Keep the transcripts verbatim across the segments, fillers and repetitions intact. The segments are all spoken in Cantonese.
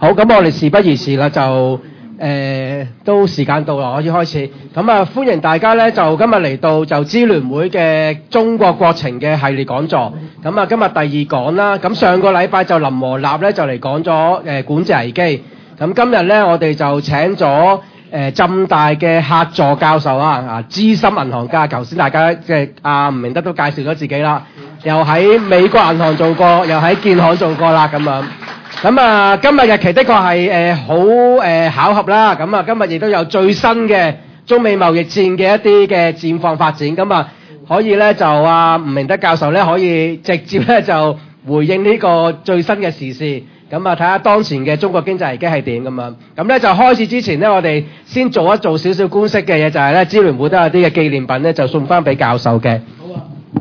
好，咁我哋事不宜遲啦，就誒、呃、都時間到啦，可以開始。咁啊，歡迎大家咧，就今日嚟到就支聯會嘅中國國情嘅系列講座。咁啊，今日第二講啦。咁上個禮拜就林和立咧就嚟講咗誒管治危機。咁今日咧，我哋就請咗誒、呃、浸大嘅客座教授啊，啊資深銀行家。頭先大家即係阿吳明德都介紹咗自己啦，又喺美國銀行做過，又喺建行做過啦，咁樣。咁啊，今日日期的確係誒好誒巧合啦。咁啊，今日亦都有最新嘅中美貿易戰嘅一啲嘅戰況發展。咁啊，可以咧就阿吳明德教授咧可以直接咧就回應呢個最新嘅時事。咁啊，睇下當前嘅中國經濟危機係點咁樣。咁咧就開始之前咧，我哋先做一做少少官式嘅嘢，就係咧支聯會都有啲嘅紀念品咧，就送翻俾教授嘅。 好啊。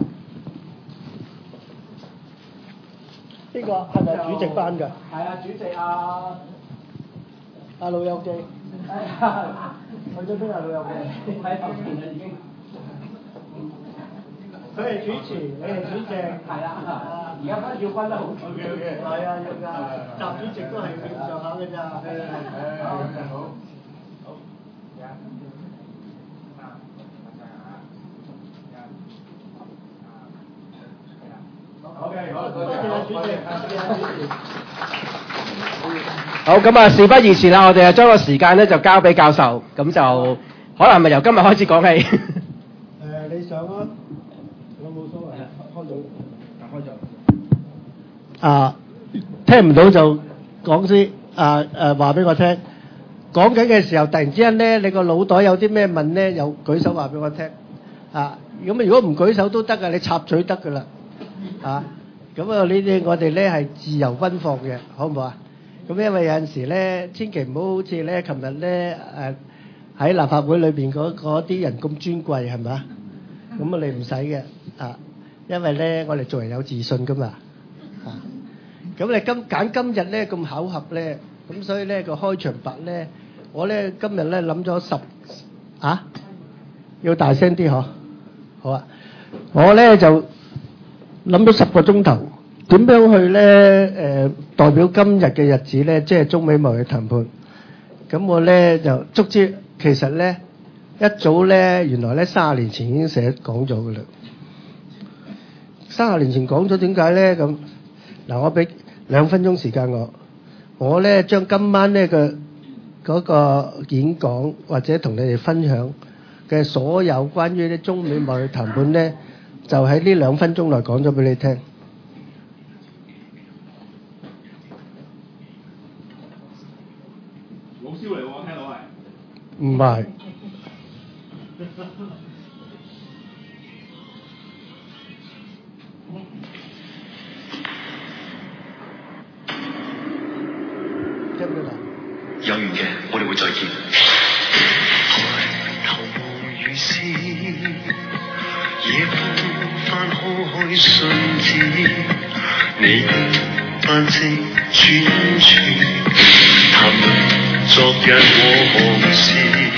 呢個係咪主席頒㗎？ 係啊，主席啊， 阿老友記。 係啊，去咗邊啊，老友記？喺頭前啦已經。 佢係主持，你係主席。 係啊，而家分要分得好緊要嘅。 係啊，要㗎。習主席都係咁上下㗎咋。 好，好。好。OK， 好，多謝主席。好，咁啊，事不宜遲啦，我哋啊將個時間咧就交俾教授，咁就可能係咪由今日開始講起？誒， 你上啊，我冇所謂，開咗，開咗。啊，聽唔到就講先，啊誒話俾我聽。講緊嘅時候，突然之間咧，你個腦袋有啲咩問咧，有舉手話俾我聽。啊，咁啊，如果唔舉手都得㗎，你插嘴得㗎啦。啊，咁啊呢啲我哋咧係自由奔放嘅，好唔好啊？咁因為有陣時咧，千祈唔好好似咧，琴日咧誒喺立法會裏邊嗰嗰啲人咁尊貴係咪啊？咁啊你唔使嘅啊，因為咧我哋做人有自信噶嘛啊。咁你今揀今日咧咁巧合咧，咁所以咧個開場白咧，我咧今日咧諗咗十啊，要大聲啲嗬，好啊，我咧就。諗咗十個鐘頭，點樣去咧？誒、呃，代表今日嘅日子咧，即係中美貿易談判。咁我咧就足之，其實咧一早咧，原來咧三十年前已經寫講咗噶啦。三十年前講咗點解咧？咁嗱，我俾兩分鐘時間我，我咧將今晚呢個嗰個演講或者同你哋分享嘅所有關於啲中美貿易談判咧。就喺呢兩分鐘內講咗俾你聽。 老蕭嚟喎，聽到係？ 唔係。聽唔聽到？ 有緣嘅，我哋會再見。抬頭望雨絲，夜風翻開信紙，你的班色轉轉，談論昨日和往事，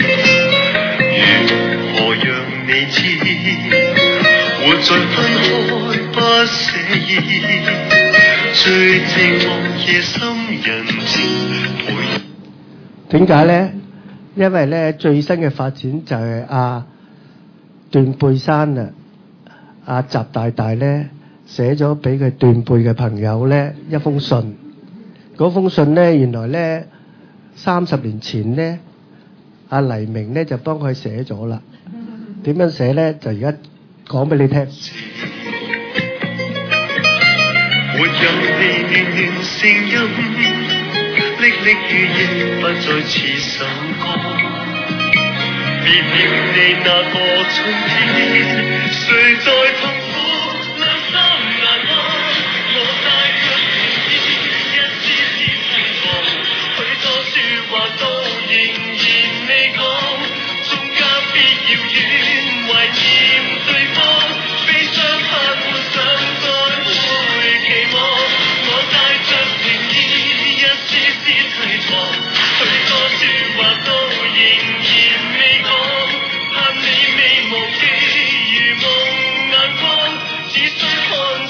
如何讓你知，活在分開不捨意，最寂寞夜深人靜陪。 點解咧？因為咧最新嘅發展就係阿段貝山啊，阿習大大咧寫咗俾佢段貝嘅朋友咧一封信。嗰封信咧原來咧三十年前咧阿黎明咧就幫佢寫咗啦。點樣寫咧？就而家講俾你聽。 沒有你暖暖聲音，歷歷如亦不再似首歌。別了你那個春天，誰在痛苦兩心難安？我帶着情意，一絲絲凄愴，許多説話都仍然未講，中間必要遠懷念對方，悲傷盼換上再會期望。我帶着情意，一絲絲凄愴，許多説話都仍然未講，盼你未忘記，如夢眼光，只需看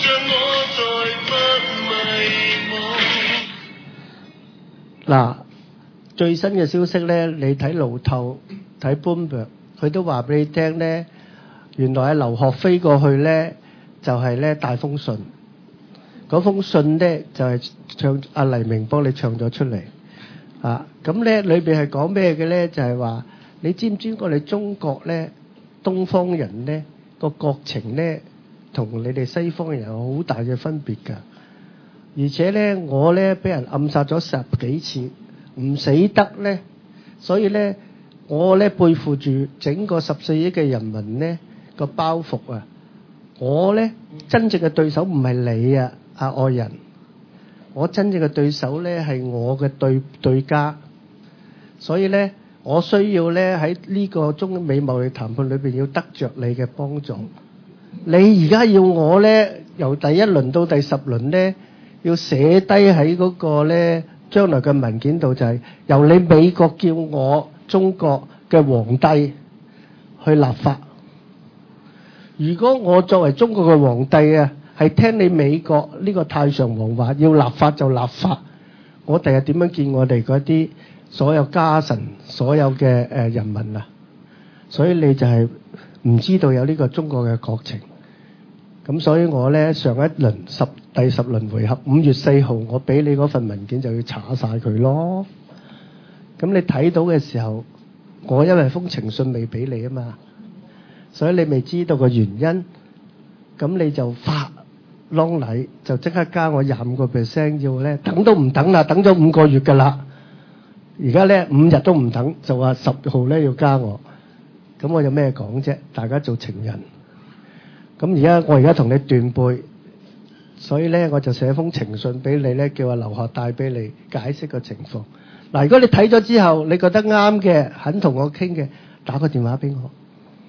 嗱，最新嘅消息咧，你睇路透、睇 Bloomberg，佢都話俾你聽咧，原來阿劉鶴飛過去咧，就係咧帶封信。嗰封信咧就係唱阿黎明幫你唱咗出嚟。啊，咁咧裏邊係講咩嘅咧？就係話你知唔知我哋中國咧，東方人咧個國情咧，同你哋西方人有好大嘅分別㗎。而且咧，我咧俾人暗殺咗十幾次，唔死得咧，所以咧，我咧背負住整個十四億嘅人民咧個包袱啊！我咧真正嘅對手唔係你啊，阿愛人，我真正嘅對手咧係我嘅對對家，所以咧，我需要咧喺呢個中美貿易談判裏邊要得着你嘅幫助。你而家要我咧由第一輪到第十輪咧，要寫低喺嗰個咧將來嘅文件度，就係由你美國叫我中國嘅皇帝去立法。如果我作為中國嘅皇帝啊，係聽你美國呢個太上皇話，要立法就立法，我第日點樣見我哋嗰啲所有家臣、所有嘅誒人民啊？所以你就係唔知道有呢個中國嘅國情。咁所以我咧上一輪十第十輪回合五月四號，我俾你嗰份文件就要查晒佢咯。咁你睇到嘅時候，我因為封情信未俾你啊嘛，所以你未知道個原因。咁你就發啷禮，就即刻加我廿五個 percent， 要咧等都唔等啦，等咗五個月㗎啦。而家咧五日都唔等，就話十號咧要加我。咁我有咩講啫？大家做情人。咁而家我而家同你斷背，所以咧我就寫封情信俾你咧，叫阿劉鶴帶俾你解釋個情況。嗱，如果你睇咗之後你覺得啱嘅，肯同我傾嘅，打個電話俾我。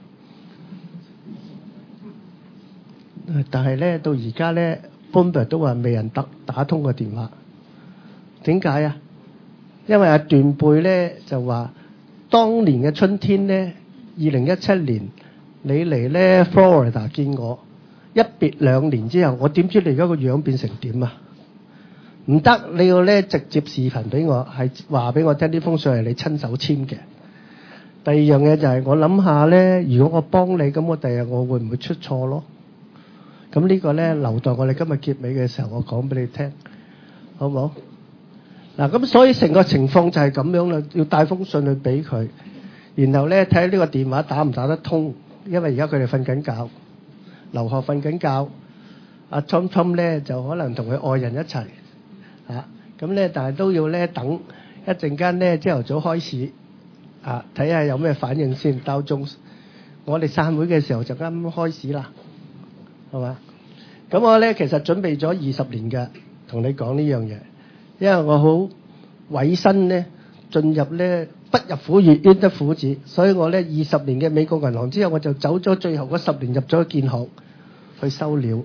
但係咧到而家咧 Bloomberg 都話未人得打通個電話。點解啊？因為阿斷背咧就話，當年嘅春天咧，二零一七年。你嚟咧 Florida 見我，一別兩年之後，我點知你而家個樣變成點啊？唔得，你要咧直接視頻俾我，係話俾我聽呢封信係你親手簽嘅。第二樣嘢就係、是、我諗下咧，如果我幫你，咁我第日我會唔會出錯咯？咁呢個咧留待我哋今日結尾嘅時候，我講俾你聽，好唔好？嗱，咁所以成個情況就係咁樣啦，要帶封信去俾佢，然後咧睇下呢個電話打唔打得通。因為而家佢哋瞓緊覺，劉鶴瞓緊覺，阿 Tom Tom 咧就可能同佢愛人一齊嚇，咁咧但係都要咧等一陣間咧朝頭早開始啊，睇下有咩反應先。到中我哋散會嘅時候就啱啱開始啦，係嘛？咁我咧其實準備咗二十年嘅，同你講呢樣嘢，因為我好委身咧進入咧。不入虎穴，焉得虎子。所以我咧二十年嘅美國銀行之後，我就走咗最後嗰十年入咗建行去收料。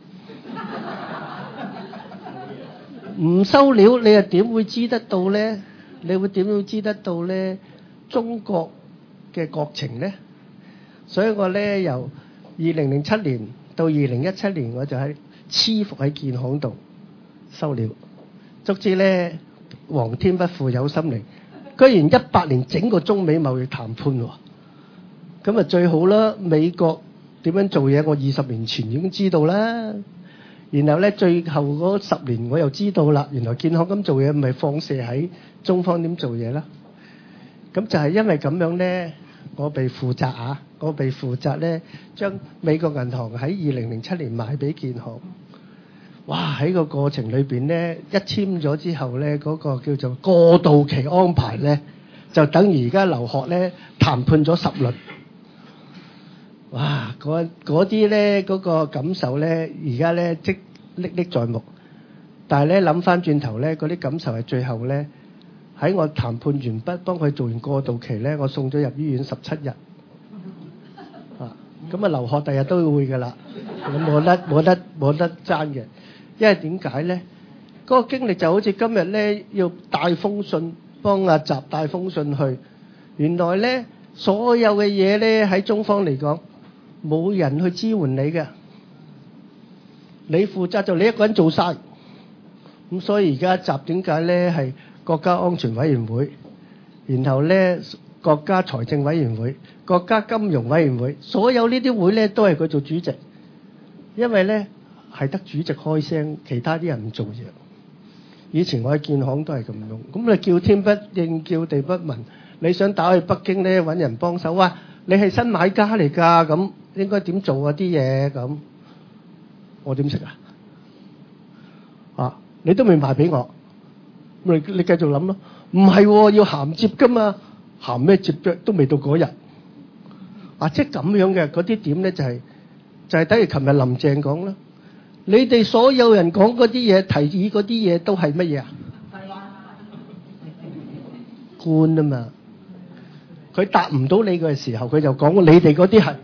唔收料，你又點會知得到咧？你會點會知得到咧？中國嘅國情咧？所以我咧由二零零七年到二零一七年，我就喺黐伏喺建行度收料。足之咧，皇天不負有心人。居然一八年整個中美貿易談判喎，咁啊最好啦！美國點樣做嘢，我二十年前已經知道啦。然後咧，最後嗰十年我又知道啦。原來建行咁做嘢，唔係放射喺中方點做嘢啦。咁就係因為咁樣咧，我被負責啊，我被負責咧，將美國銀行喺二零零七年賣俾建行。哇！喺個過程裏邊咧，一簽咗之後咧，嗰個叫做過渡期安排咧，就等於而家劉鶴咧談判咗十輪。哇！嗰嗰啲咧嗰個感受咧，而家咧即歷歷在目。但係咧諗翻轉頭咧，嗰啲感受係最後咧喺我談判完畢，幫佢做完過渡期咧，我送咗入醫院十七日。啊！咁啊，劉鶴第日都會㗎啦，咁冇得冇得冇得爭嘅。因為點解咧？嗰個經歷就好似今日咧，要帶封信幫阿習帶封信去。原來咧，所有嘅嘢咧喺中方嚟講，冇人去支援你嘅，你負責就你一個人做晒。咁所以而家習點解咧係國家安全委員會，然後咧國家財政委員會、國家金融委員會，所有呢啲會咧都係佢做主席，因為咧係得主席開聲，其他啲人唔做嘢。以前我喺建行都係咁用，咁你叫天不應，叫地不聞。你想打去北京咧揾人幫手啊？你係新買家嚟㗎，咁應該點做啊啲嘢咁？我點識啊？啊，你都未賣俾我，咁你你繼續諗咯。唔係喎，要銜接㗎嘛，銜咩接啫？都未到嗰日。啊，即係咁樣嘅嗰啲點咧，就係、是、就係等於琴日林鄭講啦。你哋所有人講嗰啲嘢、提議嗰啲嘢都係乜嘢啊？官啊嘛。佢答唔到你嘅時候，佢就講你哋嗰啲係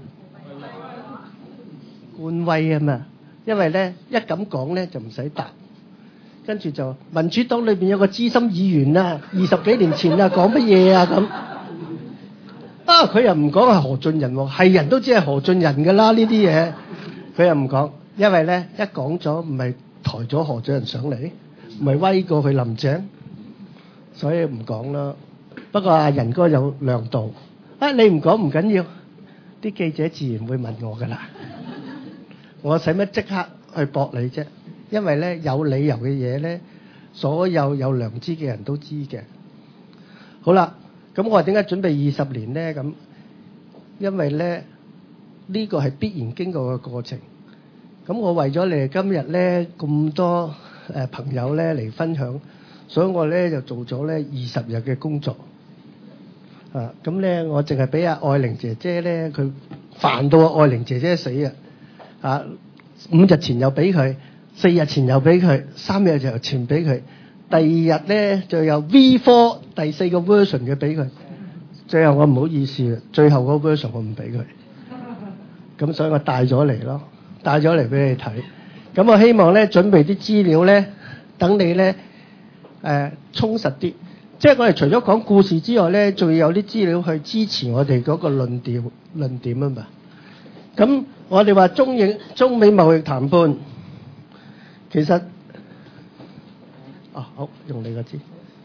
官威啊嘛。因為咧一咁講咧就唔使答，跟住就民主黨裏邊有個資深議員啊，二十幾年前啊講乜嘢啊咁啊，佢又唔講係何俊仁喎，係人都知係何俊仁㗎啦呢啲嘢，佢又唔講，因為咧一講咗唔係抬咗何俊仁上嚟，唔係威過佢林鄭，所以唔講啦。不過阿仁哥有量度，啊你唔講唔緊要，啲記者自然會問我㗎啦。我使乜即刻去駁你啫？因為咧有理由嘅嘢咧，所有有良知嘅人都知嘅。好啦，咁我話點解準備二十年咧？咁因為咧呢個係必然經過嘅過程。咁我為咗你哋今日咧咁多誒朋友咧嚟分享，所以我咧就做咗咧二十日嘅工作。啊，咁咧我淨係俾阿愛玲姐姐咧，佢煩到阿愛玲姐姐死啊！啊，五日前又俾佢，四日前又俾佢，三日就前俾佢，第二日咧就有 V 四 第四個 version 嘅俾佢，最後我唔好意思，最後嗰個 version 我唔俾佢，咁所以我帶咗嚟咯，帶咗嚟俾你睇。咁我希望咧準備啲資料咧，等你咧誒、呃、充實啲。即係我哋除咗講故事之外咧，仲要有啲資料去支持我哋嗰個論調論點啊嘛。咁我哋話中英中美貿易談判，其實啊好用你個字，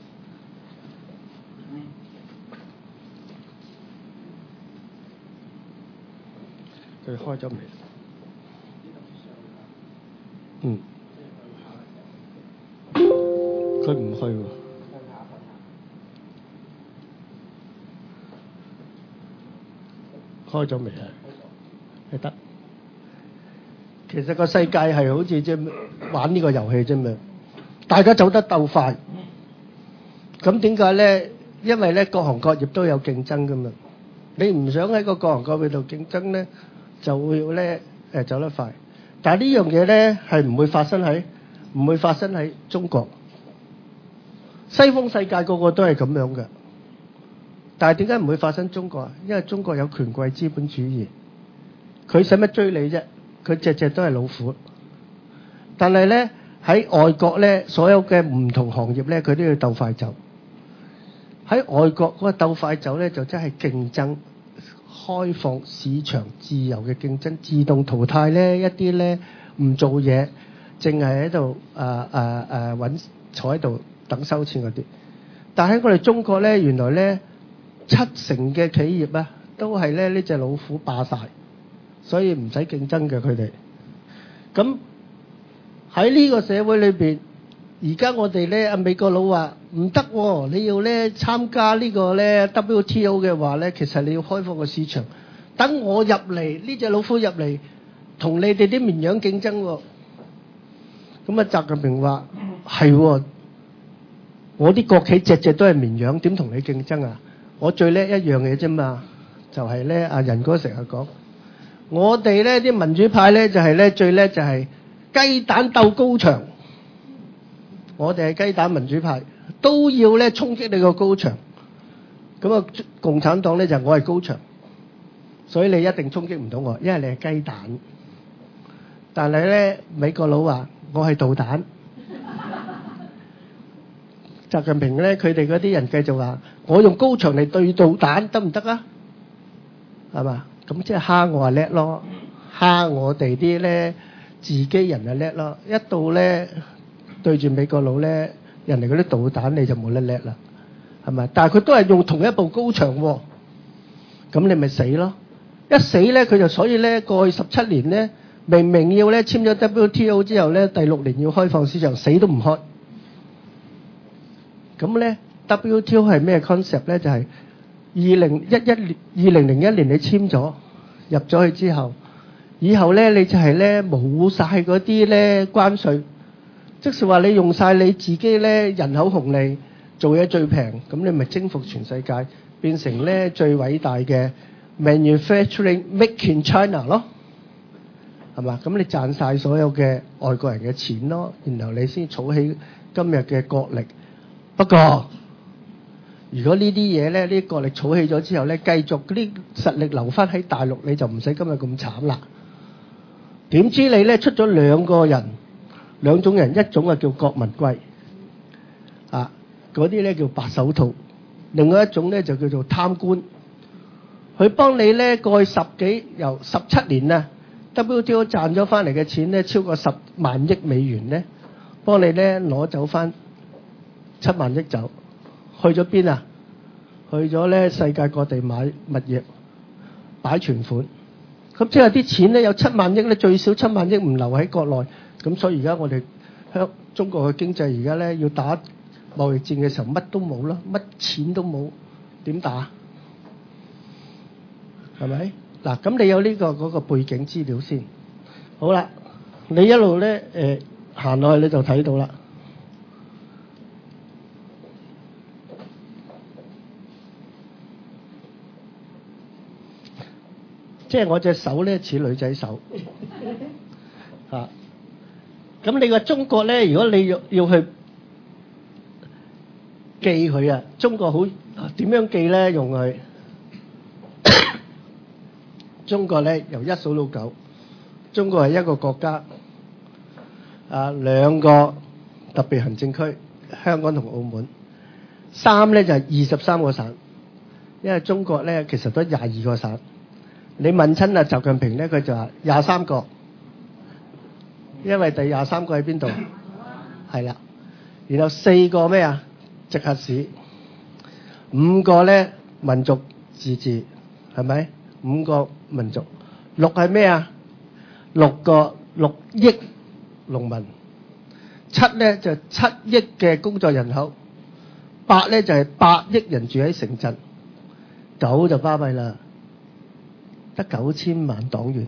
佢開咗未？嗯，佢唔去喎。開咗未啊？係得。其實個世界係好似即係玩呢個遊戲啫嘛，大家走得鬥快。咁點解咧？因為咧各行各業都有競爭噶嘛。你唔想喺個各行各業度競爭咧，就會咧誒走得快。但係呢樣嘢咧係唔會發生喺唔會發生喺中國。西方世界個個都係咁樣嘅。但係點解唔會發生中國啊？因為中國有權貴資本主義，佢使乜追你啫？佢隻隻都係老虎。但係咧喺外國咧，所有嘅唔同行業咧，佢都要鬥快走。喺外國嗰個鬥快走咧，就真係競爭、開放市場、自由嘅競爭，自動淘汰咧一啲咧唔做嘢，淨係喺度誒誒誒揾坐喺度等收錢嗰啲。但喺我哋中國咧，原來咧。七成嘅企業啊，都係咧呢隻老虎霸晒，所以唔使競爭嘅佢哋。咁喺呢個社會裏邊，而家我哋咧啊美國佬話唔得喎，你要咧參加呢個咧 W T O 嘅話咧，其實你要開放個市場，等我入嚟呢隻老虎入嚟，同你哋啲綿羊競爭喎。咁啊，習近平話係喎，我啲國企隻隻都係綿羊，點同你競爭啊？我最叻一樣嘢啫嘛，就係咧阿仁哥成日講，我哋咧啲民主派咧就係咧最叻就係雞蛋鬥高牆，我哋係雞蛋民主派，都要咧衝擊你個高牆。咁啊，共產黨咧就我係高牆，所以你一定衝擊唔到我，因為你係雞蛋。但係咧美國佬話我係導彈。習近平咧，佢哋嗰啲人繼續話：我用高牆嚟對導彈得唔得啊？係嘛？咁即係蝦我係叻咯，蝦我哋啲咧自己人係叻咯。一到咧對住美國佬咧， 人哋嗰啲導彈你就冇得叻啦，係咪？但係佢都係用同一部高牆喎，咁你咪死咯！一死咧，佢就所以咧過去十七年咧，明明要咧簽咗 W T O 之後咧，第六年要開放市場，死都唔開。咁咧 W T O 係咩 concept 咧？就係二零一一年、二零零一年你簽咗入咗去之後，以後咧你就係咧冇晒嗰啲咧關稅，即是話你用晒你自己咧人口紅利，做嘢最平，咁你咪征服全世界，變成咧最偉大嘅 manufacturing make in China 咯，係嘛？咁你賺晒所有嘅外國人嘅錢咯，然後你先儲起今日嘅國力。不過，如果呢啲嘢咧，呢啲國力儲起咗之後咧，繼續嗰啲實力留翻喺大陸，你就唔使今日咁慘啦。點知你咧出咗兩個人，兩種人，一種啊叫郭文貴，啊嗰啲咧叫白手套，另外一種咧就叫做貪官。佢幫你咧過去十幾由十七年啊 W T O 賺咗翻嚟嘅錢咧超過十萬億美元咧，幫你咧攞走翻七萬億走，去咗邊啊？去咗咧世界各地買物業擺存款，咁即係啲錢咧有七萬億咧，最少七萬億唔留喺國內，咁所以而家我哋香中國嘅經濟而家咧要打貿易戰嘅時候乜都冇咯，乜錢都冇，點打？係咪？嗱，咁你有呢個嗰個背景資料先，好啦，你一路咧誒行落去你就睇到啦。即係我隻手咧似女仔手，嚇。咁你話中國咧，如果你要要去記佢啊，中國好點樣記咧？用佢中國咧由一數到九，中國係一個國家，啊兩個特別行政區，香港同澳門，三咧就係二十三個省，因為中國咧其實都廿二個省。你問親啊習近平咧，佢就話廿三個，因為第廿三個喺邊度？係啦，然後四個咩啊？直轄市，五個咧民族自治，係咪？五個民族，六係咩啊？六個六億農民，七咧就七億嘅工作人口，八咧就係八億人住喺城鎮，九就巴閉啦。得九千萬黨員，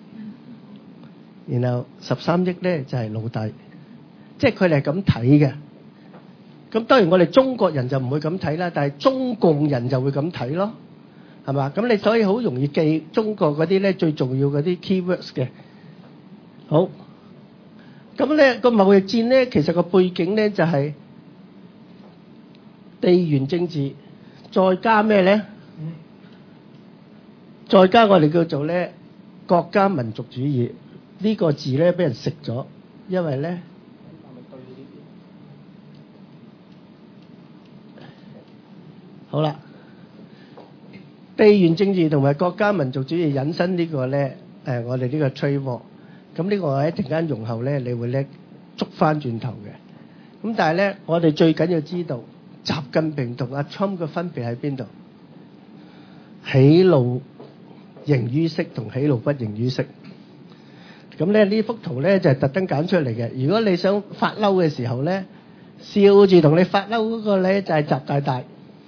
然後十三億咧就係奴隸，即係佢哋係咁睇嘅。咁當然我哋中國人就唔會咁睇啦，但係中共人就會咁睇咯，係嘛？咁你所以好容易記中國嗰啲咧最重要嗰啲 keywords 嘅。好，咁咧個貿易戰咧其實個背景咧就係地緣政治，再加咩咧？再加我哋叫做咧國家民族主義呢個字咧俾人食咗，因為咧好啦，地緣政治同埋國家民族主義引申呢個咧誒，我哋呢個 trade war，咁呢個我一陣間容後咧，你會咧捉翻轉頭嘅。咁但係咧，我哋最緊要知道習近平同阿 Trump 嘅分別喺邊度？喜怒形於色同喜怒不形於色。咁咧呢幅圖咧就係特登揀出嚟嘅。如果你想發嬲嘅時候咧，笑住同你發嬲嗰個咧就係習大大。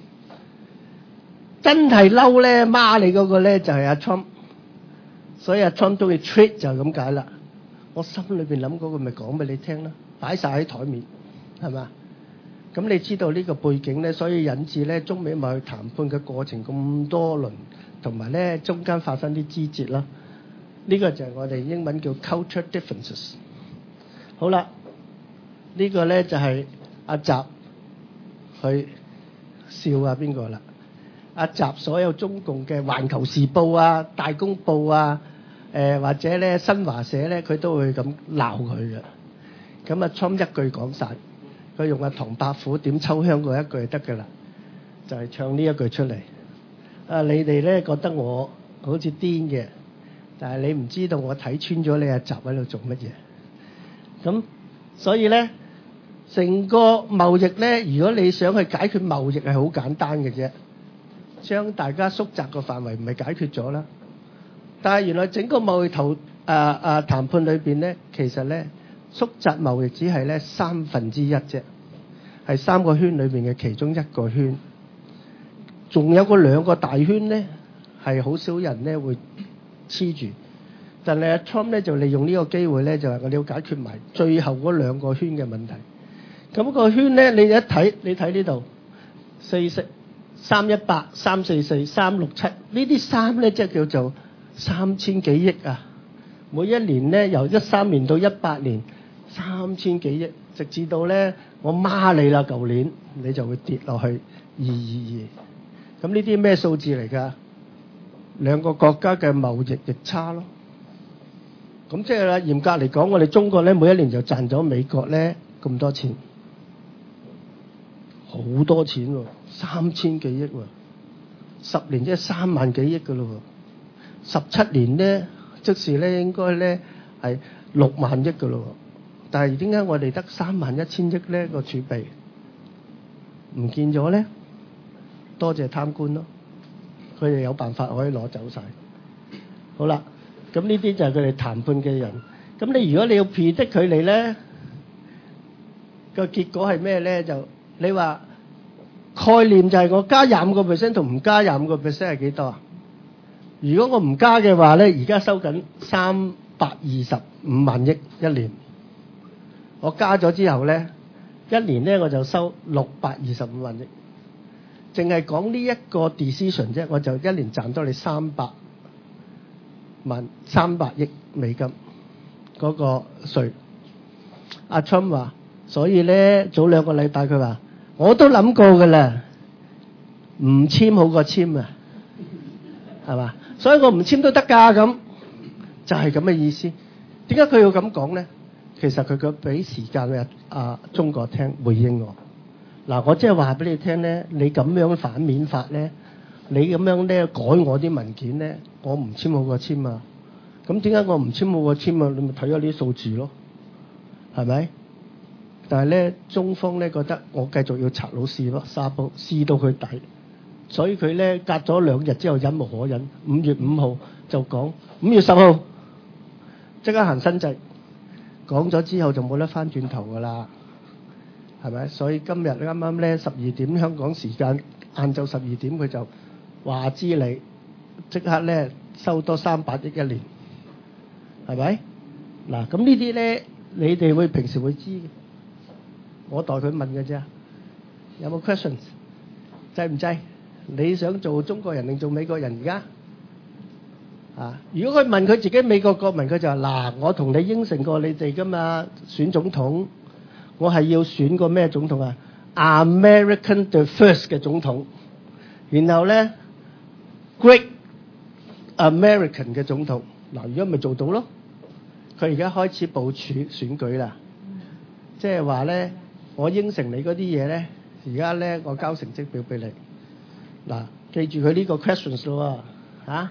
真係嬲咧，罵你嗰個咧就係阿 Trump。所以阿 Trump 都會 treat 就係咁解啦。我心裏邊諗嗰個咪講俾你聽啦，擺晒喺台面，係嘛？咁你知道呢個背景咧，所以引致咧中美貿易談判嘅過程咁多輪，同埋咧中間發生啲枝節啦。呢個就係我哋英文叫 culture differences。好啦，呢個咧就係阿習去笑啊邊個啦？阿習所有中共嘅《環球時報》啊、《大公報》啊、誒或者咧新華社咧，佢都會咁鬧佢嘅。咁阿 Trump 一句講晒。佢用阿唐伯虎點秋香嗰一句就得㗎啦，就係唱呢一句出嚟。啊，你哋咧覺得我好似癲嘅，但係你唔知道我睇穿咗你阿習喺度做乜嘢。咁所以咧， 成個貿易咧，如果你想去解決貿易係好簡單嘅啫，將大家縮窄個範圍，唔係解決咗啦。但係原來整個貿易頭誒誒談判裏邊咧，其實咧縮窄貿易只係咧三分之一啫，係三個圈裏邊嘅其中一個圈，仲有個兩個大圈咧係好少人咧會黐住。但係阿 Trump 咧就利用呢個機會咧，就係我哋要解決埋最後嗰兩個圈嘅問題。咁個圈咧，你一睇，你睇呢度四四三一八三四四三六七呢啲三咧，即係叫做三千幾億啊！每一年咧，由一三年到一八年，三千幾億，直至到咧我孖你啦，舊年你就會跌落去二二二。咁呢啲咩數字嚟㗎？兩個國家嘅貿易逆差咯。咁即係啦，嚴格嚟講，我哋中國咧每一年就賺咗美國咧咁多錢。好多錢喎，三千幾億喎，十年即係三萬幾億㗎咯喎，十七年咧，即是咧應該咧係六萬億㗎咯喎，但係點解我哋得三萬一千億咧個儲備唔見咗咧？多謝貪官咯，佢哋有辦法可以攞走晒。好啦，咁呢啲就係佢哋談判嘅人。咁你如果你要 predict佢哋咧，個結果係咩咧？就你話概念就係我加廿五個 percent 同唔加廿五個 percent 係幾多啊？如果我唔加嘅話咧，而家收緊三百二十五萬億一年，我加咗之後咧，一年咧我就收六百二十五萬億。淨係講呢一個 decision 啫，我就一年賺多你三百萬三百億美金嗰個稅。阿 Trump 話。所以咧，早兩個禮拜佢話，我都諗過㗎啦，唔簽好過簽啊，係嘛？所以我唔簽都得㗎，咁就係咁嘅意思。點解佢要咁講咧？其實佢個俾時間嘅啊中國聽回應我。嗱，我即係話俾你聽咧，你咁樣反面法咧，你咁樣咧改我啲文件咧，我唔簽好過簽啊。咁點解我唔簽好過簽啊？你咪睇下啲數字咯，係咪？但係咧，中方咧覺得我繼續要拆老試咯，沙煲試到佢底，所以佢咧隔咗兩日之後忍無可忍，五月五號就講，五月十號即刻行新制，講咗之後就冇得翻轉頭噶啦，係咪？所以今日啱啱咧十二點香港時間晏晝十二點，佢就話知你即刻咧收多三百億一年，係咪？嗱，咁呢啲咧你哋會平時會知嘅。我代佢問嘅啫，有冇 questions？ 制唔制？你想做中國人定做美國人而家？啊！如果佢問佢自己美國國民，佢就話：嗱，我同你應承過你哋噶嘛，選總統，我係要選個咩總統啊 ？American the first 嘅總統，然後咧 Great American 嘅總統。嗱，如果咪做到咯？佢而家開始部署選舉啦，即係話咧。我應承你嗰啲嘢咧，而家咧我交成績表俾你。嗱，記住佢呢個 questions 咯喎，嚇。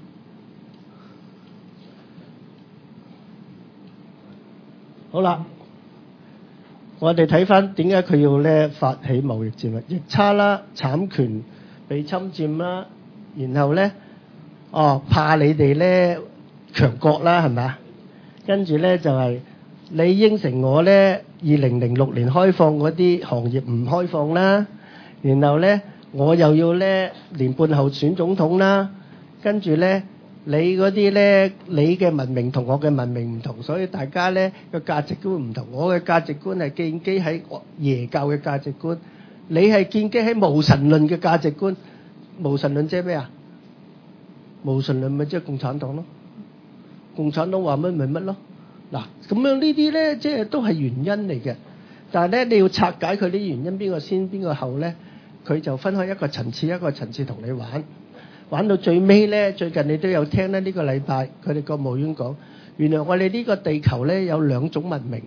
好啦，我哋睇翻點解佢要咧發起貿易戰啦？逆差啦，產權被侵佔啦，然後咧，哦怕你哋咧強國啦，係咪啊？跟住咧就係、是、你應承我咧。二零零六年開放嗰啲行業唔開放啦，然後咧我又要咧年半後選總統啦，跟住咧你嗰啲咧你嘅文明同我嘅文明唔同，所以大家咧個價值觀唔同。我嘅價值觀係建基喺耶教嘅價值觀，你係建基喺無神論嘅價值觀。無神論即係咩啊？無神論咪即係共產黨咯，共產黨話乜咪乜咯。嗱，咁樣呢啲咧，即係都係原因嚟嘅。但係咧，你要拆解佢啲原因，邊個先邊個後咧？佢就分開一個層次一個層次同你玩，玩到最尾咧。最近你都有聽咧，呢個禮拜佢哋國務院講，原來我哋呢個地球咧有兩種文明，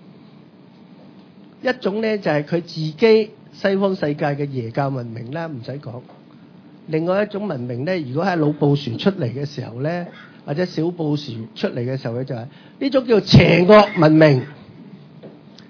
一種咧就係佢自己西方世界嘅耶教文明啦，唔使講。另外一種文明咧，如果係老布殊出嚟嘅時候咧。或者小布殊出嚟嘅時候，佢就係呢種叫邪惡文明。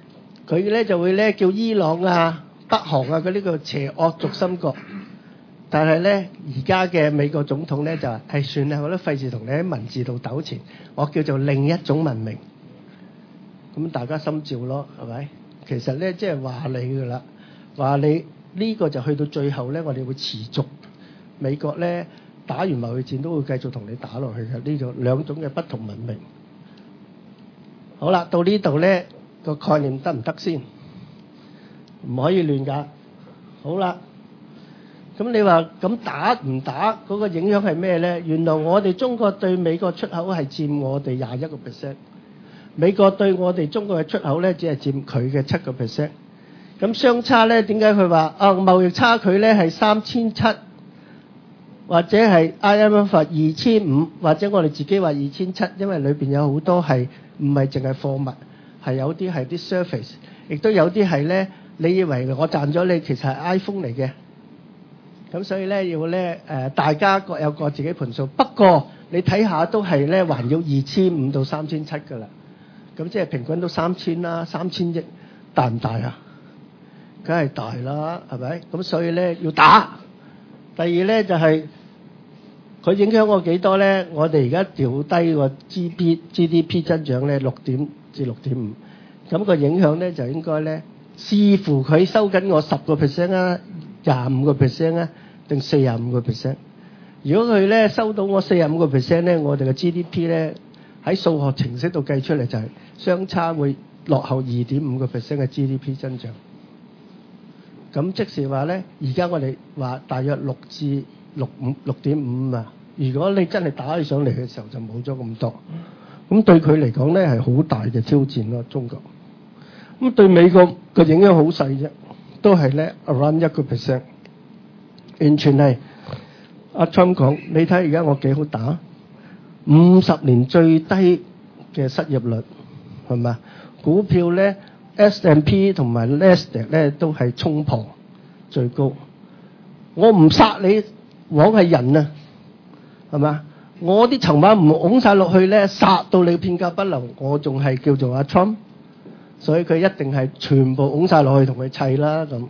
佢咧就會咧叫伊朗啊、北韓啊嗰啲個邪惡軸心國。但係咧，而家嘅美國總統咧就係、哎、算啦，我都費事同你喺文字度糾纏，我叫做另一種文明。咁大家心照咯，係咪？其實咧，即係話你㗎啦，話你呢、呢個就去到最後咧，我哋會持續美國咧打完貿易戰都會繼續同你打落去嘅，呢種兩種嘅不同文明。好啦，到呢度咧個概念得唔得先？唔可以亂㗎。好啦。咁你話咁打唔打嗰個影響係咩咧？原來我哋中國對美國出口係佔我哋廿一個 percent， 美國對我哋中國嘅出口咧只係佔佢嘅七個 percent。咁相差咧，點解佢話啊貿易差距咧係三千七，或者係 I M F 話二千五，或者我哋自己話二千七，因為裏邊有好多係唔係淨係貨物，係有啲係啲 service， 亦都有啲係咧，你以為我賺咗你，其實係 iPhone 嚟嘅。咁所以咧要咧誒，大家各有各自己盤數。不過你睇下都係咧，環繞二千五到三千七㗎啦。咁即係平均都三千啦，三千億大唔大啊？梗係大啦，係咪？咁所以咧要打。第二咧就係、是、佢影響我幾多咧？我哋而家調低個 G P G D P 增長咧六點至六點五。咁個影響咧就應該咧視乎佢收緊我十個 percent 啊。廿五個 percent 啊，定四十五個 percent？ 如果佢咧收到我四十五個 percent 咧，我哋嘅 G D P 咧喺數學程式度計出嚟就係相差會落後二點五個 percent 嘅 G D P 增長。咁即是話咧，而家我哋話大約六至六五六點五啊。如果你真係打起上嚟嘅時候，就冇咗咁多。咁對佢嚟講咧係好大嘅挑戰咯，中國。咁對美國嘅影響好細啫。都係咧 around 一個 percent， 完全係阿 Trump 講，你睇而家我幾好打，五十年最低嘅失業率係咪？股票咧 S and P 同埋 Nasdaq 咧都係衝破最高。我唔殺你，枉係人啊，係咪？我啲籌碼唔拱晒落去咧，殺到你片甲不留，我仲係叫做阿 Trump。所以佢一定係全部拱晒落去同佢砌啦咁。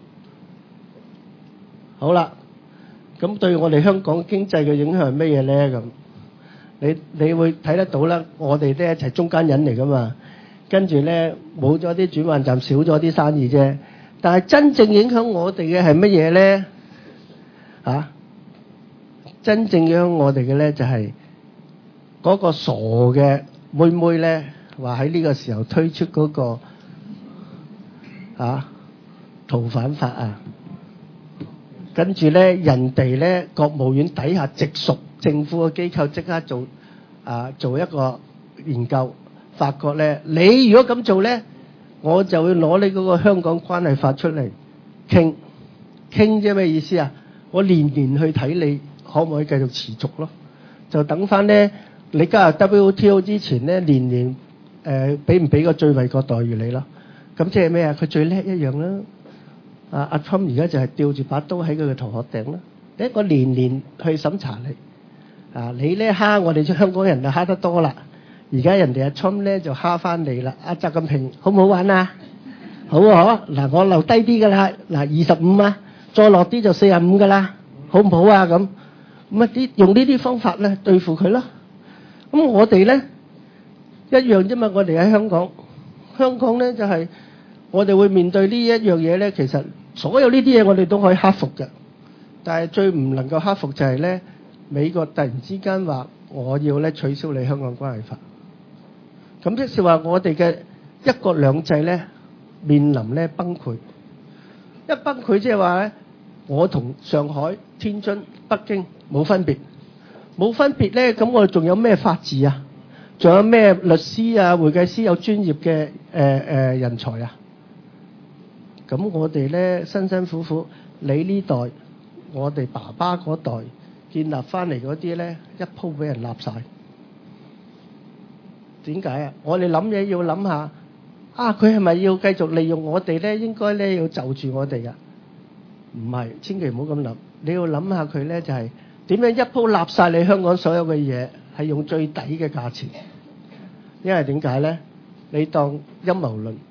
好啦，咁對我哋香港經濟嘅影響係咩嘢咧？咁你你會睇得到啦，我哋咧一齊中間人嚟噶嘛。跟住咧冇咗啲轉換站，少咗啲生意啫。但係真正影響我哋嘅係乜嘢咧？啊，真正影響我哋嘅咧就係嗰個傻嘅妹妹咧。話喺呢個時候推出嗰、那個啊逃犯法啊，跟住咧人哋咧國務院底下直屬政府嘅機構即刻做啊做一個研究，發覺咧你如果咁做咧，我就會攞你嗰個香港關係法出嚟傾傾啫，咩意思啊？我年年去睇你可唔可以繼續持續咯？就等翻咧你加入 W T O 之前咧年年。誒俾唔俾個最惠國待遇你咯？咁即係咩啊？佢最叻一樣啦！阿阿 Trump 而家就係吊住把刀喺佢嘅頭殼頂啦！一個年年去審查你啊！你咧蝦我哋香港人就蝦得多啦，而家人哋阿 Trump 咧就蝦翻你啦！阿習近平好唔好玩啊？好啊！嗱，我留低啲㗎啦，嗱二十五啊，再落啲就四十五㗎啦，好唔好啊？咁咁啊啲用呢啲方法咧對付佢咯。咁我哋咧。一樣啫嘛，我哋喺香港，香港咧就係、是、我哋會面對呢一樣嘢咧。其實所有呢啲嘢我哋都可以克服嘅，但係最唔能夠克服就係咧，美國突然之間話我要咧取消你香港關係法，咁即是話我哋嘅一國兩制咧面臨咧崩潰。一崩潰即係話咧，我同上海、天津、北京冇分別，冇分別咧，咁我哋仲有咩法治啊？仲有咩律師啊、會計師有專業嘅誒誒人才啊？咁我哋咧辛辛苦苦，你呢代，我哋爸爸嗰代建立翻嚟嗰啲咧，一鋪俾人立晒。點解啊？我哋諗嘢要諗下，啊佢係咪要繼續利用我哋咧？應該咧要就住我哋噶，唔係，千祈唔好咁諗。你要諗下佢咧就係、是、點樣一鋪立晒你香港所有嘅嘢。係用最抵嘅價錢，因為點解咧？你當陰謀論，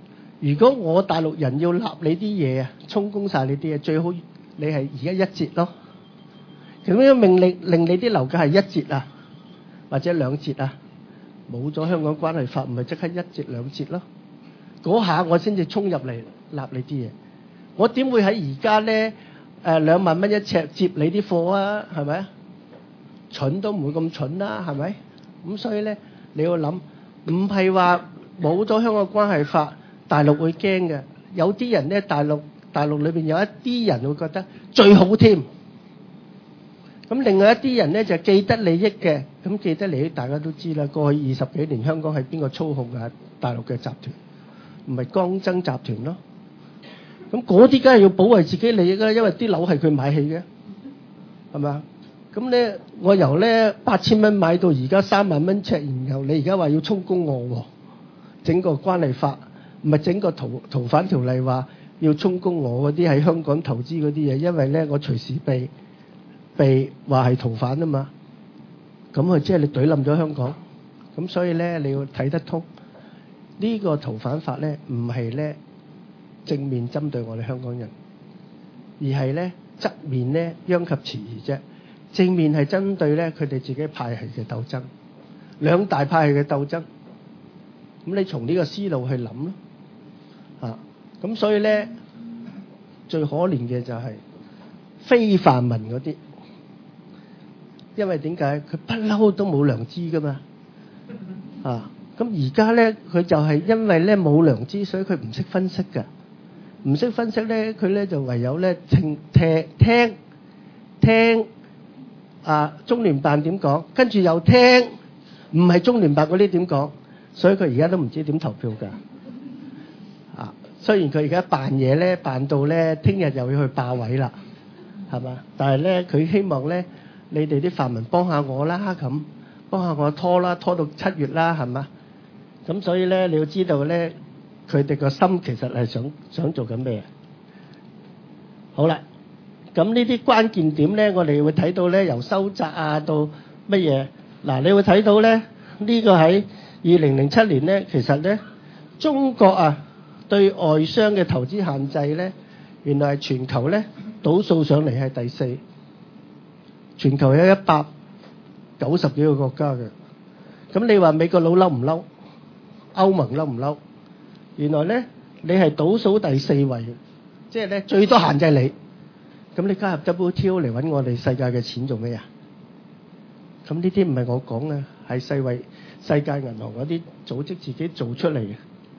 如果我大陸人要立你啲嘢啊，充公晒你啲嘢，最好你係而家一折咯。咁樣命令令你啲樓價係一折啊，或者兩折啊，冇咗香港關係法，唔係即刻一折兩折咯。嗰下我先至衝入嚟立你啲嘢。我點會喺而家咧誒兩萬蚊一尺接你啲貨啊？係咪啊？蠢都唔會咁蠢啦，係咪？咁所以咧，你要諗，唔係話冇咗香港關係法，大陸會驚嘅。有啲人咧，大陸大陸裏邊有一啲人會覺得最好添。咁另外一啲人咧就既得利益嘅，咁既得利益大家都知啦。過去二十幾年香港係邊個操控嘅大陸嘅集團？唔係江增集團咯。咁嗰啲梗係要保衞自己利益啦，因為啲樓係佢買起嘅，係咪啊？咁咧，我由咧八千蚊買到而家三萬蚊尺，然後你而家話要充公我喎，整個關係法唔係整個逃逃犯條例話要充公我嗰啲喺香港投資嗰啲嘢，因為咧我隨時被被話係逃犯啊嘛，咁佢即係你懟冧咗香港，咁所以咧你要睇得通呢個逃犯法咧，唔係咧正面針對我哋香港人，而係咧側面咧殃及池魚啫。正面係針對咧佢哋自己派系嘅鬥爭，兩大派系嘅鬥爭。咁你從呢個思路去諗咯，啊，咁所以咧最可憐嘅就係非泛民嗰啲，因為點解佢不嬲都冇良知噶嘛，啊，咁而家咧佢就係因為咧冇良知，所以佢唔識分析㗎，唔識分析咧佢咧就唯有咧聽聽聽聽。啊！中聯辦點講，跟住又聽，唔係中聯辦嗰啲點講，所以佢而家都唔知點投票㗎。啊！雖然佢而家扮嘢咧，扮到咧，聽日又要去霸位啦，係嘛？但係咧，佢希望咧，你哋啲泛民幫下我啦，咁幫下我拖啦，拖到七月啦，係嘛？咁所以咧，你要知道咧，佢哋個心其實係想想做緊咩？好啦。咁呢啲關鍵點咧，我哋會睇到咧，由收窄啊到乜嘢嗱，你會睇到咧呢個喺二零零七年咧，其實咧中國啊對外商嘅投資限制咧，原來係全球咧倒數上嚟係第四，全球有一百九十幾個國家嘅。咁你話美國佬嬲唔嬲？歐盟嬲唔嬲？原來咧你係倒數第四位，即係咧最多限制你。咁你加入 W T O 嚟揾我哋世界嘅錢做咩啊？咁呢啲唔係我講嘅，係世衛、世界銀行嗰啲組織自己做出嚟嘅。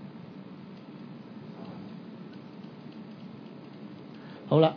好啦，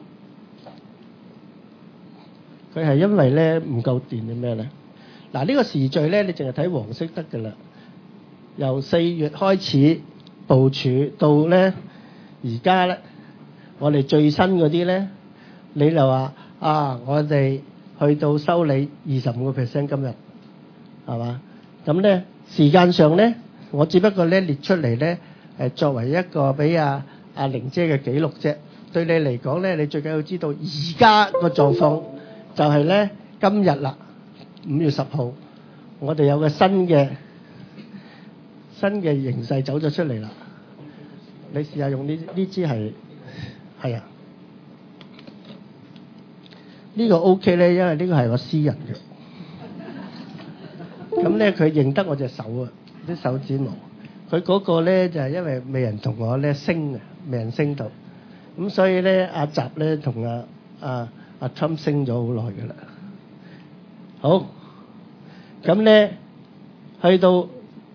佢係因為咧唔夠電定咩咧？嗱，呢個時序咧，你淨係睇黃色得㗎啦。由四月開始部署到咧而家咧，我哋最新嗰啲咧。你就話啊，我哋去到收你二十五個 percent 今日，係嘛？咁咧時間上咧，我只不過咧列出嚟咧，誒作為一個俾阿阿玲姐嘅記錄啫。對你嚟講咧，你最緊要知道而家個狀況就係咧今日啦，五月十號，我哋有個新嘅新嘅形勢走咗出嚟啦。你試下用呢呢支係係啊。呢個 OK 咧，因為呢個係我私人嘅。咁咧佢認得我隻手啊，啲手指毛。佢嗰個咧就係因為未人同我咧升啊，未人升到。咁所以咧阿習咧同阿阿阿 Trump 升咗好耐㗎啦。好，咁咧去到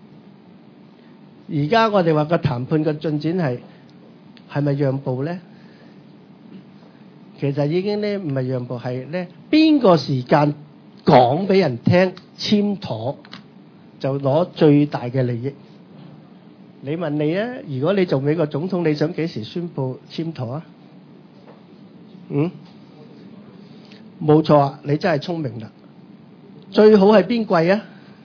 而家我哋話個談判嘅進展係係咪讓步咧？其實已經咧唔係讓步，係咧邊個時間講俾人聽簽妥就攞最大嘅利益。你問你啊，如果你做美國總統，你想幾時宣佈簽妥啊？嗯，冇錯啊，你真係聰明啦。最好係邊季啊？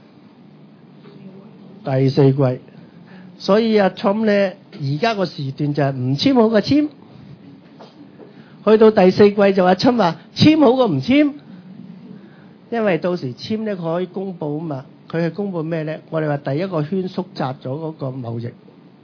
第四季。所以阿 Trump 咧，而家個時段就係唔簽好過簽。去到第四季就話侵話簽好過唔簽，因為到時簽咧佢可以公佈啊嘛。佢係公佈咩咧？我哋話第一個圈縮窄咗嗰個貿易，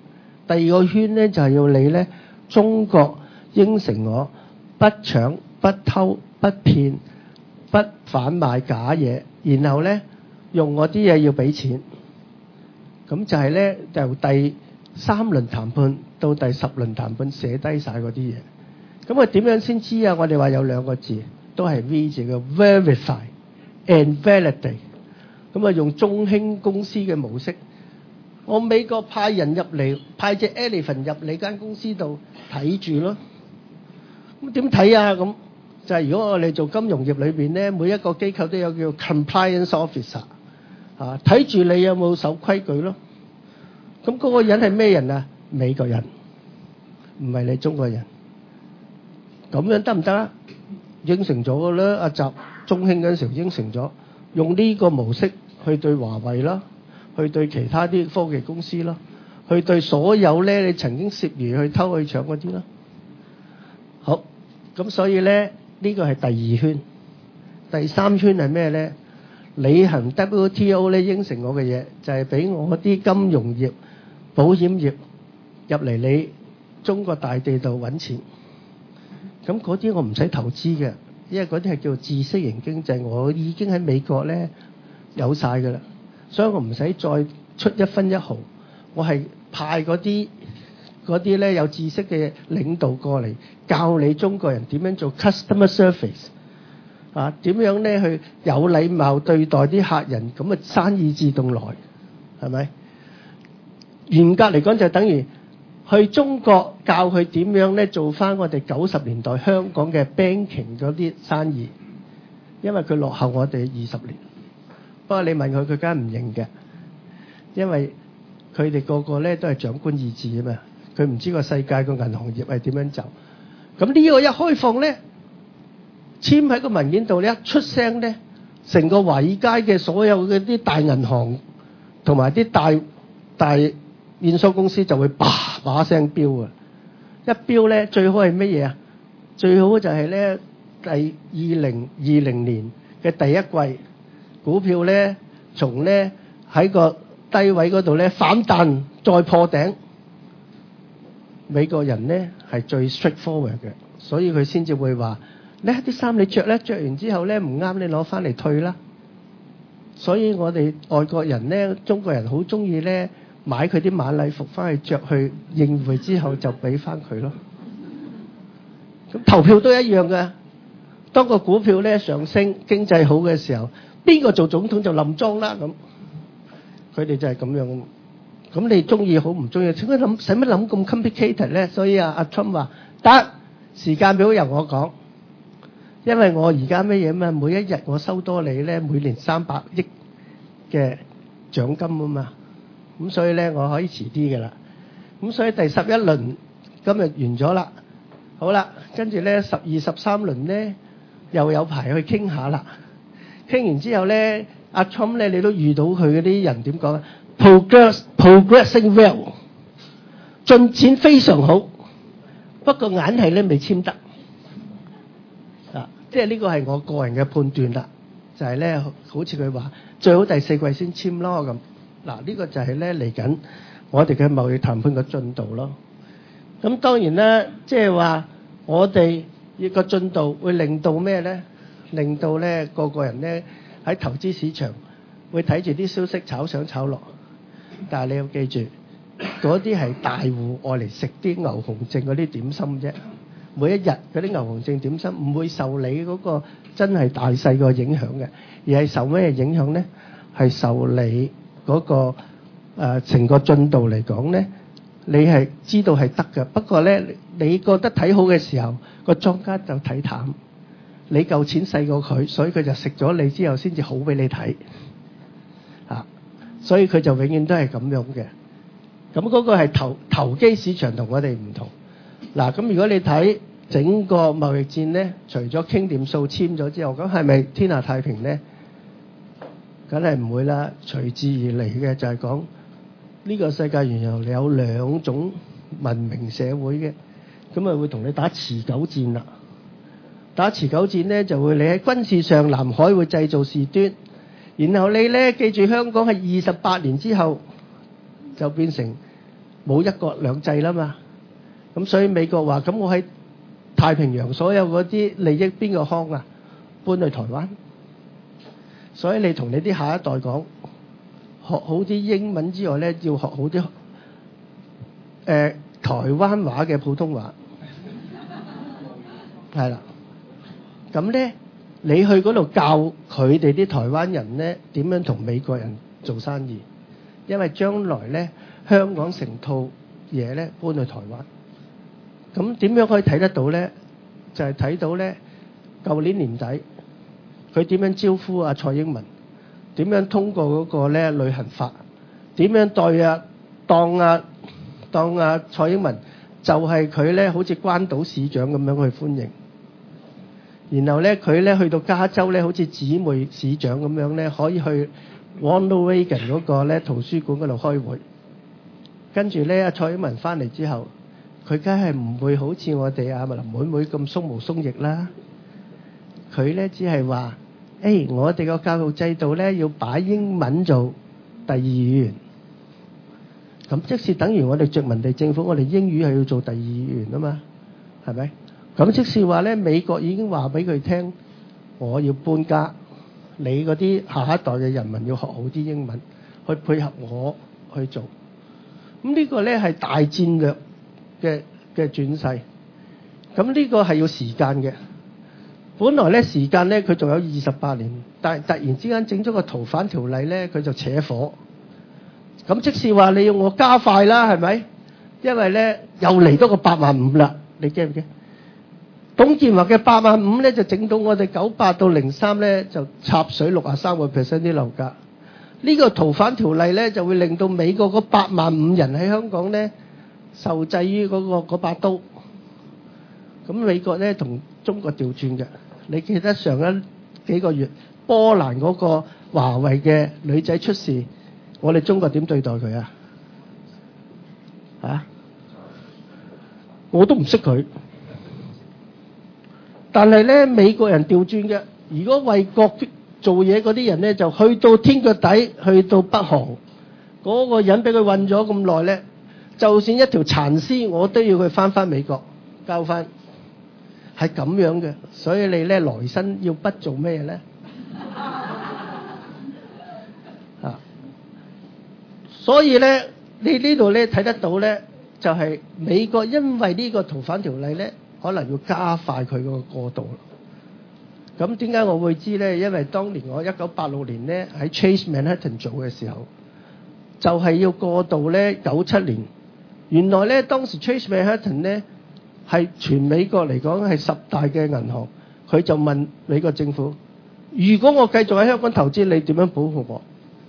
第二個圈咧就係要你咧，中國應承我不搶、不偷、不騙、不販賣假嘢，然後咧用我啲嘢要俾錢。咁就係咧，由第三輪談判到第十輪談判寫低晒嗰啲嘢。咁我點樣先知啊？我哋話有兩個字，都係 V 字嘅 verify and validate。咁啊，用中興公司嘅模式。我美國派人入嚟，派隻 elephant 入你間公司度睇住咯。咁點睇啊？咁就係如果我哋做金融業裏邊咧，每一個機構都有叫 compliance officer 啊，睇住你有冇守規矩咯。咁嗰個人係咩人啊？美國人，唔係你中國人。咁樣得唔得啊？應承咗嘅啦，阿習中興嗰陣時候應承咗，用呢個模式去對華為啦。去對其他啲科技公司咯，去對所有咧你曾經涉嫌去偷去搶嗰啲咯。好，咁所以咧呢個係第二圈，第三圈係咩咧？履行 W T O 咧應承我嘅嘢，就係俾我啲金融業、保險業入嚟你中國大地度揾錢。咁嗰啲我唔使投資嘅，因為嗰啲係叫做知識型經濟，我已經喺美國咧有晒㗎啦。所以我唔使再出一分一毫，我係派嗰啲嗰啲咧有知識嘅領導過嚟，教你中國人點樣做 customer service 啊，點樣咧去有禮貌對待啲客人，咁啊生意自動來，係咪？嚴格嚟講就等於去中國教佢點樣咧做翻我哋九十年代香港嘅 banking 嗰啲生意，因為佢落後我哋二十年。不過你問佢，佢梗係唔認嘅，因為佢哋個個咧都係長官意志啊嘛，佢唔知個世界個銀行業係點樣走。咁呢個一開放咧，簽喺個文件度咧，一出聲咧，成個華爾街嘅所有嘅啲大銀行同埋啲大大驗收公司就會叭把聲飆啊！一飆咧，最好係乜嘢啊？最好就係咧第二零二零年嘅第一季。股票咧，從咧喺個低位嗰度咧反彈，再破頂。美國人咧係最 straightforward 嘅，所以佢先至會話：咧啲衫你着咧，着完之後咧唔啱，你攞翻嚟退啦。所以我哋外國人咧，中國人好中意咧買佢啲晚禮服翻去着去應會之後就俾翻佢咯。咁投票都一樣嘅，當個股票咧上升，經濟好嘅時候。邊個做總統就冧莊啦咁，佢哋就係咁樣。咁你中意好唔中意？使乜諗？使乜諗咁 complicated 咧？所以啊，阿 Trump 話得時間表由我講，因為我而家乜嘢嘛？每一日我收多你咧，每年三百億嘅獎金啊嘛。咁所以咧，我可以遲啲嘅啦。咁所以第十一輪今日完咗啦，好啦，跟住咧十二十三輪咧又有排去傾下啦。傾完之後咧，阿 Trump 咧，你都遇到佢嗰啲人點講啊 ？Progress progressing well， 進展非常好，不過硬係咧未簽得啊！即係呢個係我個人嘅判斷啦，就係、是、咧，好似佢話最好第四季先簽咯咁。嗱、啊，呢、這個就係咧嚟緊我哋嘅貿易談判嘅進度咯。咁當然啦，即係話我哋呢個進度會令到咩咧？令到咧個個人咧喺投資市場會睇住啲消息炒上炒落，但係你要記住，嗰啲係大戶愛嚟食啲牛熊證嗰啲點心啫。每一日嗰啲牛熊證點心唔會受你嗰個真係大細個影響嘅，而係受咩影響咧？係受你嗰個誒成個進度嚟講咧，你係知道係得嘅。不過咧，你覺得睇好嘅時候，個莊家就睇淡。你夠錢細過佢，所以佢就食咗你之後先至好俾你睇，啊！所以佢就永遠都係咁樣嘅。咁嗰個係投投機市場同我哋唔同。嗱，咁如果你睇整個貿易戰咧，除咗傾掂數簽咗之後，咁係咪天下太平咧？梗係唔會啦。隨之而嚟嘅就係講呢個世界原來有兩種文明社會嘅，咁啊會同你打持久戰啦。打持久戰咧，就會你喺軍事上南海會製造事端，然後你咧記住香港係二十八年之後就變成冇一國兩制啦嘛。咁所以美國話：咁我喺太平洋所有嗰啲利益邊個康啊？搬去台灣。所以你同你啲下一代講，學好啲英文之外咧，要學好啲誒、呃、台灣話嘅普通話。係啦，咁咧你去嗰度教佢哋啲台灣人咧點樣同美國人做生意，因為將來咧香港成套嘢咧搬去台灣。咁點樣可以睇得到咧？就係、是、睇到咧，舊年年底佢點樣招呼阿蔡英文，點樣通過嗰個咧旅行法，點樣對啊當啊當啊蔡英文就係佢咧好似關島市長咁樣去歡迎，然後咧佢咧去到加州咧好似姊妹市長咁樣咧可以去 Ronald Reagan 嗰個咧圖書館嗰度開會，跟住咧阿蔡英文翻嚟之後。佢梗係唔會好似我哋阿林妹妹咁鬆毛鬆翼啦。佢咧只係話：誒、欸，我哋個教育制度咧要擺英文做第二語言。咁即是等於我哋殖民地政府，我哋英語係要做第二語言啊嘛，係咪？咁即是話咧，美國已經話俾佢聽，我要搬家，你嗰啲下一代嘅人民要學好啲英文，去配合我去做。咁呢個咧係大戰略。嘅嘅轉勢，咁呢個係要時間嘅。本來咧時間咧佢仲有二十八年，但係突然之間整咗個逃犯條例咧，佢就扯火。咁即是話你要我加快啦，係咪？因為咧又嚟多個八萬五啦，你驚唔驚？董建華嘅八萬五咧就整到我哋九八到零三咧就插水六啊三個 percent 啲樓價。呢個逃犯條例咧就會令到美國嗰八萬五人喺香港咧。受制於嗰、那個嗰把刀，咁美國咧同中國調轉嘅。你記得上一幾個月波蘭嗰個華為嘅女仔出事，我哋中國點對待佢啊？啊？我都唔識佢，但係咧美國人調轉嘅。如果為國做嘢嗰啲人咧，就去到天腳底，去到北韓，嗰、那個人俾佢韞咗咁耐咧。就算一條殘屍，我都要佢翻返美國交翻，係咁樣嘅。所以你咧來生要不做咩咧？啊！所以咧，你呢度咧睇得到咧，就係、是、美國因為呢個逃犯條例咧，可能要加快佢嗰個過渡。咁點解我會知咧？因為當年我一九八六年咧喺 Chase Manhattan 做嘅時候，就係、是、要過渡咧九七年。原來咧，當時 Chase Manhattan 咧係全美國嚟講係十大嘅銀行，佢就問美國政府：如果我繼續喺香港投資，你點樣保護我？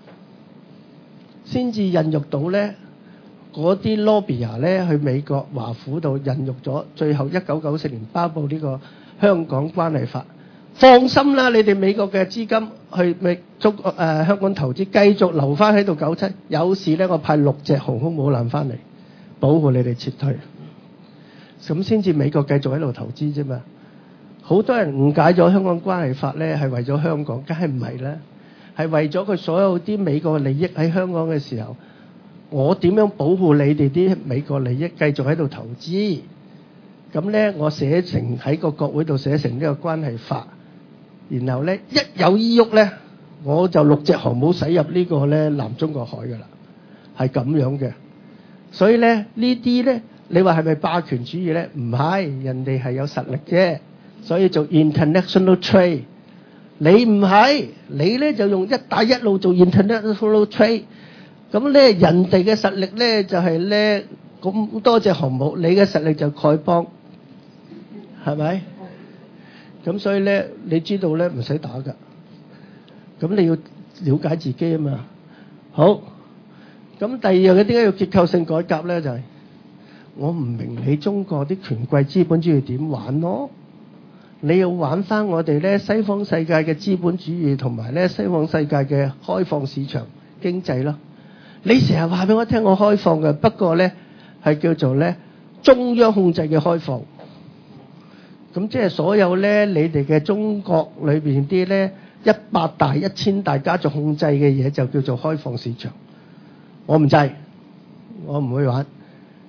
先至孕育到咧嗰啲 lobby 咧去美國華府度孕育咗，最後一九九四年頒布呢個香港關係法。放心啦，你哋美國嘅資金去美中國誒香港投資，繼續留翻喺度九七，有事咧我派六隻航空母艦翻嚟。保護你哋撤退，咁先至美國繼續喺度投資啫嘛。好多人誤解咗香港關係法咧係為咗香港，梗係唔係啦，係為咗佢所有啲美國利益喺香港嘅時候，我點樣保護你哋啲美國利益繼續喺度投資？咁咧我寫成喺個國會度寫成呢個關係法，然後咧一有依喐咧，我就六隻航母駛入呢個咧南中國海噶啦，係咁樣嘅。所以咧呢啲咧，你話係咪霸權主義咧？唔係，人哋係有實力啫。所以做 international trade， 你唔係，你咧就用一帶一路做 international trade。咁咧人哋嘅實力咧就係咧咁多隻航母，你嘅實力就丐幫，係咪？咁所以咧，你知道咧唔使打㗎。咁你要了解自己啊嘛。好。咁第二樣嘢點解要結構性改革咧？就係、是、我唔明你中國啲權貴資本主義點玩咯？你要玩翻我哋咧西方世界嘅資本主義同埋咧西方世界嘅開放市場經濟咯。你成日話俾我聽我開放嘅，不過咧係叫做咧中央控制嘅開放。咁即係所有咧你哋嘅中國裏邊啲咧一百大一千大家族控制嘅嘢就叫做開放市場。我唔制，我唔會玩。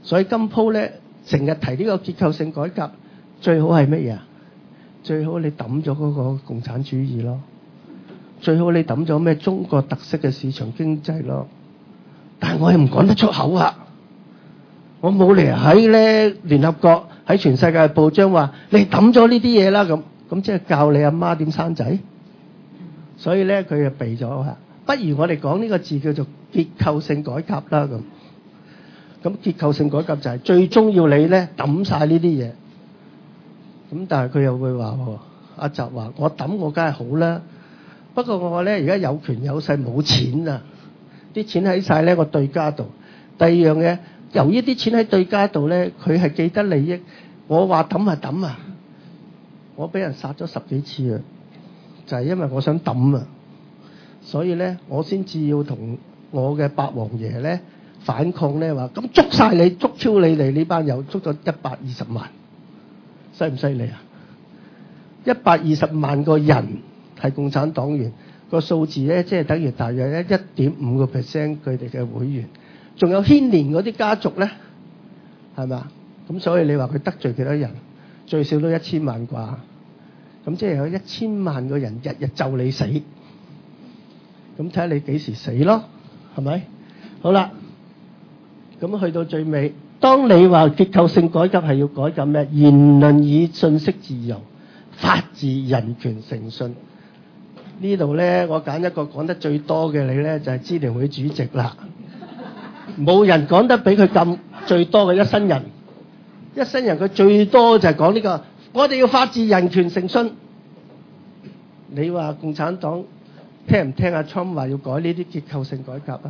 所以今鋪咧成日提呢個結構性改革，最好係乜嘢啊？最好你抌咗嗰個共產主義咯，最好你抌咗咩中國特色嘅市場經濟咯。但係我又唔講得出口啊！我冇嚟喺咧聯合國喺全世界報章話你抌咗呢啲嘢啦，咁咁即係教你阿媽點生仔。所以咧佢就避咗啊！不如我哋講呢個字叫做結構性改革啦咁。咁結構性改革就係最終要你咧抌晒呢啲嘢。咁但係佢又會話喎，阿習話我抌我梗係好啦，不過我咧而家有權有勢冇錢啊，啲錢喺晒咧我對家度。第二樣嘢，由於啲錢喺對家度咧，佢係既得利益，我話抌啊抌啊，我俾人殺咗十幾次啊，就係因為我想抌啊，所以咧我先至要同我嘅八王爺咧反抗咧，話咁捉晒你，捉超你哋呢班友，捉咗一百二十萬。犀唔犀利啊？一百二十萬個人係共產黨員，個數字咧即係等於大約咧一點五個 percent 佢哋嘅會員，仲有牽連嗰啲家族咧，係咪啊？咁所以你話佢得罪幾多人？最少都一千萬啩。咁即係有一千萬個人日日就你死，咁睇下你幾時死咯？係咪？好啦，咁去到最尾。當你話結構性改革係要改革咩？言論與信息自由、法治、人權、誠信。呢度咧，我揀一個講得最多嘅你咧，就係支聯會主席啦。冇人講得比佢咁最多嘅一生人，一生人佢最多就係講呢個，我哋要法治、人權、誠信。你話共產黨聽唔聽阿 Trump 話要改呢啲結構性改革啊？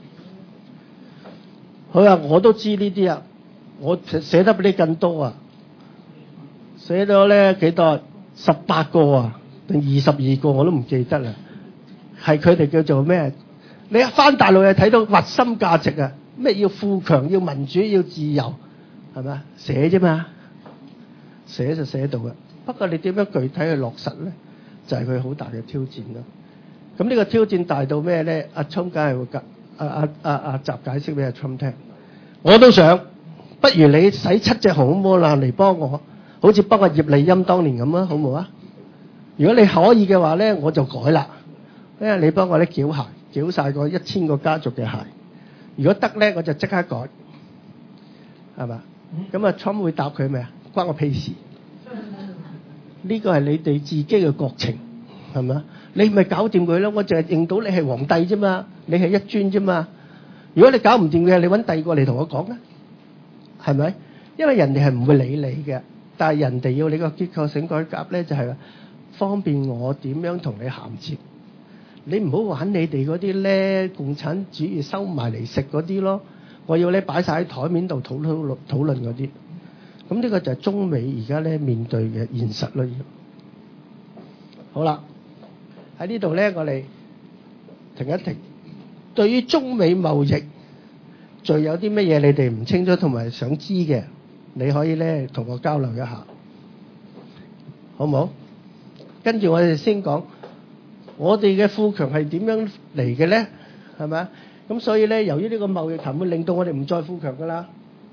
佢話我都知呢啲啊，我寫得比你更多啊，寫咗咧幾多？十八個啊，定二十二個我都唔記得啦。係佢哋叫做咩？你一返大陸就睇到核心價值啊，咩要富強、要民主、要自由，係咪啊？寫啫嘛，寫就寫到嘅。不過你點樣具體去落實咧，就係佢好大嘅挑戰咯。咁呢個挑戰大到咩咧？阿聰梗係會解。阿阿阿阿習解釋俾阿 Trump 聽，我都想，不如你使七隻航空母艦嚟幫我，好似幫阿葉利欽當年咁啊，好唔好啊？如果你可以嘅話咧，我就改啦，因為你幫我咧繳鞋，繳晒個一千個家族嘅鞋。如果得咧，我就即刻改，係嘛？咁啊 Trump 會答佢咩啊？關我屁事！呢個係你哋自己嘅國情，係咪啊？你咪搞掂佢咯，我淨係認到你係皇帝啫嘛，你係一尊啫嘛。如果你搞唔掂嘅，你揾第二個嚟同我講啦，係咪？因為人哋係唔會理你嘅，但係人哋要你個結構性改革咧，就係方便我點樣同你銜接。你唔好玩你哋嗰啲咧共產主義收埋嚟食嗰啲咯，我要你擺晒喺台面度討討討論嗰啲。咁呢個就係中美而家咧面對嘅現實咯。好啦。喺呢度咧，我哋停一停。對於中美貿易，仲有啲乜嘢你哋唔清楚同埋想知嘅，你可以咧同我交流一下，好唔好？跟住我哋先講，我哋嘅富強係點樣嚟嘅咧？係咪啊？咁所以咧，由於呢個貿易談會令到我哋唔再富強噶啦。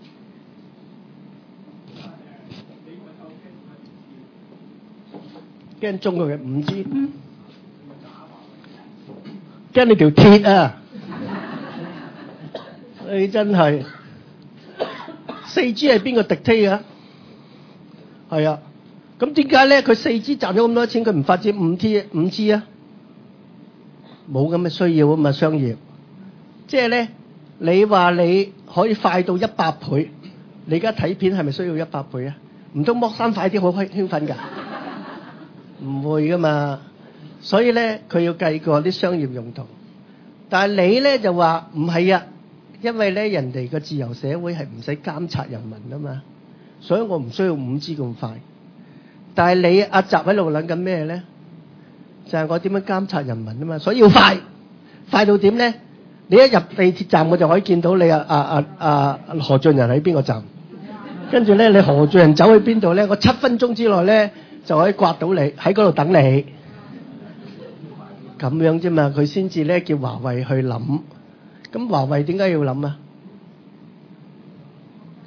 驚中佢嘅五 G。驚你條鐵啊！你真係四 G 係邊個敵推㗎？係啊，咁點解咧？佢四 G 賺咗咁多錢，佢唔發展五 G 五 G 啊？冇咁嘅需要啊嘛，商業。即係咧，你話你可以快到一百倍，你而家睇片係咪需要一百倍啊？唔通剝衫快啲好興奮㗎？唔會㗎嘛。所以咧，佢要計過啲商業用途，但係你咧就話唔係啊，因為咧人哋個自由社會係唔使監察人民啊嘛，所以我唔需要五 G 咁快。但係你阿習喺度諗緊咩咧？就係我點樣監察人民啊嘛，所以要快，快到點咧？你一入地鐵站，我就可以見到你啊啊啊啊何俊仁喺邊個站，跟住咧你何俊仁走去邊度咧？我七分鐘之內咧就可以刮到你喺嗰度等你。咁樣啫嘛，佢先至咧叫華為去諗。咁華為點解要諗啊？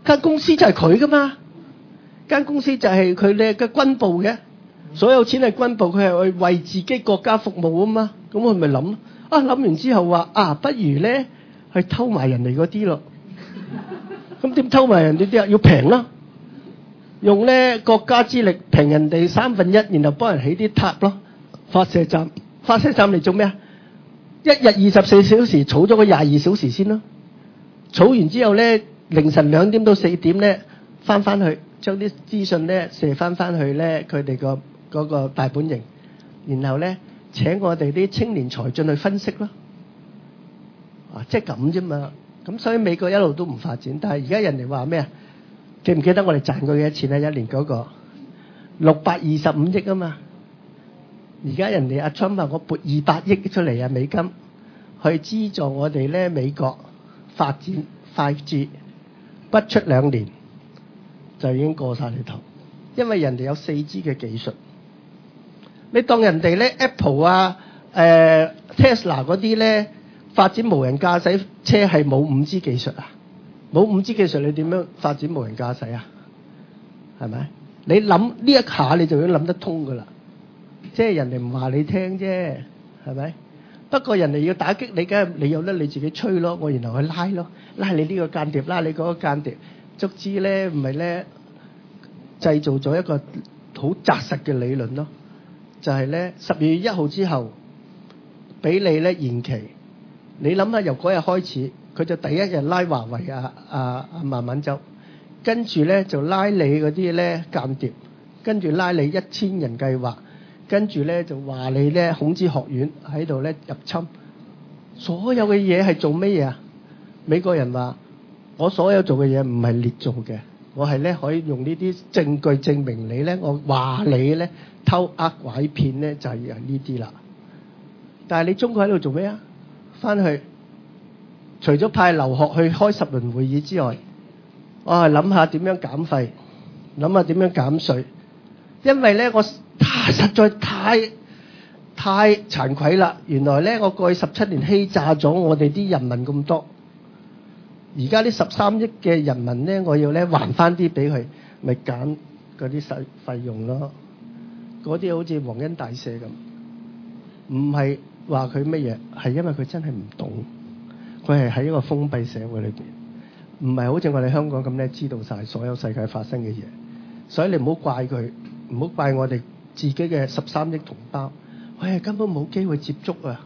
間公司就係佢噶嘛，間公司就係佢哋嘅軍部嘅，所有錢係軍部，佢係去為自己國家服務啊嘛。咁佢咪諗咯？啊諗完之後話啊，不如咧去偷埋人哋嗰啲咯。咁點偷埋人哋啲啊？要平咯，用咧國家之力平人哋三分一，然後幫人起啲塔咯，發射站。發射站嚟做咩啊？一日二十四小時，儲咗個廿二小時先咯。儲完之後咧，凌晨兩點到四點咧，翻翻去將啲資訊咧射翻翻去咧佢哋個嗰個大本營，然後咧請我哋啲青年才俊去分析咯。啊，即係咁啫嘛。咁所以美國一路都唔發展，但係而家人哋話咩啊？記唔記得我哋賺過幾多錢啊？一年嗰個六百二十五億啊嘛。而家人哋阿 Trump 話我撥二百億出嚟啊美金去資助我哋咧美國發展 五 G， 不出兩年就已經過晒你頭，因為人哋有四 G 嘅技術。你當人哋咧 Apple 啊、誒、呃、Tesla 嗰啲咧發展無人駕駛車係冇五 G 技術啊？冇五 G 技術你點樣發展無人駕駛啊？係咪？你諗呢一下你就已經諗得通㗎啦。即係人哋唔話你聽啫，係咪？不過人哋要打擊你，梗係你有得你自己吹咯，我然後去拉咯，拉你呢個間諜，拉你嗰個間諜，卒之咧唔係咧製造咗一個好紮實嘅理論咯，就係咧十二月一號之後俾你咧延期，你諗下由嗰日開始，佢就第一日拉華為啊啊啊孟晚舟，跟住咧就拉你嗰啲咧間諜，跟住拉你一千人計劃。跟住咧就話你咧孔子學院喺度咧入侵，所有嘅嘢係做乜嘢啊？美國人話我所有做嘅嘢唔係列做嘅，我係咧可以用呢啲證據證明你咧，我話你咧偷呃拐騙咧就係呢啲啦。但係你中國喺度做咩啊？翻去除咗派劉鶴去開十輪會議之外，我係諗下點樣減費，諗下點樣減稅，因為咧我。太實在太太慚愧啦！原來咧，我過去十七年欺詐咗我哋啲人民咁多，而家呢十三億嘅人民咧，我要咧還翻啲俾佢，咪減嗰啲費費用咯。嗰啲好似皇恩大赦咁，唔係話佢乜嘢，係因為佢真係唔懂，佢係喺一個封閉社會裏邊，唔係好似我哋香港咁咧，知道晒所有世界發生嘅嘢。所以你唔好怪佢，唔好怪我哋。自己嘅十三億同胞，我係根本冇機會接觸啊！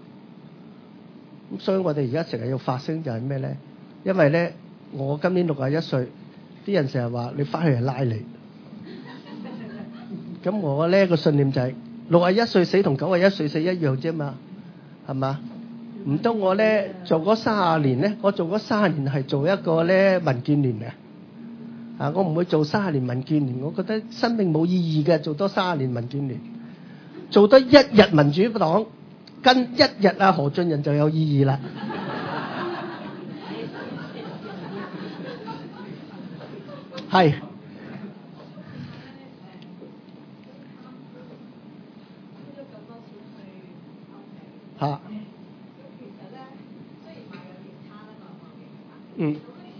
咁所以我哋而家成日要發聲就係咩咧？因為咧，我今年六十一歲，啲人成日話你翻去係拉你。咁我咧個信念就係六十一歲死同九十一歲死一樣啫嘛，係嘛？唔通我咧做嗰三十年咧？我做嗰三十年係做一個咧民建聯嘅。啊！我唔會做三十年民建聯，我覺得生命冇意義嘅，做多三十年民建聯，做多一日民主黨，跟一日啊何俊仁就有意義啦。係嚇，嗯。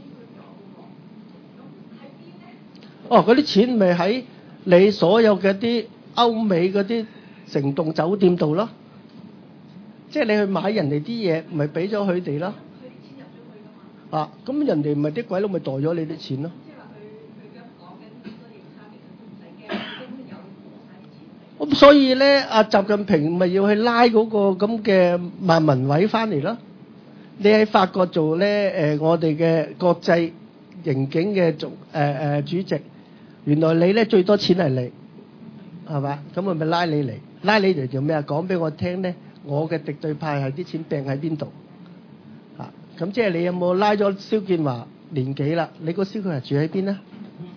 哦，嗰啲錢咪喺你所有嘅啲歐美嗰啲成棟酒店度咯，即係你去買人哋啲嘢，咪俾咗佢哋咯。佢啲錢入咗去㗎嘛。啊，咁人哋咪啲鬼佬咪袋咗你啲錢咯。即係話佢佢而家講緊好多嘢差別，都唔使驚，根本有攞晒啲錢。咁所以咧，阿習近平咪要去拉嗰個咁嘅萬民委翻嚟咯。你喺法國做咧誒，我哋嘅國際刑警嘅總誒誒主席。原來你咧最多錢係你，係嘛？咁我咪拉你嚟，拉你嚟做咩啊？講俾我聽咧，我嘅敵對派係啲錢掟喺邊度？啊，咁即係你有冇拉咗蕭建華年幾啦？你個蕭建華住喺邊啊？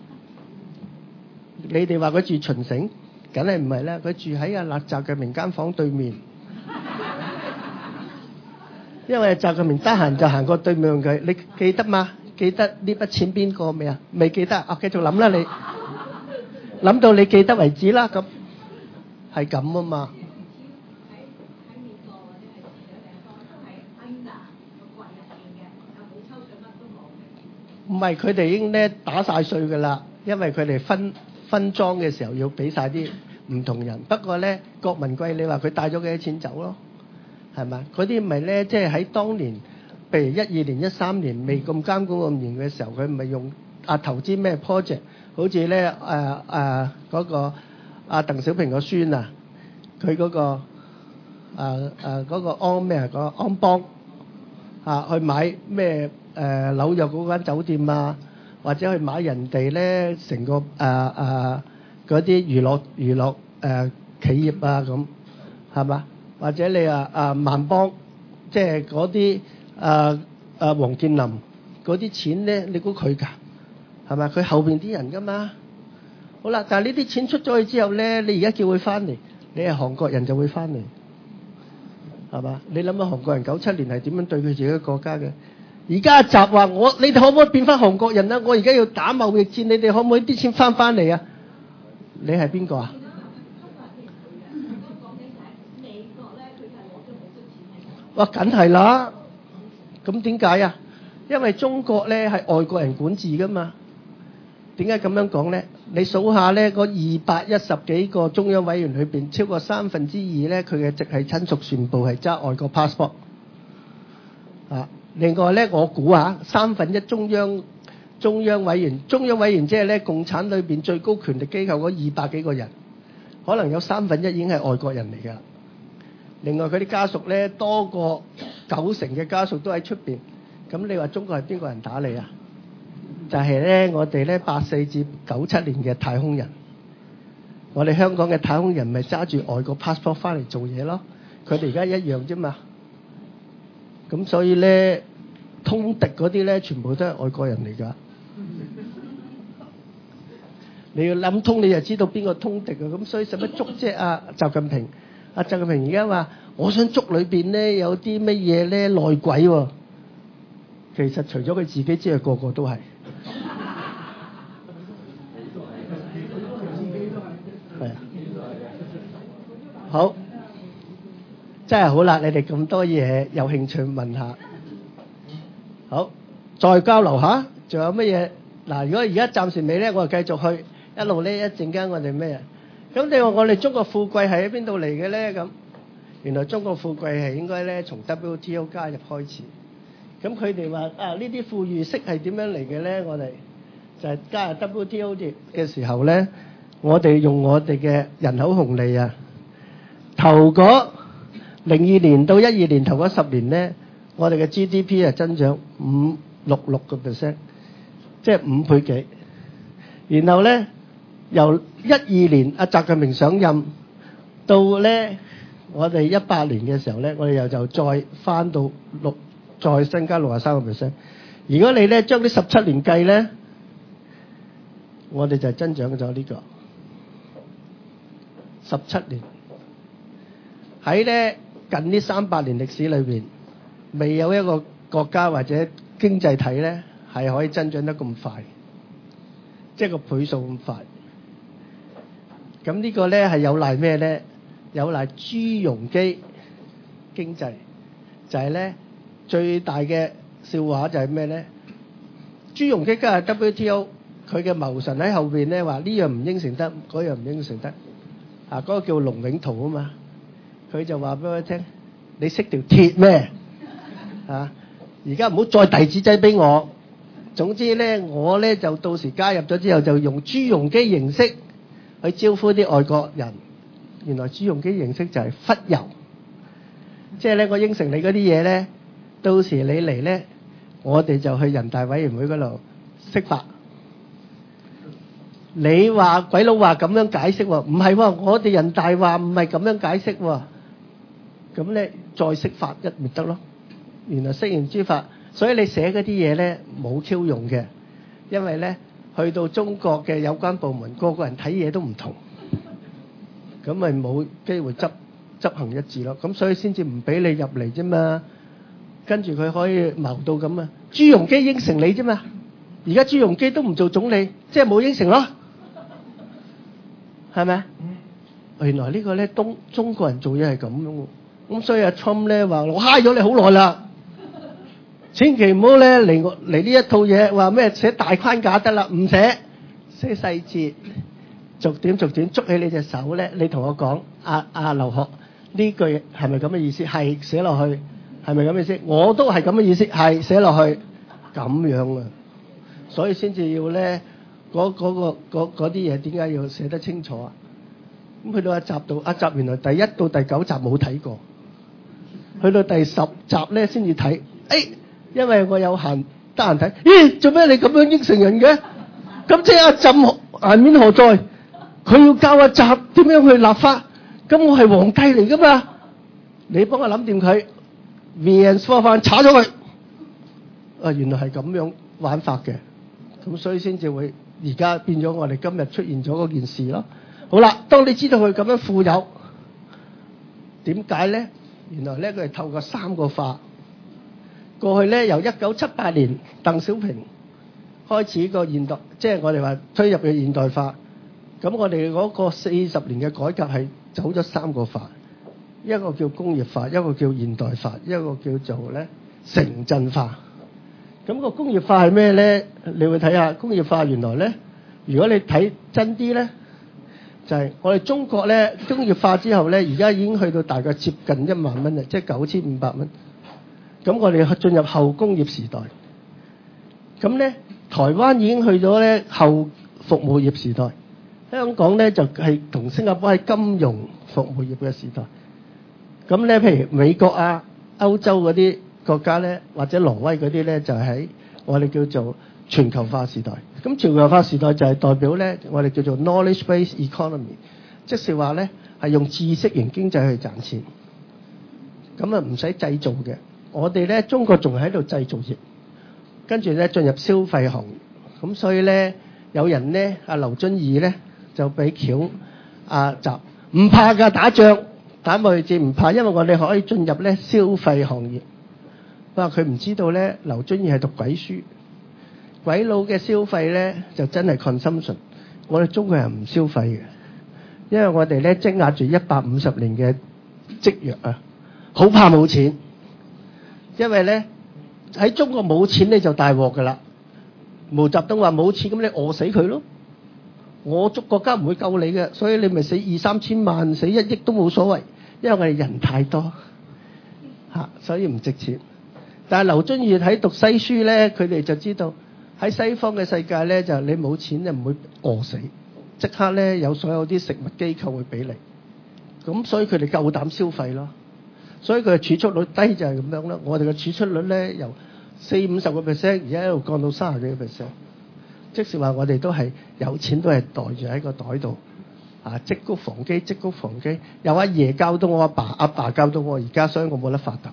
你哋話佢住秦城，梗係唔係啦？佢住喺阿勒習嘅民間房對面，因為習近平得閒就行過對面佢，你記得嘛？記得呢筆錢邊個未啊？未記得啊？繼續諗啦你。諗到你記得為止啦，咁係咁啊嘛。 唔係佢哋已經咧打晒稅㗎啦，因為佢哋分分裝嘅時候要俾晒啲唔同人。不過咧，郭文貴你話佢帶咗幾多錢走咯？係咪？嗰啲咪咧，即係喺當年，譬如一二年、一三年未咁監管咁嚴嘅時候，佢咪用啊投資咩 project？好似咧誒誒嗰個阿鄧小平個孫啊，佢嗰個誒誒嗰個安咩啊個安邦啊，去買咩誒紐約嗰間酒店啊，或者去買人哋咧成個誒誒嗰啲娛樂娛樂誒企業啊咁，係嘛？或者你啊啊萬邦，即係嗰啲誒誒黃建林嗰啲錢咧，你估佢㗎？係咪？佢後邊啲人㗎嘛？好啦，但係呢啲錢出咗去之後咧，你而家叫佢翻嚟，你係韓國人就會翻嚟，係嘛？你諗下韓國人九七年係點樣對佢自己嘅國家嘅？而家習話我，你哋可唔可以變翻韓國人啊？我而家要打貿易戰，你哋可唔可以啲錢翻翻嚟啊？你係邊個啊？哇，梗係啦。咁點解啊？因為中國咧係外國人管治㗎嘛。點解咁樣講咧？你數下咧，嗰二百一十幾個中央委員裏邊，超過三分之二咧，佢嘅直系親屬全部係揸外國 passport。啊，另外咧，我估下三分一中央中央委員，中央委員即係咧共產裏邊最高權力機構嗰二百幾個人，可能有三分一已經係外國人嚟㗎。另外佢啲家屬咧，多過九成嘅家屬都喺出邊。咁你話中國係邊個人打你啊？就係咧，我哋咧八四至九七年嘅太空人，我哋香港嘅太空人咪揸住外國 passport 翻嚟做嘢咯。佢哋而家一樣啫嘛。咁所以咧，通敵嗰啲咧，全部都係外國人嚟㗎。你要諗通，你就知道邊個通敵啊。咁所以使乜捉啫？啊，習近平，阿習近平而家話，我想捉裏邊咧有啲乜嘢咧內鬼喎。其實除咗佢自己之外，個個都係。係啊，好，真係好啦！你哋咁多嘢，有興趣問下。好，再交流下，仲有乜嘢？嗱，如果而家暫時未咧，我就繼續去一路咧，一陣間我哋咩啊？咁你話我哋中國富貴係喺邊度嚟嘅咧？咁原來中國富貴係應該咧從 W T O 加入開始。咁佢哋話啊，呢啲富裕式係點樣嚟嘅咧？我哋就係加入 W T O 嘅時候咧，我哋用我哋嘅人口紅利啊，頭嗰零二年到一二年頭嗰十年咧，我哋嘅 G D P 係增長五六六個 percent， 即係五倍幾。然後咧，由一二年阿習近平上任到咧，我哋一八年嘅時候咧，我哋又就再翻到六。再增加六十三個 percent。如果你咧將啲十七年計咧，我哋就增長咗呢個十七年。喺咧近呢三百年歷史裏邊，未有一個國家或者經濟體咧係可以增長得咁快，即係個倍數咁快。咁呢個咧係有賴咩咧？有賴朱鎔基經濟，就係咧。最大嘅笑話就係咩咧？朱鎔基加入 W T O， 佢嘅謀臣喺後邊咧話呢樣唔應承得，嗰樣唔應承得。啊，嗰、那個叫龍永圖啊嘛，佢就話俾我聽：你識條鐵咩？啊！而家唔好再遞紙仔俾我。總之咧，我咧就到時加入咗之後，就用朱鎔基形式去招呼啲外國人。原來朱鎔基形式就係忽悠，即係咧我應承你嗰啲嘢咧。到時你嚟咧，我哋就去人大委員會嗰度釋法。你話鬼佬話咁樣解釋喎，唔係喎，我哋人大話唔係咁樣解釋喎。咁咧再釋法一咪得咯。原來釋完諸法，所以你寫嗰啲嘢咧冇 Q 用嘅，因為咧去到中國嘅有關部門，個個人睇嘢都唔同，咁咪冇機會執執行一致咯。咁所以先至唔俾你入嚟啫嘛。跟住佢可以謀到咁啊！朱鎔基應承你啫嘛，而家朱鎔基都唔做總理，即係冇應承咯，係咪啊？原來呢個咧東中國人做嘢係咁樣喎，咁所以阿 Trump 咧話我蝦咗你好耐啦， 千祈唔好咧嚟我嚟呢一套嘢，話咩寫大框架得啦，唔寫，寫細節，逐點逐點捉起你隻手咧。你同我講，阿阿劉學呢句係咪咁嘅意思？係寫落去，係咪咁嘅意思？我都係咁嘅意思，係寫落去，咁樣啊。所以先至要咧，嗰嗰個嗰嗰啲嘢點解要寫得清楚啊？咁去到一集度，一集原來第一到第九集冇睇過，去到第十集咧先至睇。誒，因為我有閒得閒睇。咦，做咩你咁樣應承人嘅？咁即係阿朕顏面何在？佢要教阿習點樣去立法。咁我係皇帝嚟噶嘛？你幫我諗掂佢 ，V and four 翻炒咗佢。啊，原來係咁樣玩法嘅。咁所以先至會而家變咗我哋今日出現咗嗰件事咯。好啦，當你知道佢咁樣富有，點解咧？原來咧佢係透過三個化。過去咧由一九七八年鄧小平開始個現代，即係我哋話推入嘅現代化。咁我哋嗰個四十年嘅改革係走咗三個化，一個叫工業化，一個叫現代化，一個叫做咧城鎮化。咁個工業化係咩咧？你會睇下工業化原來咧，如果你睇真啲咧，就係我哋中國咧工業化之後咧，而家已經去到大概接近一萬蚊啦，即係九千五百蚊。咁我哋進入後工業時代。咁咧，台灣已經去咗咧後服務業時代。香港咧就係同新加坡喺金融服務業嘅時代。咁咧，譬如美國啊、歐洲嗰啲國家咧，或者挪威嗰啲咧，就係喺我哋叫做全球化時代。咁全球化時代就係代表咧，我哋叫做 knowledge-based economy， 即是話咧係用知識型經濟去賺錢。咁啊唔使製造嘅。我哋咧中國仲喺度製造業，跟住咧進入消費行業。咁所以咧有人咧阿劉遵義咧就俾橋阿習唔怕㗎，打仗打貿易戰唔怕，因為我哋可以進入咧消費行業。不過佢唔知道咧，劉遵義係讀鬼書，鬼佬嘅消費咧就真係 consumption。我哋中國人唔消費嘅，因為我哋咧積壓住一百五十年嘅積弱啊，好怕冇錢。因為咧喺中國冇錢你就大鑊㗎啦。毛澤東話冇錢咁你餓死佢咯。我國家唔會救你嘅，所以你咪死二三千萬、死一億都冇所謂，因為我哋人太多嚇，所以唔值錢。但係劉遵義喺讀西書咧，佢哋就知道喺西方嘅世界咧，就你冇錢就唔會餓死，即刻咧有所有啲食物機構會俾你。咁所以佢哋夠膽消費咯。所以佢嘅儲蓄率低就係咁樣啦。我哋嘅儲蓄率咧由四五十個 percent， 而家一路降到三十幾個 percent。即是話我哋都係有錢都係袋住喺個袋度，啊積谷防饑，積谷防饑。由阿爺教到我阿爸，阿爸教到我而家，所以我冇得發達。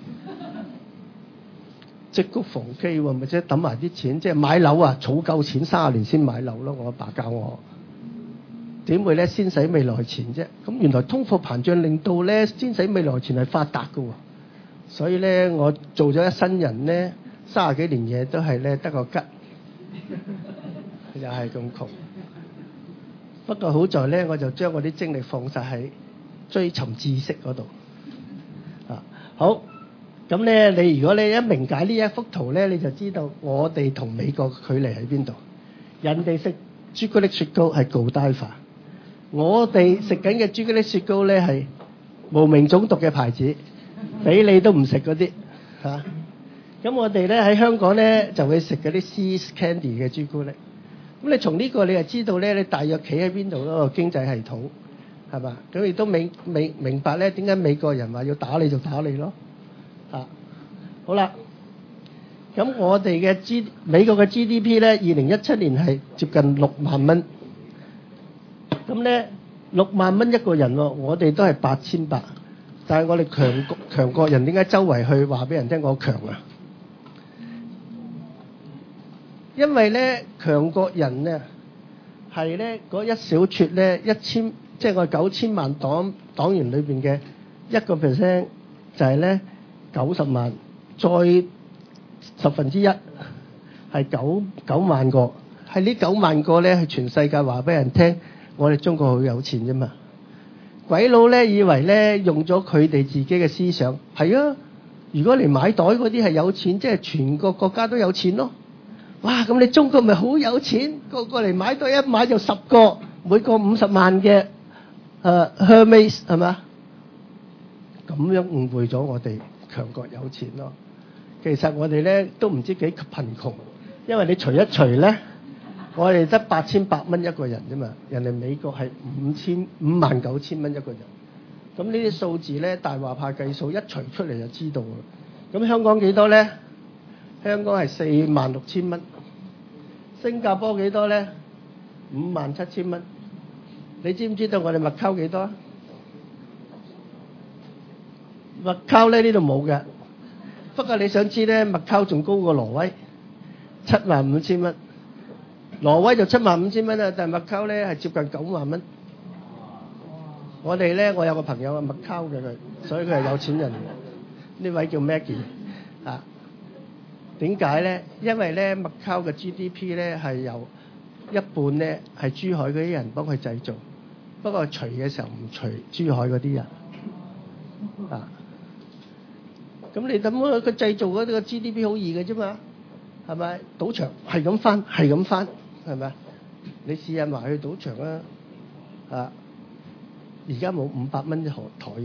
積谷防饑喎，咪即係揼埋啲錢，即係買樓啊，儲夠錢三十年先買樓咯。我阿爸教我。點會咧先使未來錢啫？咁原來通貨膨脹令到咧先使未來錢係發達㗎喎，所以咧我做咗一生人咧三十幾年嘢都係咧得個吉，又係咁窮。不過好在咧，我就將我啲精力放晒喺追尋知識嗰度。啊，好，咁咧你如果你一明解呢一幅圖咧，你就知道我哋同美國距離喺邊度。人哋食朱古力雪糕係高低化。我哋食緊嘅朱古力雪糕咧係無名種毒嘅牌子，俾你都唔食嗰啲嚇。咁我哋咧喺香港咧就會食嗰啲 See's Candy 嘅朱古力。咁你從呢個你就知道咧，你大約企喺邊度嗰個經濟系統係嘛？咁亦都明明明白咧點解美國人話要打你就打你咯嚇。好啦，咁我哋嘅 G 美國嘅 G D P 咧，二零一七年係接近六萬蚊。咁咧六萬蚊一個人喎，我哋都係八千八，但係我哋強國強國人點解周圍去話俾人聽我強啊？因為咧強國人咧係咧嗰一小撮咧一千，即係我九千萬黨黨員裏邊嘅一個 percent 就係咧九十萬，再十分之一係九九萬個，係呢九萬個咧係全世界話俾人聽。我哋中國好有錢啫嘛，鬼佬咧以為咧用咗佢哋自己嘅思想，係啊， 如果連買袋嗰啲係有錢，即係全個國家都有錢咯。哇！咁你中國咪好有錢，個個嚟買袋一買就十個，每個五十萬嘅誒 Hermes 係嘛？咁樣誤會咗我哋強國有錢咯。其實我哋咧都唔知幾貧窮，因為你除一除咧，我哋得八千八蚊一個人啫嘛，人哋美國係五千五萬九千蚊一個人。咁呢啲數字咧，大話怕計數，一除出嚟就知道啦。咁香港幾多咧？香港係四萬六千蚊。新加坡幾多咧？五萬七千蚊。你知唔知道我哋麥溝幾多？麥溝咧呢度冇嘅。不過你想知咧，麥溝仲高過挪威，七萬五千蚊。挪威就七萬五千蚊啦，但係麥溝咧係接近九萬蚊。我哋咧，我有個朋友係麥溝嘅佢，所以佢係有錢人。呢位叫 Maggie 啊。點解咧？因為咧麥溝嘅 G D P 咧係由一半咧係珠海嗰啲人幫佢製造，不過除嘅時候唔除珠海嗰啲人啊。咁你諗啊，佢製造嗰啲個 G D P 好易嘅啫嘛，係咪？賭場係咁翻，係咁翻，係咪？你試下埋去賭場啦，啊！而家冇五百蚊一台嘅，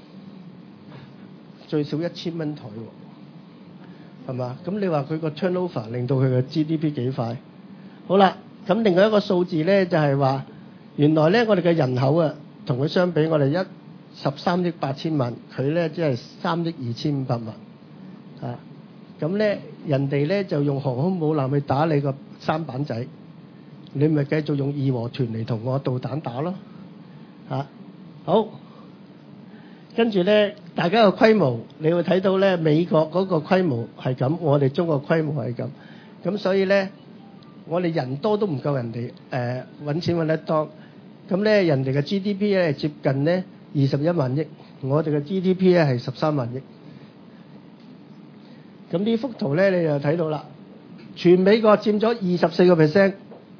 最少一千蚊台喎，係嘛？咁你話佢個 turnover 令到佢嘅 G D P 幾快？好啦，咁另外一個數字咧就係話，原來咧我哋嘅人口啊，同佢相比，我哋一十三億八千萬，佢咧只係三億二千五百萬，啊！咁咧人哋咧就用航空母艦去打你個舢板仔，你咪繼續用義和團嚟同我導彈打咯，嚇！好，跟住咧，大家個規模，你會睇到咧，美國嗰個規模係咁，我哋中國規模係咁，咁所以咧，我哋人多都唔夠人哋誒揾錢揾得多，咁咧人哋嘅 G D P 咧接近咧二十一萬億，我哋嘅 G D P 咧係十三萬億，咁呢幅圖咧你就睇到啦，全美國佔咗二十四個 percent，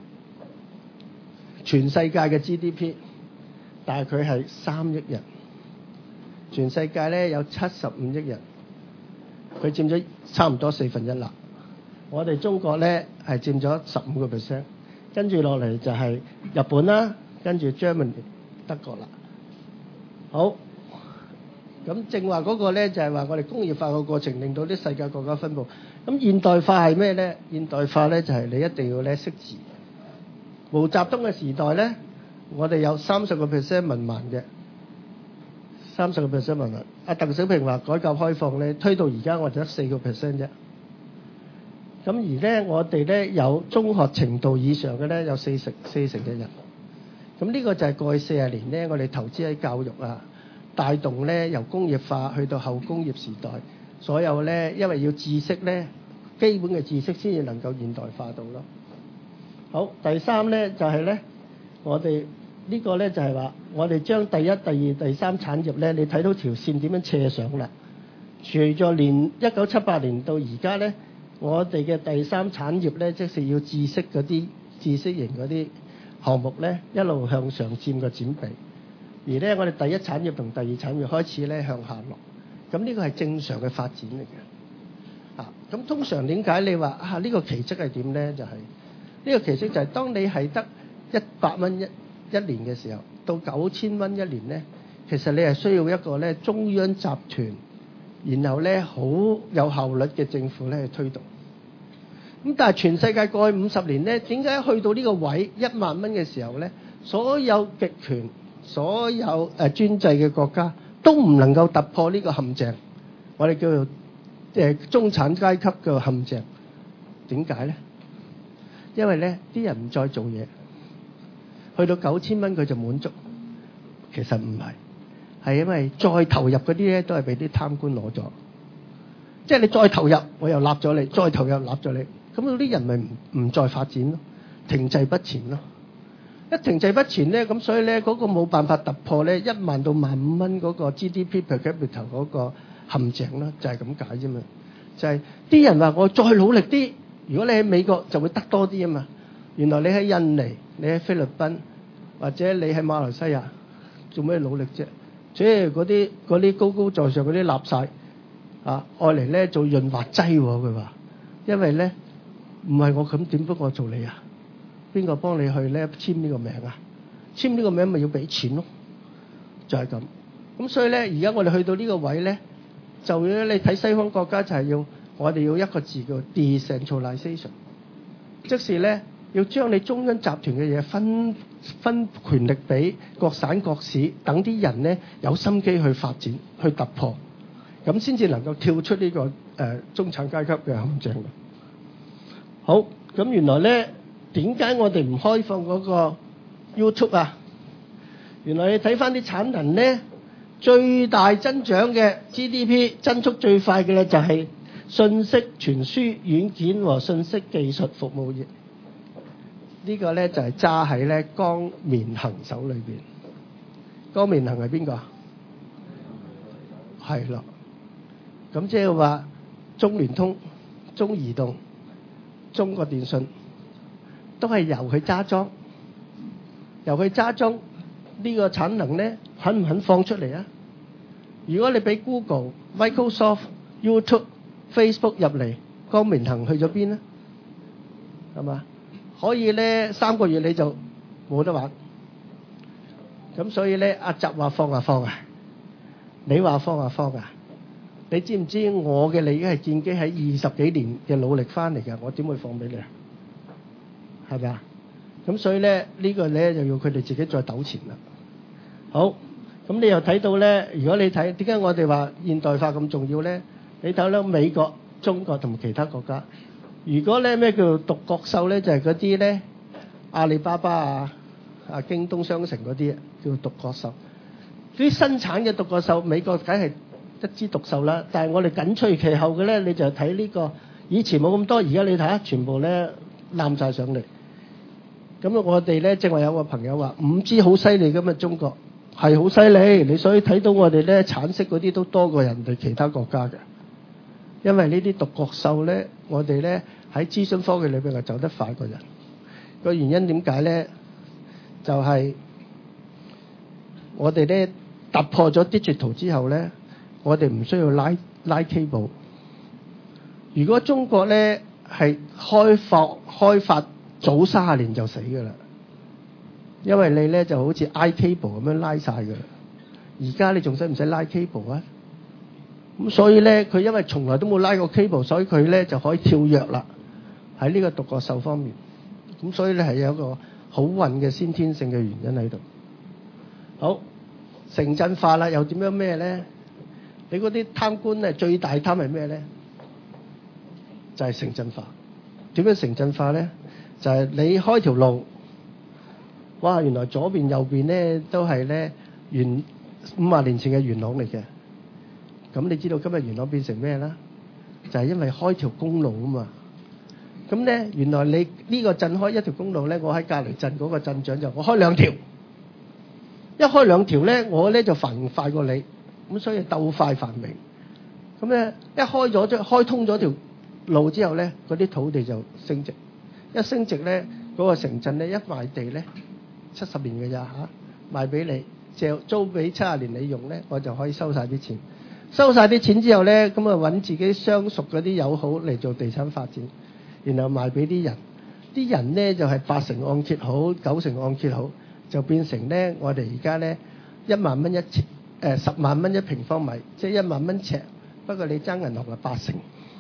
全世界嘅 G D P。但係佢係三億人，全世界咧有七十五億人，佢佔咗差唔多四分一啦。我哋中國咧係佔咗十五個 percent， 跟住落嚟就係日本啦，跟住 Germany 德國啦。好，咁正話嗰個咧就係話我哋工業化嘅過程令到啲世界國家分佈。咁現代化係咩咧？現代化咧就係你一定要咧識字。毛澤東嘅時代咧。我哋有三十個 percent 文盲嘅，三十個 percent 文盲。阿鄧小平話改革開放咧，推到而家我哋得四個 percent 啫。咁而咧，我哋咧有中學程度以上嘅咧，有四成四成嘅人。咁呢個就係過去四十年咧，我哋投資喺教育啊，帶動咧由工業化去到後工業時代，所有咧因為要知識咧，基本嘅知識先至能夠現代化到咯。好，第三咧就係咧，我哋。呢個咧就係話，我哋將第一、第二、第三產業咧，你睇到條線點樣斜上啦？隨著年一九七八年到而家咧，我哋嘅第三產業咧，即係要知識嗰啲知識型嗰啲項目咧，一路向上佔個佔比。而咧，我哋第一產業同第二產業開始咧向下落。咁呢個係正常嘅發展嚟嘅。啊，咁通常點解你話啊呢個奇蹟係點咧？就係呢個奇蹟就係當你係得一百蚊一一年嘅時候，到九千蚊一年咧，其實你係需要一個咧中央集團，然後咧好有效率嘅政府咧去推動。咁但係全世界過去五十年咧，點解去到呢個位一萬蚊嘅時候咧，所有極權、所有誒專制嘅國家都唔能夠突破呢個陷阱？我哋叫做誒中產階級嘅陷阱。點解咧？因為咧啲人唔再做嘢。去到九千蚊佢就滿足，其實唔係，係因為再投入嗰啲咧都係俾啲貪官攞咗，即係你再投入我又立咗你，再投入立咗你，咁嗰啲人咪唔唔再發展咯，停滯不前咯，一停滯不前咧，咁所以咧嗰個冇辦法突破咧一萬到萬五蚊嗰個 G D P per capita 嗰個陷阱啦，就係咁解啫嘛，就係啲人話我再努力啲，如果你喺美國就會得多啲啊嘛。原來你喺印尼、你喺菲律賓或者你喺馬來西亞做咩努力啫？即係嗰啲嗰啲高高在上嗰啲立晒， 啊，愛嚟咧做潤滑劑喎。佢話，因為咧唔係我咁點幫我做你啊？邊個幫你去咧簽呢個名啊？簽呢個名咪要俾錢咯，就係咁。咁所以咧，而家我哋去到呢個位咧，就要你睇西方國家就係要我哋要一個字叫 decentralization， 即是咧要將你中央集團嘅嘢分分權力俾各省各市，等啲人咧有心機去發展去突破，咁先至能夠跳出呢、這個誒、呃、中產階級嘅陷阱。好，咁原來咧點解我哋唔開放嗰個 YouTube 啊？原來你睇翻啲產能咧，最大增長嘅 G D P 增速最快嘅咧就係信息傳輸軟件和信息技術服務業。呢個咧就係揸喺咧江綿恒手裏邊。江綿恒係邊個？係啦。咁即係話中聯通、中移動、中國電信都係由佢揸莊，由佢揸莊呢個產能咧，肯唔肯放出嚟啊？如果你俾 Google、Microsoft、YouTube、Facebook 入嚟，江綿恒去咗邊咧？係嘛？可以咧三個月你就冇得玩。咁所以咧，阿習話放啊放啊，你話放啊放啊。你知唔知我嘅利益係建基喺二十幾年嘅努力翻嚟㗎？我點會放俾你啊？係咪啊？咁所以咧，呢個咧就要佢哋自己再糾纏啦。好，咁你又睇到咧，如果你睇點解我哋話現代化咁重要咧？你睇到美國、中國同其他國家，如果咧咩叫獨角獸咧，就係嗰啲咧阿里巴巴啊、啊京東商城嗰啲叫獨角獸。啲生產嘅獨角獸，美國梗係一枝獨秀啦，但係我哋緊隨其後嘅咧，你就睇呢個以前冇咁多，而家你睇下全部咧攬曬上嚟。咁啊，我哋咧正話有個朋友話五 G 好犀利㗎嘛，中國係好犀利，你所以睇到我哋咧產色嗰啲都多過人哋其他國家嘅，因為呢啲獨角獸咧，我哋咧喺資訊科技裏邊係走得快過人。個原因點解咧？就係我哋咧突破咗 digital 之後咧。我哋唔需要拉拉 cable。如果中國咧係開發開發早三十年就死㗎啦，因為你咧就好似 I cable 咁樣拉晒㗎啦。而家你仲使唔使拉 cable 啊？咁所以咧，佢因為從來都冇拉過 cable，所以佢咧就可以跳躍啦。喺呢個獨角獸方面，咁所以咧係有一個好運嘅先天性嘅原因喺度。好，城鎮化啦，又點樣咩咧？你嗰啲貪官咧，最大貪係咩咧？就係、是、城鎮化。點樣城鎮化咧？就係、是、你開條路，哇！原來左邊右邊咧都係咧元五十年前嘅元朗嚟嘅。咁你知道今日元朗變成咩啦？就係、是、因為開條公路啊嘛。咁咧，原來你呢個鎮開一條公路咧，我喺隔離鎮嗰個鎮長就我開兩條。一開兩條咧，我咧就繁快過你。咁所以鬥快繁榮，咁咧一開咗即係開通咗條路之後咧，嗰啲土地就升值，一升值咧，嗰個城鎮咧一賣地咧七十年嘅咋嚇，賣俾你借租俾七十年你用咧，我就可以收曬啲錢，收曬啲錢之後咧，咁啊揾自己相熟嗰啲友好嚟做地產發展，然後賣俾啲人，啲人咧就係八成按揭好，九成按揭好，就變成咧我哋而家咧一萬蚊一尺。誒十萬蚊一平方米，即係一萬蚊尺。不過你爭銀行係八成，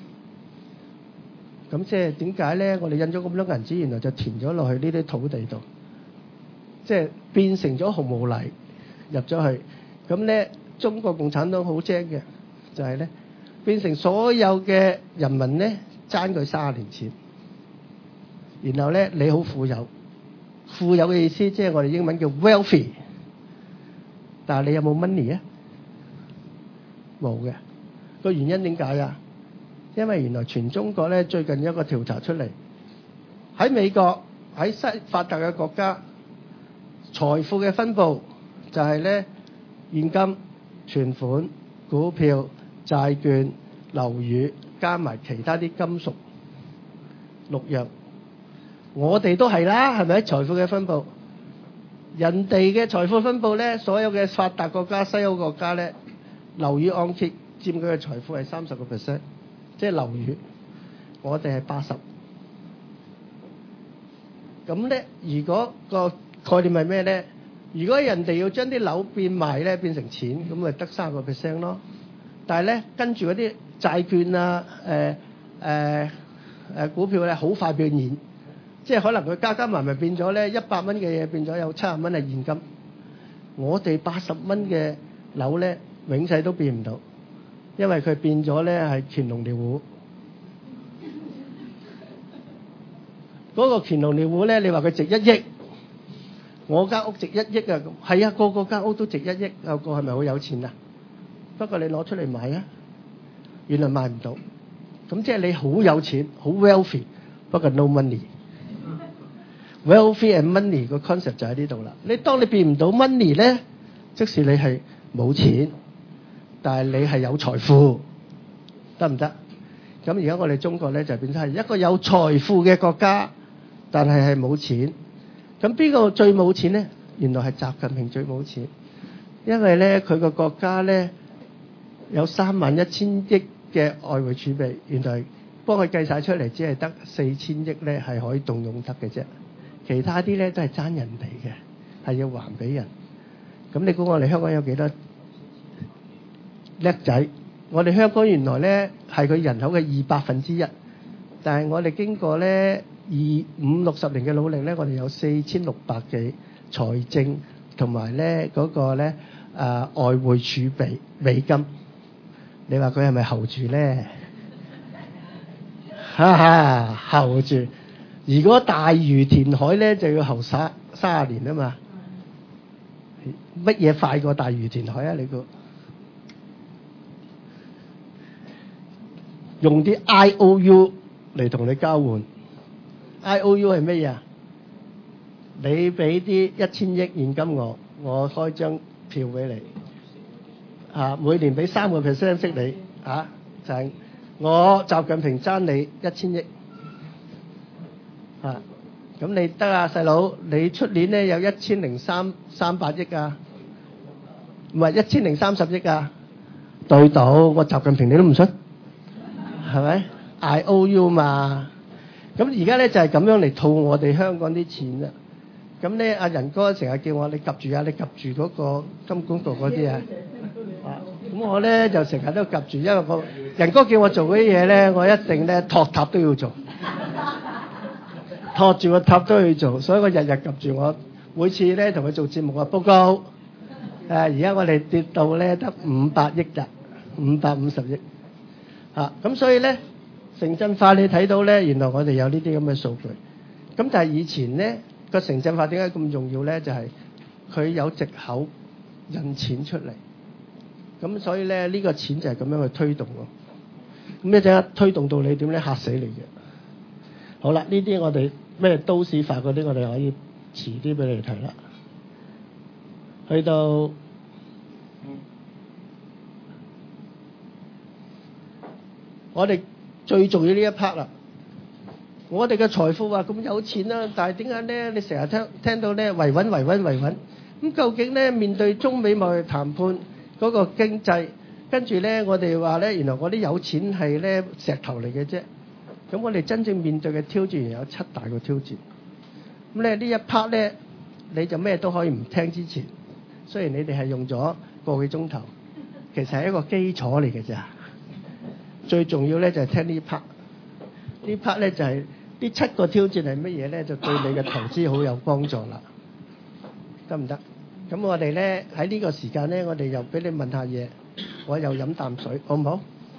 咁即係點解咧？我哋印咗咁多銀紙，原來就填咗落去呢啲土地度，即係變成咗紅毛泥入咗去。咁咧，中國共產黨好精嘅，就係咧變成所有嘅人民咧爭佢三十年錢，然後咧你好富有，富有嘅意思即係我哋英文叫 wealthy。但係你有冇 money 啊？冇嘅。個原因點解啊？因為原來全中國咧最近有一個調查出嚟，喺美國喺西發達嘅國家，財富嘅分佈就係咧現金、存款、股票、債券、樓宇加埋其他啲金屬六樣。我哋都係啦，係咪？財富嘅分佈。人哋嘅財富分佈咧，所有嘅發達國家、西歐國家咧，樓宇按揭佔佢嘅財富係三十個 percent， 即係樓宇，我哋係八十。咁咧，如果個概念係咩咧？如果人哋要將啲樓變賣咧，變成錢，咁咪得三個 percent 咯。但係咧，跟住嗰啲債券啊、誒誒誒股票咧，好快變現，即係可能佢加加埋埋變咗咧，一百蚊嘅嘢變咗有七十蚊係現金。我哋八十蚊嘅樓咧，永世都變唔到，因為佢變咗咧係乾隆尿壺。嗰個乾隆尿壺咧，你話佢值一億，我間屋值一億啊！係啊，個個間屋都值一億，有個係咪好有錢啊？不過你攞出嚟買啊，原來買唔到。咁即係你好有錢，好 wealthy， 不過 no money。wealthy and money 個 concept 就喺呢度啦。你當你變唔到 money 咧，即使你係冇錢，但係你係有財富，得唔得？咁而家我哋中國咧就變咗係一個有財富嘅國家，但係係冇錢。咁邊個最冇錢咧？原來係習近平最冇錢，因為咧佢個國家咧有三萬一千億嘅外匯儲備，原來幫佢計晒出嚟，只係得四千億咧係可以動用得嘅啫，其他啲咧都係爭人哋嘅，係要還俾人。咁你估我哋香港有幾多叻仔？我哋香港原來咧係佢人口嘅二百分之一，但係我哋經過咧二五六十年嘅努力咧，我哋有四千六百幾財政同埋咧嗰個咧啊外匯儲備美金。你話佢係咪睺住咧？哈哈，睺住。如果大嶼填海咧，就要睺三三十年啊嘛。乜嘢快過大嶼填海啊？你估？用啲 I O U 嚟同你交換 ，I O U 係咩嘢啊？你俾啲一千億現金我，我開張票俾你，啊，每年俾三個 percent 息你，啊，就係、是、我習近平爭你一千億，啊，咁你得啊，細佬，你出年咧有一千零三三百億啊，唔係一千零三十億啊，對到我習近平你都唔信？係咪 I O U 嘛？咁而家咧就係、是、咁樣嚟套我哋香港啲錢啦。咁咧阿仁哥成日叫我你及住啊，你及住嗰個金管局嗰啲啊。啊，咁我咧就成日都及住，因為我仁哥叫我做嗰啲嘢咧，我一定咧托塔都要做，托住個塔都要做，所以我日日及住我。每次咧同佢做節目啊，報告誒，而家我哋跌到咧得五百億咋，五百五十億。啊，咁所以咧，城鎮化你睇到咧，原來我哋有呢啲咁嘅數據。咁但係以前咧個城鎮化點解咁重要咧？就係、是、佢有藉口印錢出嚟。咁所以咧呢、這個錢就係咁樣去推動咯。咁一陣間推動到你點咧嚇死你嘅。好啦，呢啲我哋咩都市化嗰啲，我哋可以遲啲俾你睇啦。去到。我哋最重要呢一 part 啦，我哋嘅財富話咁有錢啦、啊，但係點解咧？你成日聽聽到咧維穩維穩維穩，咁究竟咧面對中美貿易談判嗰個經濟，跟住咧我哋話咧，原來我啲有錢係咧石頭嚟嘅啫。咁我哋真正面對嘅挑戰有七大個挑戰。咁咧呢一 part 咧，你就咩都可以唔聽之前，雖然你哋係用咗個幾鐘頭，其實係一個基礎嚟嘅咋。最重要咧就係聽呢 part，呢 part 咧就係呢七個挑戰係乜嘢咧？就對你嘅投資好有幫助啦，得唔得？咁我哋咧喺呢個時間咧，我哋又俾你問下嘢，我又飲啖水，好唔好？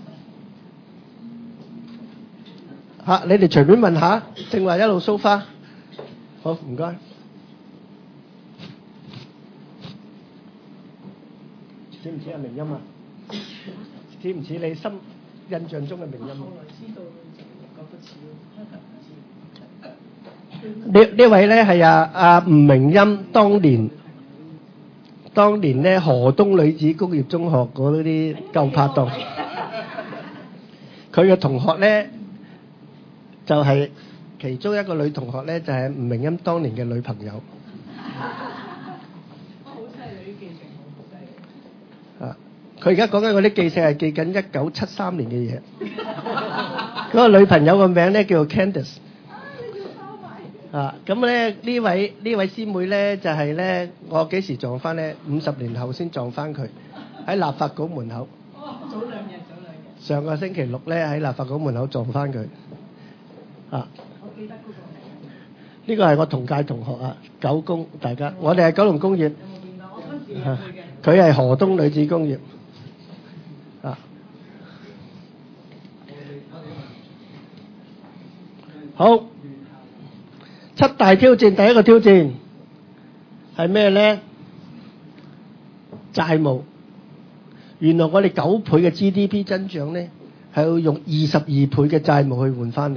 嚇，你哋隨便問下，正話一路蘇花，好唔該。似唔似係明音啊？似唔似你心印象中嘅明音？呢呢位咧係啊啊吳明音，當年當年咧河東女子工業中學嗰啲舊拍檔，佢嘅同學咧就係、是、其中一個女同學咧就係、是、吳明音當年嘅女朋友。好犀利，記性好犀利。啊！ 佢而家講緊嗰啲記性係記緊一九七三年嘅嘢。嗰個女朋友個名咧叫做 Candice。啊，咁咧呢位呢位師妹咧就係咧，我幾時撞翻咧？五十年後先撞翻佢喺立法局門口。 哦，早兩日，早兩日。 上個星期六咧喺立法局門口撞翻佢。啊。 我記得嗰個係。 呢個係我同屆同學啊，九公大家，我哋係九龍工業。 有冇見到？我嗰時入去嘅。 佢係河東女子工業。啊。好。七大挑戰，第一個挑戰係咩咧？債務。原來我哋九倍嘅 G D P 增長咧，係要用二十二倍嘅債務去換翻嚟。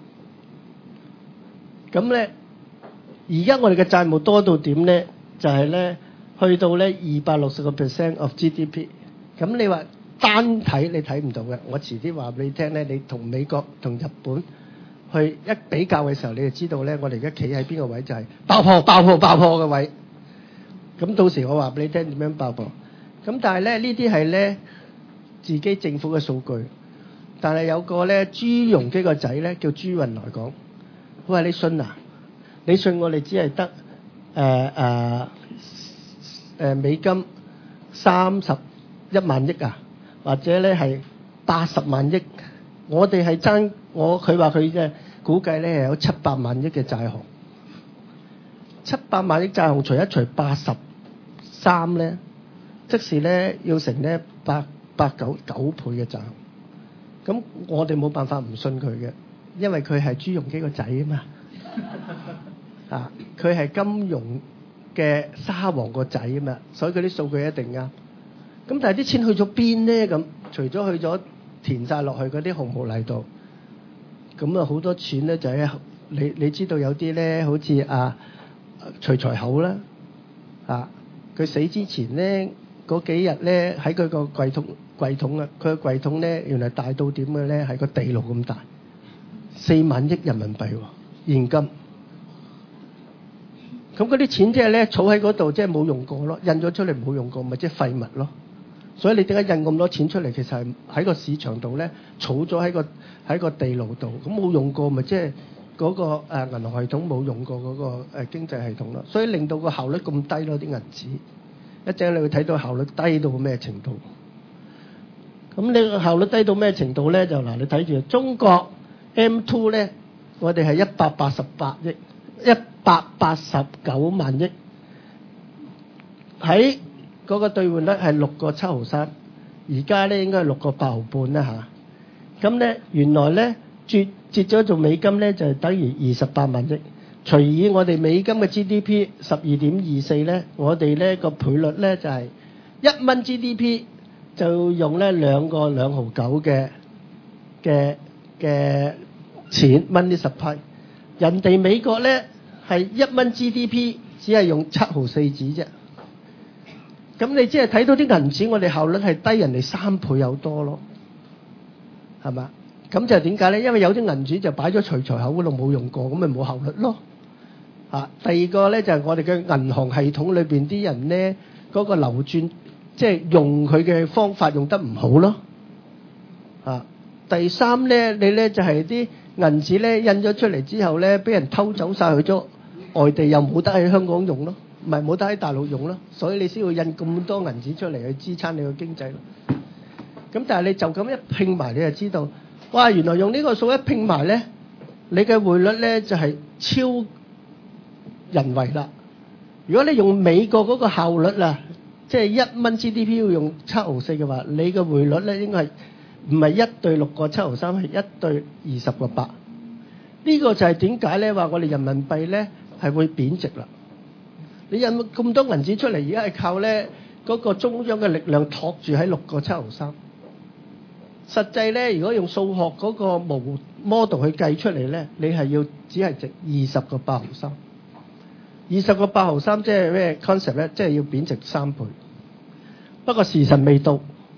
咁咧，而家我哋嘅債務多到點咧？就係咧，去到咧二百六十個 percent of G D P。咁你話單睇你睇唔到嘅，我遲啲話俾你聽咧，你同美國同日本去一比較嘅時候，你就知道咧，我哋而家企喺邊個位，就係爆破、爆破、爆破嘅位。咁到時我話俾你聽點樣爆破。咁但係咧，呢啲係咧自己政府嘅數據。但係有個咧朱鎔基個仔咧叫朱運來講，佢話你信啊？你信我哋只係得誒誒誒美金三十一萬億啊，或者咧係八十萬億。我哋係爭我佢話佢嘅估計咧係有七百萬億嘅債項，七百萬億債項除一除八十三咧，即是咧要成咧八八九九倍嘅債項。咁我哋冇辦法唔信佢嘅，因為佢係朱鎔基個仔啊嘛，啊佢係金融嘅沙皇個仔啊嘛，所以佢啲數據一定啱。咁但係啲錢去咗邊咧？咁除咗去咗填晒落去嗰啲紅毛泥度，咁啊好多錢咧就係你你知道有啲咧好似啊徐才厚啦，啊佢死之前咧嗰幾日咧喺佢個櫃桶櫃桶啊，佢個櫃桶咧原來大到點嘅咧係個地牢咁大，四萬億人民幣喎現金。咁嗰啲錢即係咧儲喺嗰度，即係冇用過咯，印咗出嚟冇用過，咪即係廢物咯。所以你點解印咁多錢出嚟？其實係喺個市場度咧，儲咗喺個喺個地牢度，咁冇用過，咪即係嗰個誒銀行系統冇用過嗰個誒經濟系統咯。所以令到個效率咁低咯，啲銀紙一陣你會睇到效率低到咩程度。咁你個效率低到咩程度咧？就嗱，你睇住中國 M two 咧，我哋係一百八十八億，一百八十九萬億喺。嗰個兌換率係六個七毫三，而家咧應該係六個八毫半啦嚇。咁咧原來咧折折咗做美金咧就係等於二十八萬億。除以我哋美金嘅 G D P 十二點二四咧，我哋咧個倍率咧就係一蚊 G D P 就用咧兩個兩毫九嘅嘅嘅錢 money supply。人哋美國咧係一蚊 G D P 只係用七毫四紙啫。咁你即係睇到啲銀紙，我哋效率係低人哋三倍有多咯，係嘛？咁就係點解咧？因為有啲銀紙就擺咗隨隨口嗰度冇用過，咁咪冇效率咯。啊，第二個咧就係我哋嘅銀行系統裏邊啲人咧，嗰個流轉即係用佢嘅方法用得唔好咯。啊，第三咧，你咧就係啲銀紙咧印咗出嚟之後咧，俾人偷走曬去咗外地，又冇得喺香港用咯。唔係冇得喺大陸用咯，所以你先要印咁多銀紙出嚟去支撐你個經濟咯。咁但係你就咁一拼埋，你就知道，哇！原來用呢個數一拼埋咧，你嘅匯率咧就係超人為啦。如果你用美國嗰個效率啦，即係一蚊 G D P 要用七毫四嘅話，你嘅匯率咧應該係唔係一對六個七毫三，係一對二十個八。呢個就係點解咧話我哋人民幣咧係會貶值啦。你印咁多銀紙出嚟，而家係靠咧嗰個中央嘅力量托住喺六個七毫三。實際咧，如果用數學嗰個模 model 去計出嚟咧，你係要只係值二十個八毫三。二十個八毫三即係咩 concept 咧？即係要貶值三倍。不過時辰未到。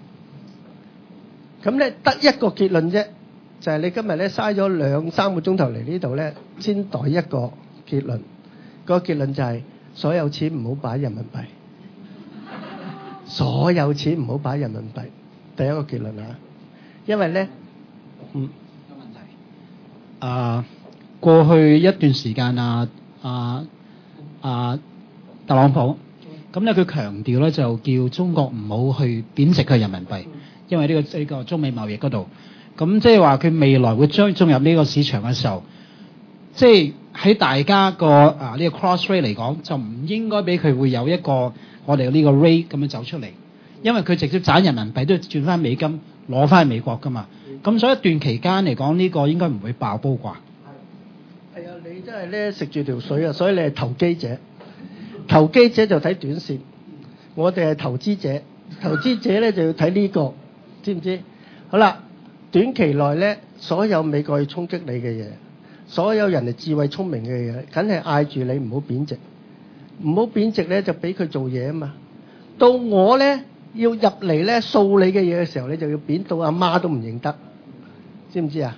咁咧得一個結論啫，就係你今日咧嘥咗兩三個鐘頭嚟呢度咧，先代一個結論。個結論就係。所有錢唔好擺人民幣， 所有錢唔好擺人民幣。第一個結論啊，因為咧，嗯， 有問題。啊，過去一段時間啊啊啊，特朗普咁咧，佢強調咧就叫中國唔好去貶值佢人民幣，因為呢、呢個呢、呢個中美貿易嗰度，咁即係話佢未來會將進入呢個市場嘅時候，即係喺大家個啊呢、呢個 cross rate 嚟講，就唔應該俾佢會有一個我哋呢個 rate 咁樣走出嚟，因為佢直接賺人民幣都要轉翻美金攞翻去美國噶嘛，咁所以一段期間嚟講，呢、呢個應該唔會爆煲啩。 係啊，你真係咧食住條水啊，所以你係投機者。投機者就睇短線，我哋係投資者。投資者咧就要睇呢個，知唔知？好啦，短期內咧，所有美國去衝擊你嘅嘢，所有人哋智慧聰明嘅嘢，梗係嗌住你唔好貶值，唔好貶值咧就俾佢做嘢啊嘛。到我咧要入嚟咧掃你嘅嘢嘅時候，你就要貶到阿媽都唔認得，知唔知啊？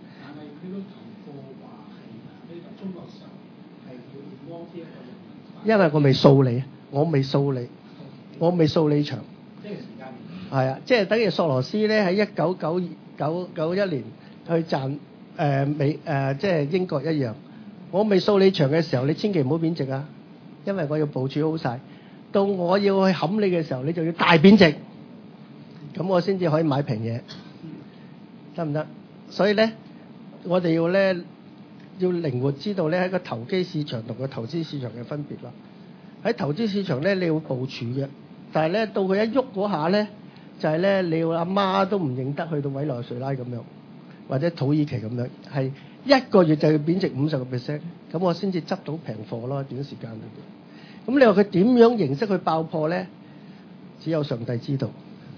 因為我未掃你，我未掃你，我未掃你場。即係時間係啊，即係等於索羅斯咧喺一九九九九一年去賺誒、呃、美誒、呃、即係英國一樣。我未掃你場嘅時候，你千祈唔好貶值啊！因為我要部署好晒，到我要去冚你嘅時候，你就要大貶值，咁我先至可以買平嘢，得唔得？所以咧，我哋要咧。要靈活知道咧喺個投機市場同個投資市場嘅分別咯。喺投資市場咧，你要部署嘅，但係咧到佢一喐嗰下咧，就係、是、咧你要阿媽都唔認得，去到委內瑞拉咁樣，或者土耳其咁樣，係一個月就要貶值五十個 percent，咁我先至執到平貨咯。短時間裏邊，咁你話佢點樣形式去爆破咧？只有上帝知道。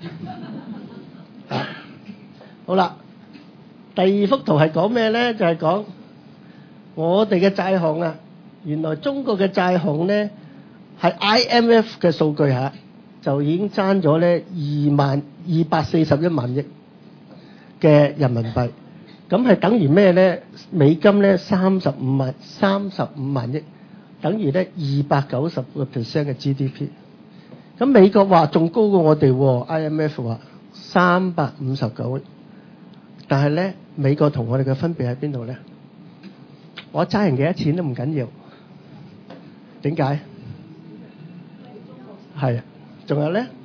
啊，好啦，第二幅圖係講咩咧？就係、是、講。我哋嘅債項啊，原來中國嘅債項咧係 I M F 嘅數據嚇，就已經爭咗咧二萬二百四十一萬億嘅人民幣，咁係等於咩咧？美金咧三十五萬三十五萬億，等於咧二百九十個 percent 嘅 G D P。咁美國話仲高過我哋喎 ，I M F 話三百五十九億，但係咧美國同我哋嘅分別喺邊度咧？我揸人幾多錢都唔緊要，點解？係啊，仲有咧，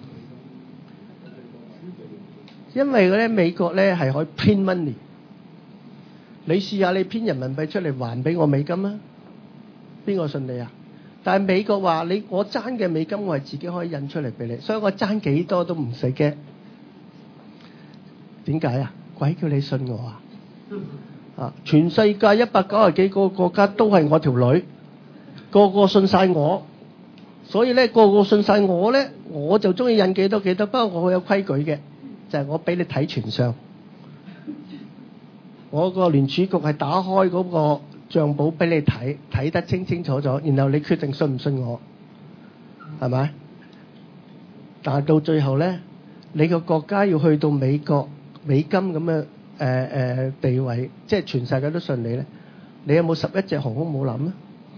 因為咧美國咧係可以 print money，你試下你編人民幣出嚟還俾我美金啊？邊個信你啊？但係美國話你我爭嘅美金我係自己可以印出嚟俾你，所以我爭幾多都唔使驚。點解啊？鬼叫你信我啊！啊！全世界一百九十幾個國家都係我條女，個個信晒我，所以咧個個信晒我咧，我就中意印幾多幾多。不過我好有規矩嘅，就係、是、我俾你睇全相。我個聯儲局係打開嗰個帳簿俾你睇，睇得清清楚楚，然後你決定信唔信我，係咪？但係到最後咧，你個國家要去到美國美金咁嘅。誒誒、呃、地位，即係全世界都信你咧。你有冇十一隻航空母艦咧？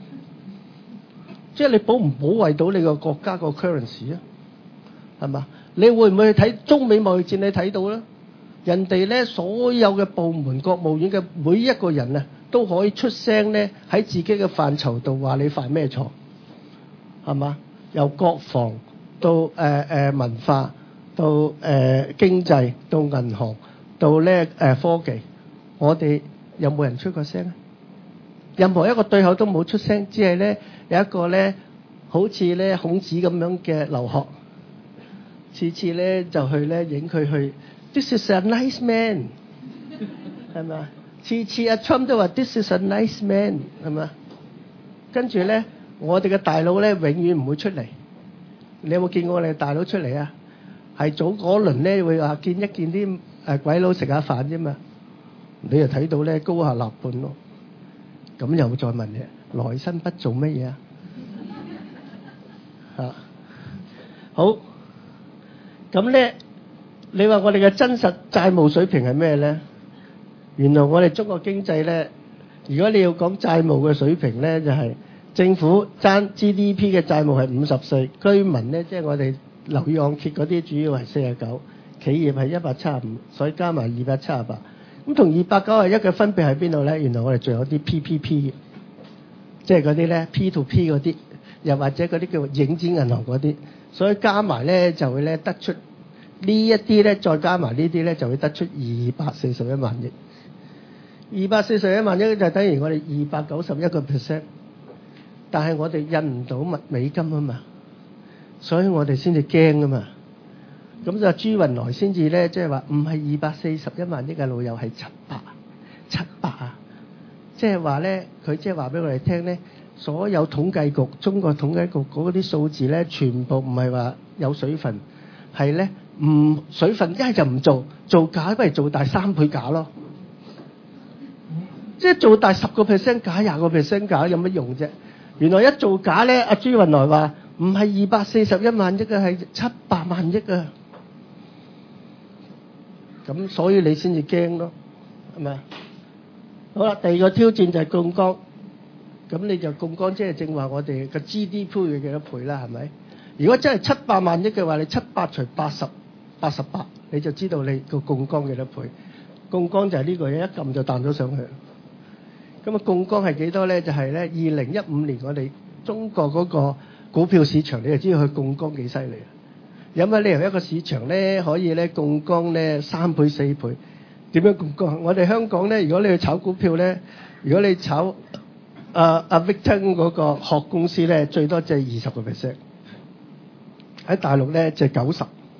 即係你保唔保衞到你個國家個 currency 啊？係嘛？你會唔會去睇中美貿易戰？你睇到啦，人哋咧所有嘅部門、國務院嘅每一個人啊，都可以出聲咧，喺自己嘅範疇度話你犯咩錯，係嘛？由國防到誒誒、呃、文化，到誒、呃、經濟，到銀行。到咧誒科技，我哋有冇人出過聲啊？任何一個對口都冇出聲，只係咧有一個咧好似咧孔子咁樣嘅劉鶴，次次咧就去咧影佢去 ，This is a nice man，係咪？次次阿 Trump 都話 This is a nice man，係咪？跟住咧，我哋嘅大佬咧永遠唔會出嚟。你有冇見過我哋大佬出嚟啊？係早嗰輪咧會話見一見啲。誒鬼佬食下飯啫嘛，你又睇到咧高下立判咯，咁又再問你來生不做乜嘢啊？嚇，好，咁咧，你話我哋嘅真實債務水平係咩咧？原來我哋中國經濟咧，如果你要講債務嘅水平咧，就係政府爭 G D P 嘅債務係五十四，居民咧即係我哋樓宇按揭嗰啲主要係四十九，企業係一百七十五，所以加埋二百七十八。咁同二百九十一嘅分別喺邊度咧？原來我哋仲有啲 P P P 嘅，即係嗰啲咧 P to P 嗰啲，又或者嗰啲叫影子銀行嗰啲，所以加埋咧就會咧得出呢一啲咧，再加埋呢啲咧就會得出二百四十一萬億。二百四十一萬億就等於我哋二百九十一個 percent， 但係我哋印唔到物美金啊嘛，所以我哋先至驚啊嘛。咁就朱雲來先至咧，即係話唔係二百四十一萬億嘅老友係七百七百啊，即係話咧，佢即係話俾我哋聽咧，所有統計局、中國統計局嗰啲數字咧，全部唔係話有水分，係咧唔水分一係就唔做，做假不如做大三倍假咯。即係做大十個 percent 假，廿個 percent 假有乜用啫？原來一做假咧，阿朱雲來話唔係二百四十一萬億啊，係七百萬億啊！咁所以你先至驚咯，係咪啊？好啦，第二個挑戰就係槓桿。咁你就槓桿即係正話我哋個 G D P 嘅幾多倍啦？係咪？如果真係七百萬億嘅話，你七百除八十，八十八，你就知道你個槓桿幾多倍。槓桿就係呢個嘢，一撳就彈咗上去。咁啊，槓桿係幾多咧？就係咧，二零一五年我哋中國嗰個股票市場，你就知道佢槓桿幾犀利啊！有乜理由一個市場咧可以咧槓桿咧三倍四倍？點樣槓桿？我哋香港咧，如果你去炒股票咧，如果你炒阿阿 Victor 嗰個殼公司咧，最多借二十個 percent。喺大陸咧借九十。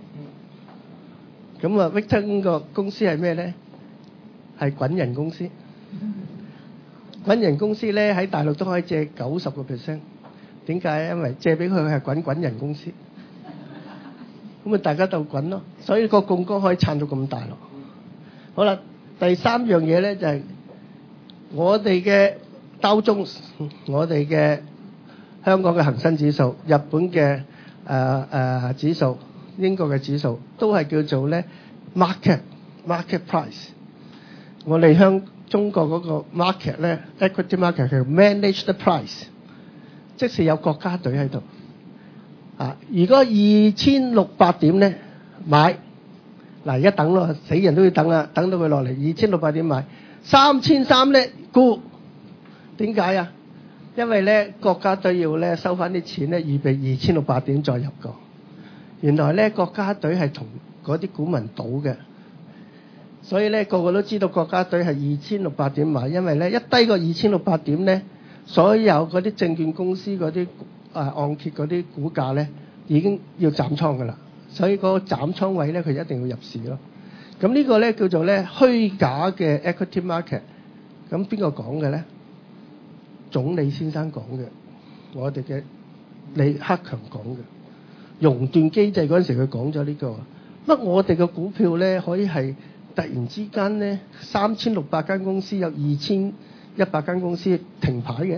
咁啊 Victor 個公司係咩咧？係滾人公司。滾人公司咧喺大陸都可以借九十個 percent， 點解？因為借俾佢係滾滾人公司，咁啊大家鬥滾咯，所以個槓桿可以撐到咁大咯。好啦，第三樣嘢咧就係、是、我哋嘅道瓊斯，我哋嘅香港嘅恒生指數、日本嘅誒誒指數、英國嘅指數，都係叫做咧 market market price。我哋香中國嗰個 market 咧 ，equity market 係 manage the price， 即是有國家隊喺度。啊，如果二千六百點咧買，嗱而家等咯，死人都要等啦，等到佢落嚟二千六百點買，三千三咧沽，點解啊？因為咧國家隊要咧收翻啲錢咧，預備二千六百點再入過。原來咧國家隊係同嗰啲股民賭嘅。所以咧，個個都知道國家隊係二千六百點買，因為咧一低過二千六百點咧，所有嗰啲證券公司嗰啲啊按揭嗰啲股價咧已經要斬倉㗎啦。所以嗰個斬倉位咧，佢一定要入市咯。咁呢個咧叫做咧虛假嘅 equity market。咁邊個講嘅咧？總理先生講嘅，我哋嘅李克強講嘅。熔斷機制嗰陣時，佢講咗呢個。乜我哋嘅股票咧可以係？突然之間咧，三千六百間公司有二千一百間公司停牌嘅，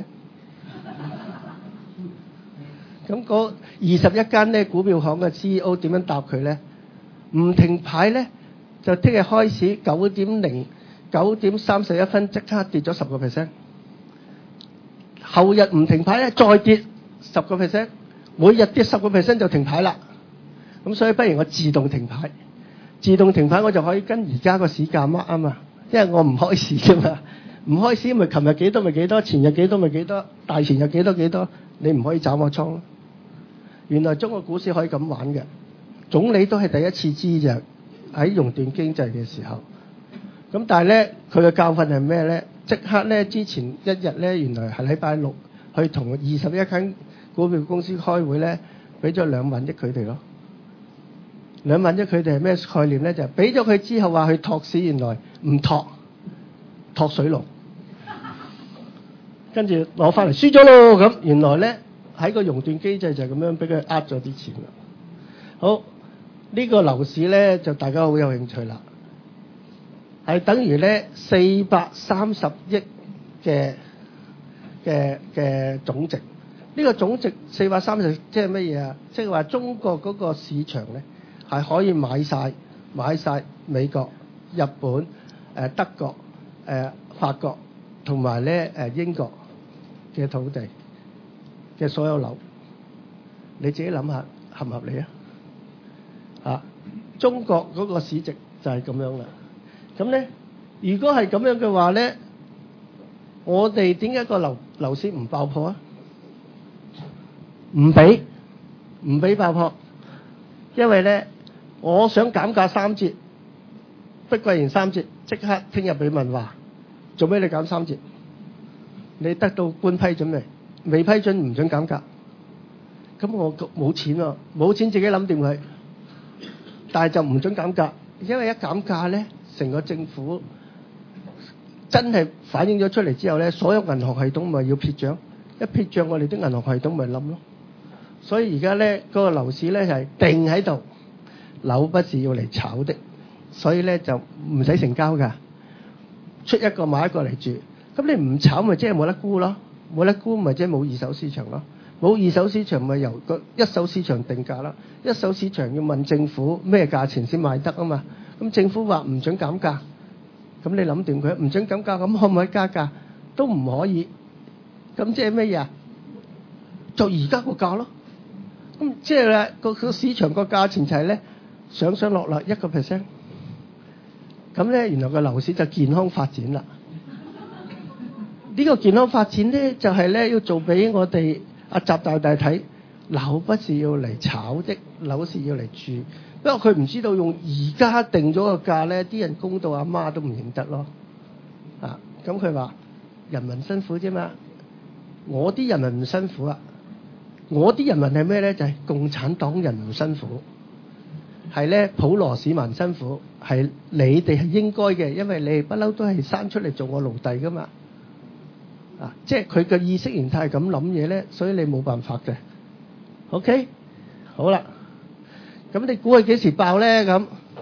咁嗰二十一間咧股票行嘅 C E O 點樣答佢咧？唔停牌咧，就聽日開始九點零九點三十一分即刻跌咗十個 percent， 後日唔停牌咧再跌十個 percent， 每日跌十個 percent 就停牌啦。咁所以不如我自動停牌。自動停牌我就可以跟而家個市價乜啊嘛，因為我唔開市㗎嘛，唔開市咪琴日幾多咪幾多，前日幾多咪幾多，大前日幾多幾多，你唔可以斬我倉咯。原來中國股市可以咁玩嘅，總理都係第一次知啫，喺熔斷經濟嘅時候。咁但係咧，佢嘅教訓係咩咧？即刻咧之前一日咧，原來係禮拜六去同二十一間股票公司開會咧，俾咗兩萬億佢哋咯。兩萬億佢哋係咩概念咧？就係俾咗佢之後話去托市，原來唔托，托水龍，跟住攞翻嚟輸咗咯。咁原來咧喺個熔斷機制就係咁樣俾佢呃咗啲錢啦。好，呢個樓市咧就大家好有興趣啦，係等於咧四百三十億嘅嘅嘅總值。呢個總值四百三十即係乜嘢啊？即係話中國嗰個市場咧。係可以買晒買晒美國、日本、誒、呃、德國、誒、呃、法國同埋咧誒英國嘅土地嘅所有樓，你自己諗下合唔合理啊？ 啊，中國嗰個市值就係咁樣啦。咁咧，如果係咁樣嘅話咧，我哋點解個樓樓市唔爆破啊？唔俾唔俾爆破，因為咧，我想減價三折，碧桂園三折，即刻聽日俾問話，做咩你減三折？你得到官批准未？未批准唔准減價。咁我冇錢喎，冇錢自己諗掂佢，但係就唔准減價，因為一減價咧，成個政府真係反映咗出嚟之後咧，所有銀行系統咪要撇帳，一撇帳我哋啲銀行系統咪冧咯。所以而家咧嗰個樓市咧就係定喺度，樓不是要嚟炒的，所以咧就唔使成交㗎，出一個買一個嚟住。咁你唔炒咪即係冇得沽咯，冇得沽咪即係冇二手市場咯。冇二手市場咪由個一手市場定價啦，一手市場要問政府咩價錢先賣得啊嘛，咁政府話唔准減價，咁你諗掂佢唔准減價，咁可唔可以加價？都唔可以，咁即係咩嘢啊？就而家個價咯，咁即係咧個個市場個價錢就係咧上上落落一個 percent， 咁咧原來個樓市就健康發展啦。呢個健康發展咧就係咧要做俾我哋阿習大大睇，樓不是要嚟炒的，樓是要嚟住。不過佢唔知道用而家定咗個價咧，啲人供到阿媽都唔認得咯。啊，咁佢話人民辛苦啫嘛，我啲人民唔辛苦啊。我啲人民係咩咧？就係、是、共產黨人唔辛苦，係咧普羅市民辛苦，係你哋係應該嘅，因為你哋不嬲都係生出嚟做我奴隸噶嘛。啊！即係佢嘅意識形態係咁諗嘢咧，所以你冇辦法嘅。OK， 好啦，咁你估佢幾時爆咧？咁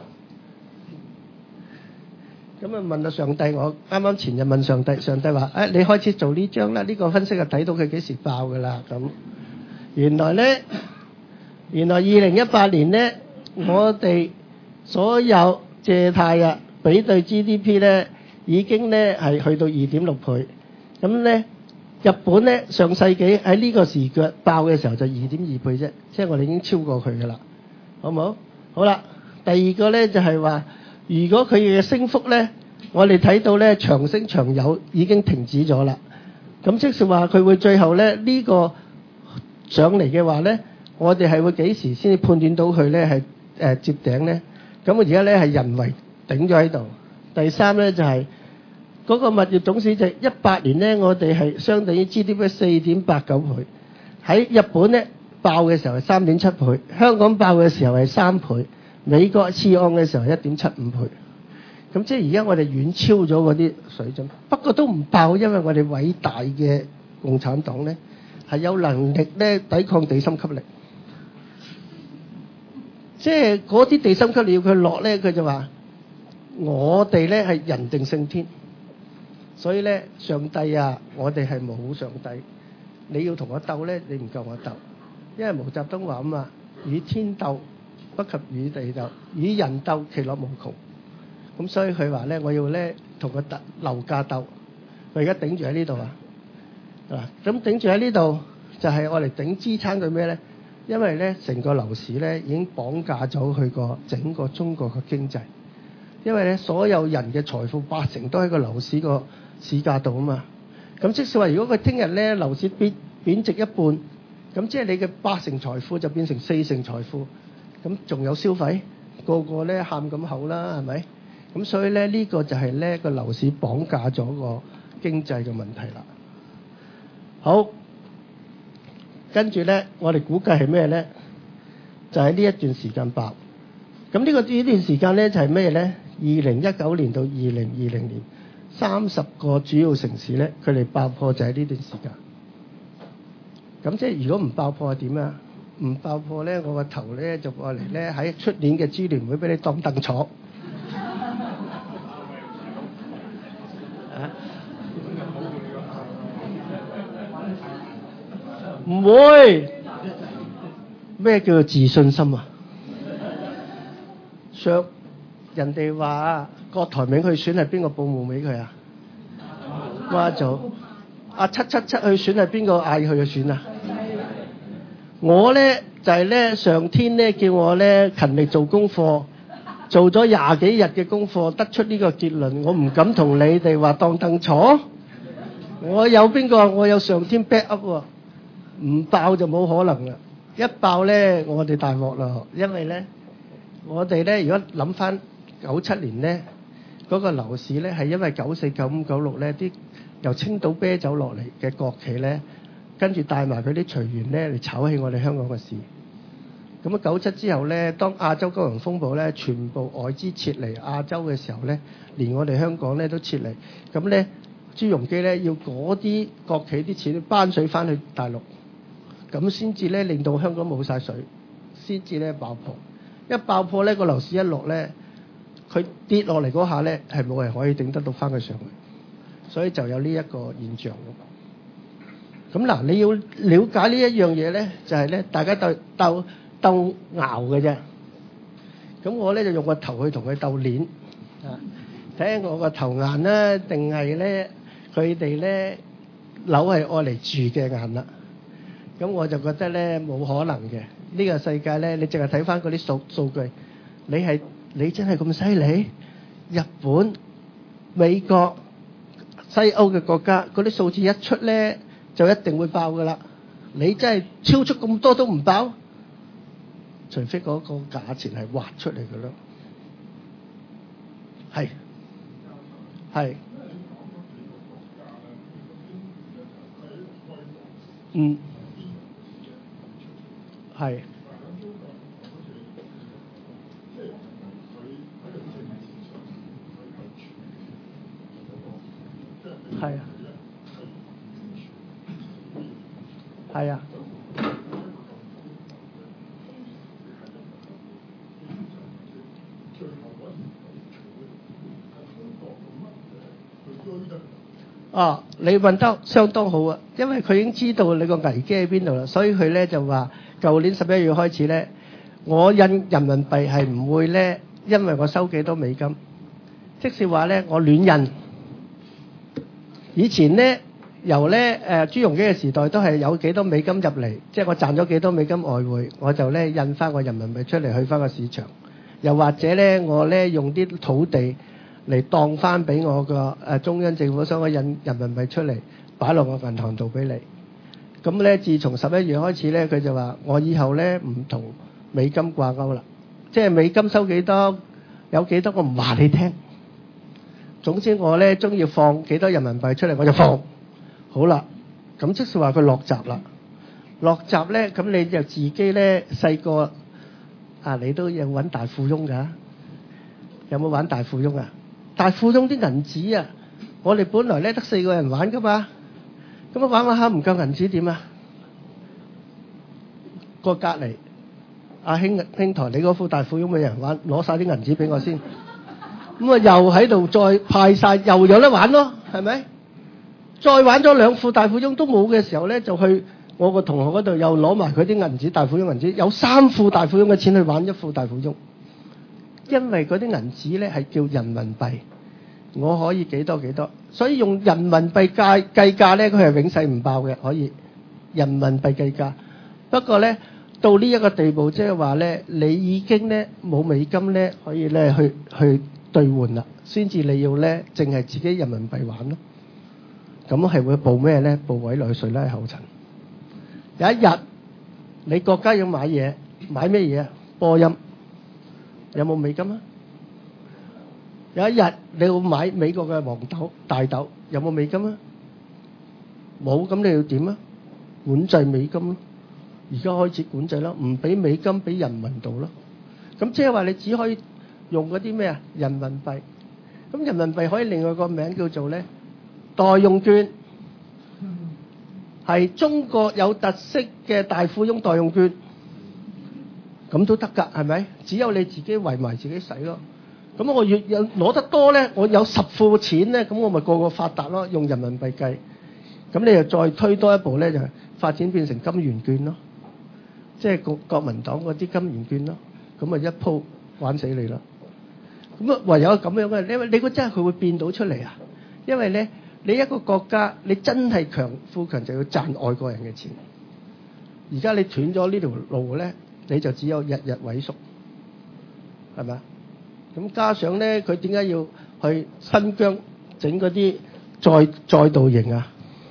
咁啊問下上帝，我啱啱前日問上帝，上帝話：誒、哎、你開始做呢張啦，呢、這個分析就睇到佢幾時爆噶啦。咁原來咧，原來二零一八年咧，我哋所有借貸啊，比對 G D P 咧，已經咧係去到二點六倍。咁咧，日本咧上世紀喺呢個時腳爆嘅時候就二點二倍啫，即係我哋已經超過佢噶啦，好唔好？好啦，第二個咧就係話，如果佢嘅升幅咧，我哋睇到咧長升長有已經停止咗啦。咁即係話佢會最後咧呢個上嚟嘅話咧，我哋係會幾時先至判斷到佢咧係誒接頂咧？咁我而家咧係人為頂咗喺度。第三咧就係。嗰個物業總市值一八年咧，我哋係相等於 G D P 四點八九倍。喺日本咧爆嘅時候係三點七倍，香港爆嘅時候係三倍，美國次按嘅時候係一點七五倍。咁即係而家我哋遠超咗嗰啲水準，不過都唔爆，因為我哋偉大嘅共產黨咧係有能力咧抵抗地心吸力。即係嗰啲地心吸力要佢落咧，佢就話我哋咧係人定勝天。所以咧，上帝啊，我哋係冇上帝。你要同我鬥咧，你唔夠我鬥。因為毛澤東話啊嘛，與天鬥不及與地鬥，與人鬥其樂無窮。咁所以佢話咧，我要咧同佢鬥樓價鬥。佢而家頂住喺呢度啊，嗱，咁頂住喺呢度就係我哋頂支撐佢咩咧？因為咧，成個樓市咧已經綁架咗佢個整個中國嘅經濟。因為咧，所有人嘅財富八成都喺個樓市個市價度啊嘛。咁即使話，如果佢聽日咧樓市貶貶值一半，咁即係你嘅八成財富就變成四成財富，咁仲有消費，個個咧喊咁口啦，係咪？咁所以咧呢個就係咧個樓市綁架咗個經濟嘅問題啦。好，跟住咧我哋估計係咩咧？就喺呢一段時間爆。咁呢個呢段時間咧就係咩咧？二零一九年到二零二零年，三十個主要城市咧，佢哋爆破就喺呢段時間。咁即係如果唔爆破係點啊？唔爆破咧，我個頭咧就過嚟咧喺出年嘅支聯會俾你當凳坐。唔會。咩叫做自信心啊？上人哋話郭台銘去選係邊個報夢俾佢啊？媽祖。阿七七七去選係邊個嗌佢去選啊？我咧就係咧上天咧叫我咧勤力做功課，做咗廿幾日嘅功課，得出呢個結論。我唔敢同你哋話當凳坐。我有邊個？我有上天 back up 喎，唔爆就冇可能啦。一爆咧，我哋大鑊啦，因為咧，我哋咧如果諗翻九七年咧，嗰個樓市咧係因為九四、九五、九六咧啲由青島啤酒落嚟嘅國企咧，跟住帶埋佢啲隨員咧嚟炒起我哋香港嘅市。咁啊九七之後咧，當亞洲金融風暴咧，全部外資撤離亞洲嘅時候咧，連我哋香港咧都撤離。咁咧朱鎔基咧要嗰啲國企啲錢搬水翻去大陸，咁先至咧令到香港冇晒水，先至咧爆破。一爆破咧個樓市一落咧，佢跌落嚟嗰下咧係冇人可以頂得到翻佢上去，所以就有呢一個現象。咁嗱，你要了解呢一樣嘢咧，就係咧大家鬥鬥鬥拗嘅啫。咁我咧就用個頭去同佢鬥鏈啊，睇下我個頭硬啦，定係咧佢哋咧樓係愛嚟住嘅硬啦。咁我就覺得咧冇可能嘅。呢個世界咧，你淨係睇翻嗰啲數數據，你係你真係咁犀利？日本、美國、西歐嘅國家嗰啲數字一出咧，就一定會爆噶啦。你真係超出咁多都唔爆，除非嗰個價錢係畫出嚟嘅咯。係係嗯係係啊係啊哦，你問得相當好啊，因為佢已經知道你個危機喺邊度啦，所以佢咧就話舊年十一月開始咧，我印人民幣係唔會咧，因為我收幾多美金，即是話咧我亂印。以前咧由咧誒朱鎔基嘅時代都係有幾多美金入嚟，即係我賺咗幾多美金外匯，我就咧印翻個人民幣出嚟去翻個市場，又或者咧我咧用啲土地嚟當翻俾我個誒中央政府，想我印人民幣出嚟擺落我銀行度俾你。咁咧，自從十一月開始咧，佢就話我以後咧唔同美金掛鈎啦，即係美金收幾多，有幾多我唔話你聽。總之我咧中意放幾多人民幣出嚟我就放。好啦，咁即係話佢落閘啦。落閘咧，咁你就自己咧細個啊，你都有揾大富翁㗎？有冇玩大富翁啊？大富翁啲銀紙啊，我哋本來咧得四個人玩㗎嘛，咁啊玩玩下唔夠銀紙點啊？個隔離阿兄兄台，你嗰副大富翁嘅人玩，攞晒啲銀紙俾我先，咁啊又喺度再派晒，又有得玩咯，係咪？再玩咗兩副大富翁都冇嘅時候咧，就去我個同學嗰度又攞埋佢啲銀紙，大富翁銀紙，有三副大富翁嘅錢去玩一副大富翁。因為嗰啲銀紙咧係叫人民幣，我可以幾多幾多，所以用人民幣計計價咧，佢係永世唔爆嘅，可以人民幣計價。不過咧到呢一個地步，即係話咧，你已經咧冇美金咧可以咧去去兌換啦，先至你要咧淨係自己人民幣玩咯。咁係會報咩咧？報委內瑞拉後塵。有一日你國家要買嘢，買咩嘢啊？波音。有冇美金啊？有一日你要買美國嘅黃豆、大豆，有冇美金啊？冇，咁你要點啊？管制美金咯，而家開始管制啦，唔俾美金俾人民度咯。咁即係話你只可以用嗰啲咩啊？人民幣。咁人民幣可以另外個名叫做咧代用券，係中國有特色嘅大富翁代用券。咁都得㗎，係咪？只有你自己圍埋自己使咯。咁我越有攞得多咧，我有十副錢咧，咁我咪個個發達咯。用人民幣計，咁你又再推多一步咧，就發展變成金元券咯，即係國國民黨嗰啲金元券咯。咁啊一鋪玩死你啦。咁啊唯有咁樣嘅，因為你估真係佢會變到出嚟啊？因為咧，你一個國家你真係強富強就要賺外國人嘅錢。 而家你斷咗呢條路咧，你就只有日日萎縮，係咪啊？咁加上咧，佢點解要去新疆整嗰啲再再度營啊？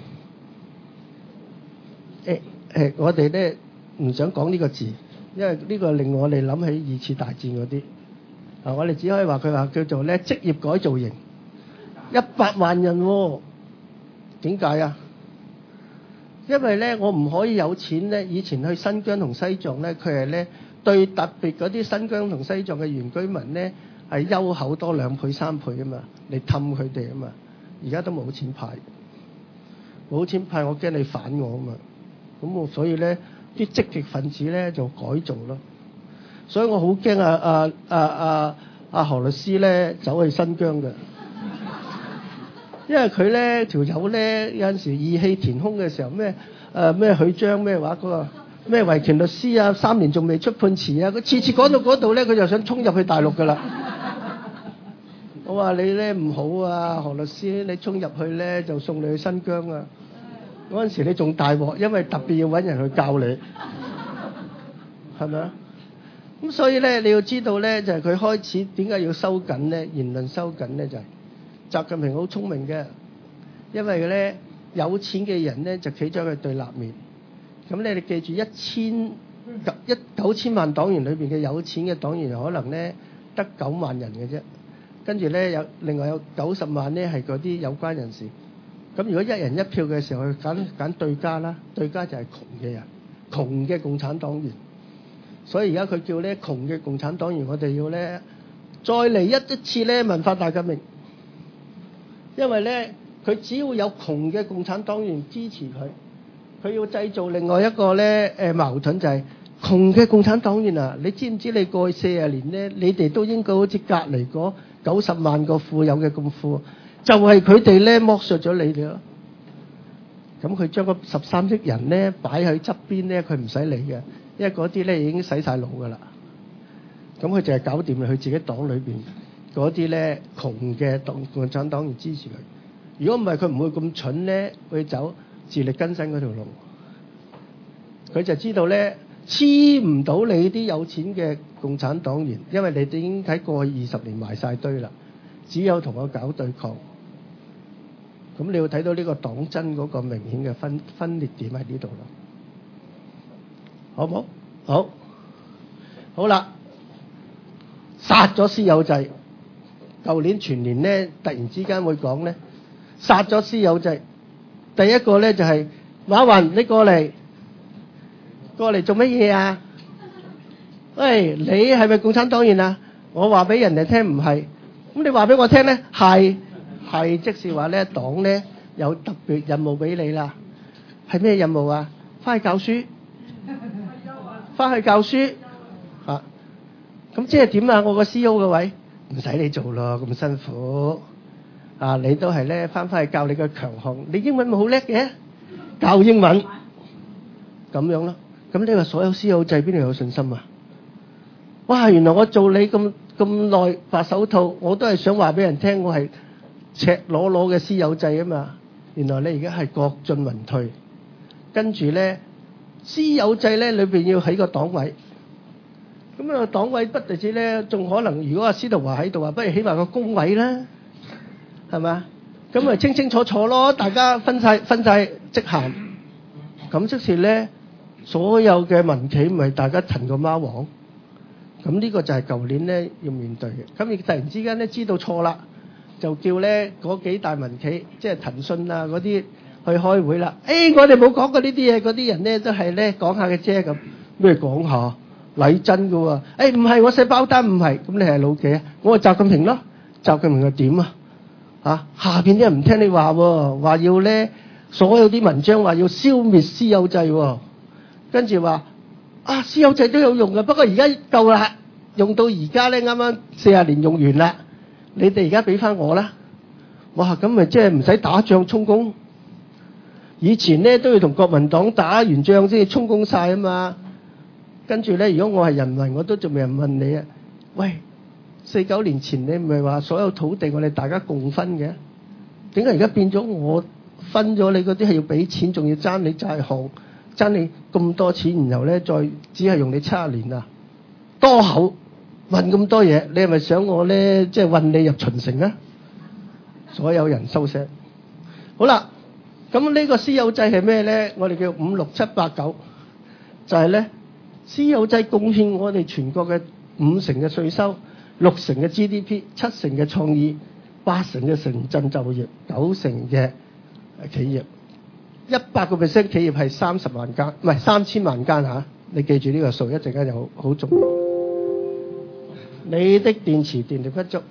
誒誒，我哋咧唔想講呢個字，因為呢個令我哋諗起二次大戰嗰啲。啊，我哋只可以話佢話叫做咧職業改造營，一百萬人喎，點解啊？因為咧，我唔可以有錢咧。以前去新疆同西藏咧，佢係咧對特別嗰啲新疆同西藏嘅原居民咧係優厚多兩倍三倍啊嘛，嚟氹佢哋啊嘛。而家都冇錢派，冇錢派，我驚你反我啊嘛。咁我所以咧啲積極分子咧就改造咯。所以我好驚啊啊啊啊啊何律師咧走去新疆嘅。因為佢咧條友咧有陣時意氣填胸嘅時候咩誒咩許章咩話嗰個咩維權律師啊，三年仲未出判詞啊，佢次次講到嗰度咧，佢就想衝入去大陸噶啦。我話你咧唔好啊，何律師，你衝入去咧就送你去新疆啊。嗰陣時你仲大鑊，因為特別要揾人去教你，係咪啊？咁所以咧你要知道咧，就係、是、佢開始點解要收緊咧言論收緊咧就係、是。習近平好聰明嘅，因為咧有錢嘅人咧就企咗佢對立面。咁你哋記住，一千一九千萬黨員裏邊嘅有錢嘅黨員，可能咧得九萬人嘅啫。跟住咧有另外有九十萬咧係嗰啲有關人士。咁如果一人一票嘅時候，佢揀揀對家啦，對家就係窮嘅人，窮嘅共產黨員。所以而家佢叫咧窮嘅共產黨員，我哋要咧再嚟一一次咧文化大革命。因為咧，佢只要有窮嘅共產黨員支持佢，佢要製造另外一個咧誒矛盾，就係窮嘅共產黨員啊！你知唔知你過去四十年咧，你哋都應該好似隔離嗰九十萬個富有嘅咁富，就係佢哋咧剝削咗你哋咯。咁佢將嗰十三億人咧擺喺側邊咧，佢唔使理嘅，因為嗰啲咧已經洗晒腦噶啦。咁佢就係搞掂佢自己黨裏邊嗰啲咧窮嘅黨共產黨員支持佢。如果唔係，佢唔會咁蠢咧去走自力更生嗰條路。佢就知道咧黐唔到你啲有錢嘅共產黨員，因為你哋已經喺過去二十年埋晒堆啦。只有同我搞對抗。咁你要睇到呢個黨爭嗰個明顯嘅分分裂點喺呢度咯。好唔好？好。好啦，殺咗私有制。舊年全年咧，突然之間會講咧，殺咗私有制。第一個咧就係、是、馬雲，你過嚟，過嚟做乜嘢啊？喂，你係咪共產黨員啊？我話俾人哋聽唔係，咁你話俾我聽咧，係係，即是話咧黨咧有特別任務俾你啦。係咩任務啊？翻去教書，翻去教書啊！咁即係點啊？我個 C E O 嘅位。唔使你做咯，咁辛苦啊！你都係咧翻返去教你嘅強項。你英文咪好叻嘅，教英文咁樣咯。咁你話所有私有制邊度有信心啊？哇！原來我做你咁咁耐白手套，我都係想話俾人聽，我係赤裸裸嘅私有制啊嘛。原來你而家係國進民退，跟住咧私有制咧裏邊要起個黨委。咁啊，黨委不特止咧，仲可能如果阿司徒華喺度啊，不如起埋個工委啦，係咪？咁咪清清楚楚咯，大家分晒分晒職銜，咁即是咧，所有嘅民企咪大家騰個貓王，咁呢個就係舊年咧要面對嘅。咁亦突然之間咧知道錯啦，就叫咧嗰幾大民企，即係騰訊啊嗰啲去開會啦。誒、哎，我哋冇講過呢啲嘢，嗰啲人咧都係咧講下嘅啫咁，咩講下？禮真㗎喎，誒唔係我寫包單唔係，咁你係老幾啊？我係習近平咯，習近平又點啊？嚇下邊啲人唔聽你話喎，話要咧所有啲文章話要消滅私有制喎，跟住話啊私有制都有用嘅，不過而家夠啦，用到而家咧啱啱四十年用完啦，你哋而家俾翻我啦，哇咁咪即係唔使打仗充公，以前咧都要同國民黨打完仗先至充公晒啊嘛。跟住咧，如果我係人民，我都仲未人問你啊！喂，四九年前你唔係話所有土地我哋大家共分嘅？點解而家變咗我分咗你嗰啲係要俾錢，仲要爭你債項， 爭你咁多錢，然後咧再只係用你七十年啊，多口運咁多嘢，你係咪想我咧即係運你入秦城啊？所有人收聲。好啦，咁呢個私有制係咩咧？我哋叫五六七八九，就係咧私有制貢獻我哋全國嘅五成嘅稅收，六成嘅 G D P， 七成嘅創意，八成嘅城鎮就業，九成嘅企業。一百個 percent 企業係三十萬間，唔係三千萬間嚇。你記住呢個數，一陣間又好好重要。你的電池電力不足。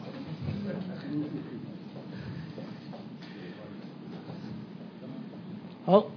好，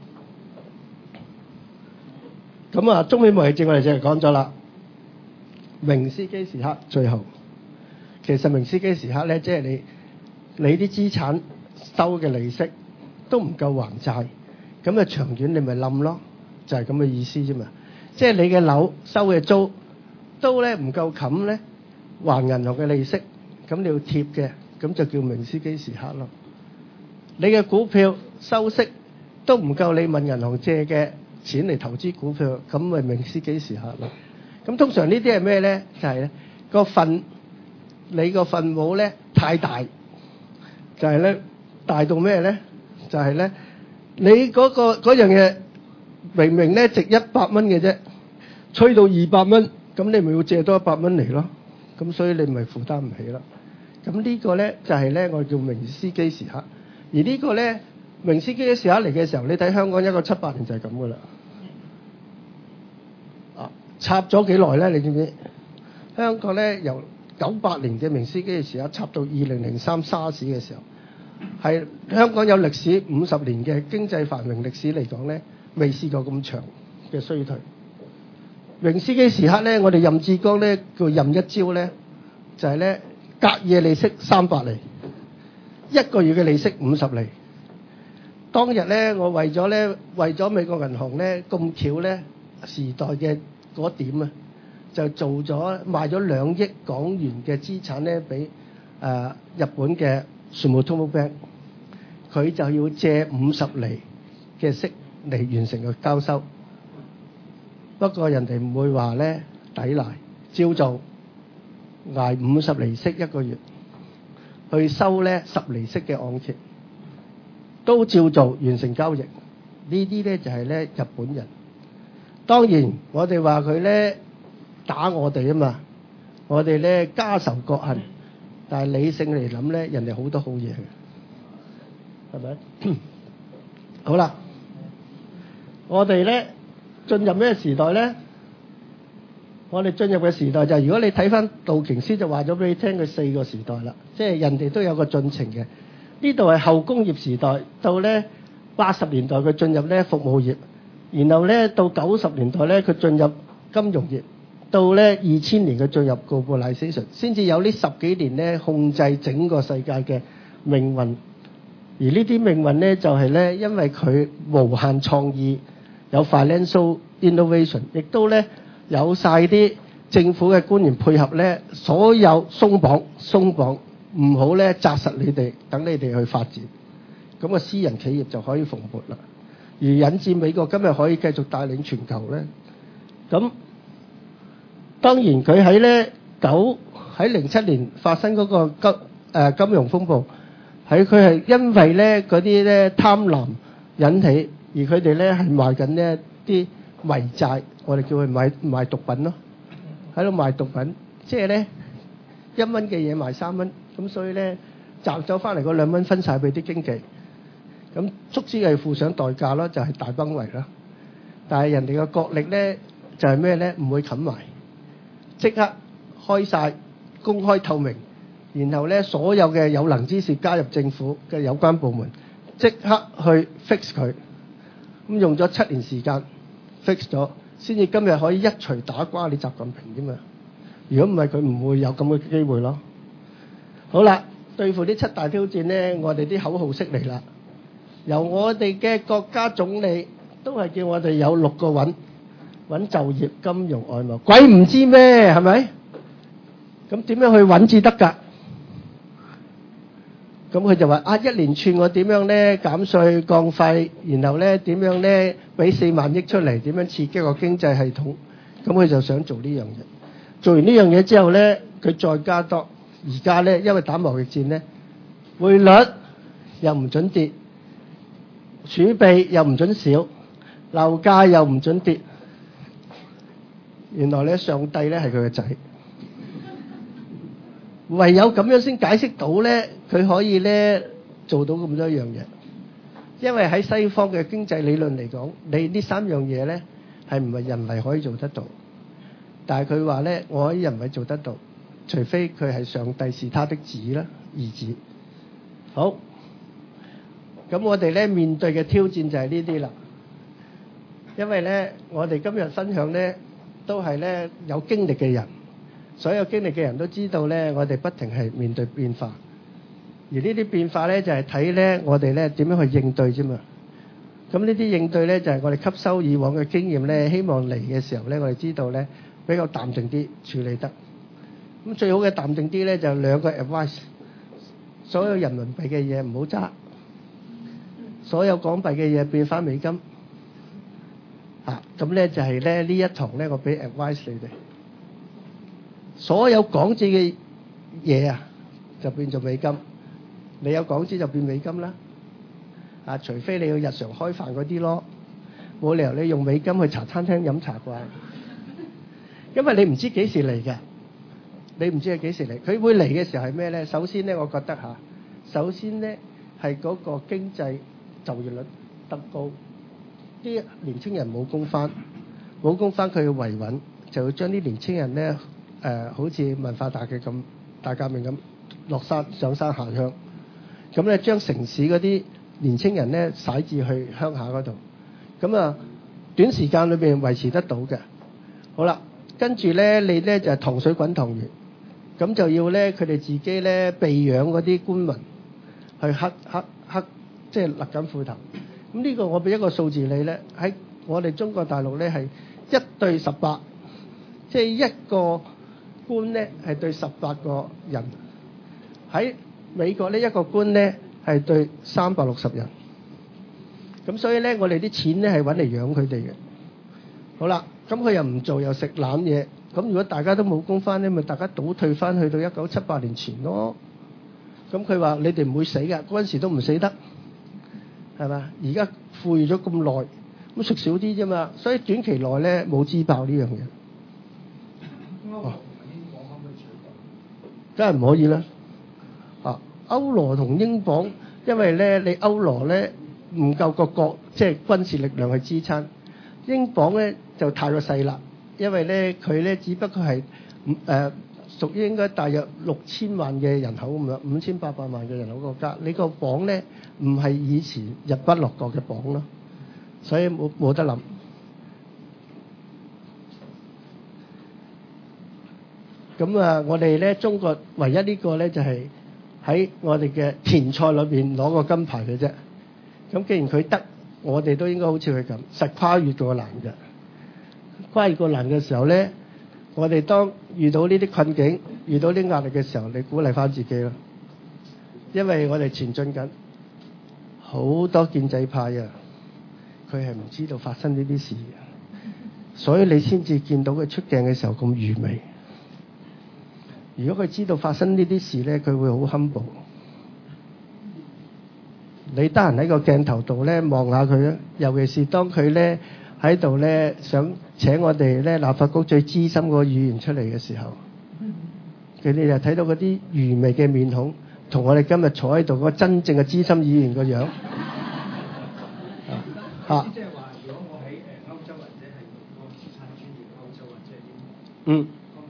咁啊，中美貿易戰我哋就係講咗啦。明斯基時刻最後，其實明斯基時刻咧，即係你你啲資產收嘅利息都唔夠還債，咁啊長遠你咪冧咯，就係咁嘅意思啫嘛。即係你嘅樓收嘅租都咧唔夠冚咧還銀行嘅利息，咁你要貼嘅，咁就叫明斯基時刻咯。你嘅股票收息都唔夠你問銀行借嘅錢嚟投資股票，咁咪明斯基時刻咯。咁通常呢啲係咩咧？就係咧個份你個份母咧太大，就係咧大到咩咧？就係咧你嗰個嗰樣嘢明明咧值一百蚊嘅啫，吹到二百蚊，咁你咪要借多一百蚊嚟咯。咁所以你咪負擔唔起啦。咁呢個咧就係咧我哋叫明斯基時刻。而呢個咧明斯基時刻嚟嘅時候，你睇香港一個七八年就係咁噶啦。啊，插咗幾耐咧？你知唔知？香港咧由九八年嘅明斯基時刻插到二零零三沙士嘅時候，係香港有歷史五十年嘅經濟繁榮歷史嚟講咧，未試過咁長嘅衰退。明斯基時刻咧，我哋任志剛咧叫任一招咧，就係咧隔夜利息三百厘，一個月嘅利息五十厘。當日咧，我為咗咧，為咗美國銀行咧咁巧咧，時代嘅嗰點啊，就做咗賣咗兩億港元嘅資產咧，俾誒日本嘅 Sumitomo Bank，佢就要借五十厘嘅息嚟完成個交收。不過人哋唔會話咧抵賴，照做捱五十厘息一個月，去收咧十厘息嘅按揭。都照做完成交易，呢啲咧就係咧日本人。當然我哋話佢咧打我哋啊嘛，我哋咧家仇國恨，但係理性嚟諗咧，人哋好多好嘢嘅，係咪？好啦，我哋咧進入咩時代咧？我哋進入嘅時代就係如果你睇翻道瓊斯就話咗俾你聽，佢四個時代啦，即係人哋都有個進程嘅。呢度係後工業時代，到咧八十年代佢進入咧服務業，然後咧到九十年代咧佢進入金融業，到咧二千年佢進入 globalization，先至有呢十幾年咧控制整個世界嘅命運。而呢啲命運咧就係咧因為佢無限創意，有 financial innovation， 亦都咧有晒啲政府嘅官員配合咧，所有鬆綁鬆綁。唔好咧，紮實你哋，等你哋去發展，咁個私人企業就可以蓬勃啦。而引致美國今日可以繼續帶領全球咧，咁當然佢喺咧九喺零七年發生嗰個金誒金融風暴，喺佢係因為咧嗰啲咧貪婪引起，而佢哋咧係賣緊呢啲迷債，我哋叫佢賣賣毒品咯，喺度賣毒品，即係咧一蚊嘅嘢賣三蚊。咁所以咧賺咗翻嚟嗰兩蚊分晒俾啲經紀，咁卒之係付上代價咯，就係、是、大崩圍啦。但係人哋嘅國力咧就係咩咧？唔會冚埋，即刻開晒公開透明，然後咧所有嘅有能之士加入政府嘅有關部門，即刻去 fix 佢。咁用咗七年時間 fix 咗，先至今日可以一錘打瓜你習近平啫嘛。如果唔係佢唔會有咁嘅機會咯。好啦，對付呢七大挑戰呢，我哋啲口號式嚟啦。由我哋嘅國家總理都係叫我哋有六個穩，穩就業、金融、外貿，鬼唔知咩係咪？咁點樣去穩至得㗎？ 咁佢就話啊，一連串我點樣咧減稅降費，然後咧點樣咧俾四萬億出嚟，點樣刺激個經濟系統。咁佢就想做呢樣嘢。做完呢樣嘢之後咧，佢再加多。而家咧，因為打貿易戰咧，匯率又唔準跌，儲備又唔準少，樓價又唔準跌。原來咧，上帝咧係佢嘅仔。唯有咁樣先解釋到咧，佢可以咧做到咁多樣嘢。因為喺西方嘅經濟理論嚟講，你呢三樣嘢咧係唔係人為可以做得到？但係佢話咧，我可以人為做得到，除非佢係上帝是他的子啦，兒子。好，咁我哋咧面對嘅挑戰就係呢啲啦。因為咧，我哋今日分享咧都係咧有經歷嘅人。所有經歷嘅人都知道咧，我哋不停係面對變化，而呢啲變化咧就係睇咧我哋咧點樣去應對啫嘛。咁呢啲應對咧就係我哋吸收以往嘅經驗咧，希望嚟嘅時候咧，我哋知道咧比較淡定啲處理得。咁最好嘅淡定啲咧就兩個 advice， 所有人民幣嘅嘢唔好揸，所有港幣嘅嘢變翻美金。啊，咁咧就係咧呢一堂咧我俾 advice 你哋。所有港紙嘅嘢啊，就變做美金。你有港紙就變美金啦。啊，除非你要日常開飯嗰啲咯，冇理由你用美金去茶餐廳飲茶啩。因為你唔知幾時嚟嘅，你唔知係幾時嚟。佢會嚟嘅時候係咩咧？首先咧，我覺得嚇，首先咧係嗰個經濟就業率得高，啲年青人冇工返，冇工返佢要維穩，就要將啲年青人咧。誒、呃，好似文化大嘅咁大革命咁落山上山下鄉，咁咧將城市嗰啲年青人咧徙置去鄉下嗰度，咁啊短時間裏邊維持得到嘅。好啦，跟住咧你咧就係、是、糖水滾糖漿，咁就要咧佢哋自己咧備養嗰啲官民去黑黑黑，即係勒緊褲頭。咁呢個我俾一個數字你咧，喺我哋中國大陸咧係一對十八，即係一個官咧係對十八個人，喺美國呢一個官咧係對三百六十人，咁所以咧我哋啲錢咧係揾嚟養佢哋嘅。好啦，咁佢又唔做又食懶嘢，咁如果大家都冇工返咧，咪大家倒退返去到一九七八年前咯。咁佢話你哋唔會死㗎，嗰陣時都唔死得，係嘛？而家富裕咗咁耐，咁食少啲啫嘛，所以短期內咧冇支爆呢樣嘢。哦，梗係唔可以啦！啊，歐羅同英鎊，因為咧你歐羅咧唔夠個國即係軍事力量去支撐，英鎊咧就太過細啦，因為咧佢咧只不過係誒屬於應該大約六千萬嘅人口咁樣，五千八百萬嘅人口國家，你個鎊咧唔係以前日不落國嘅鎊咯，所以冇冇得諗。咁啊，我哋咧中國唯一呢個咧就係喺我哋嘅田賽裏邊攞個金牌嘅啫。咁既然佢得，我哋都應該好似佢咁，實跨越過難嘅。跨越過難嘅時候咧，我哋當遇到呢啲困境、遇到啲壓力嘅時候，你鼓勵翻自己咯。因為我哋前進緊，好多建制派啊，佢係唔知道發生呢啲事嘅，所以你先至見到佢出鏡嘅時候咁愚昧。如果佢知道發生呢啲事咧，佢會好 humble。你得閒喺個鏡頭度咧望下佢啊，尤其是當佢咧喺度咧想請我哋咧立法局最資深嗰個議員出嚟嘅時候，佢哋就睇到嗰啲愚昧嘅面孔，同我哋今日坐喺度嗰個真正嘅資深議員個樣。嚇！即係話，如果我喺誒歐洲或者係個資產專業歐洲或者英國，嗯。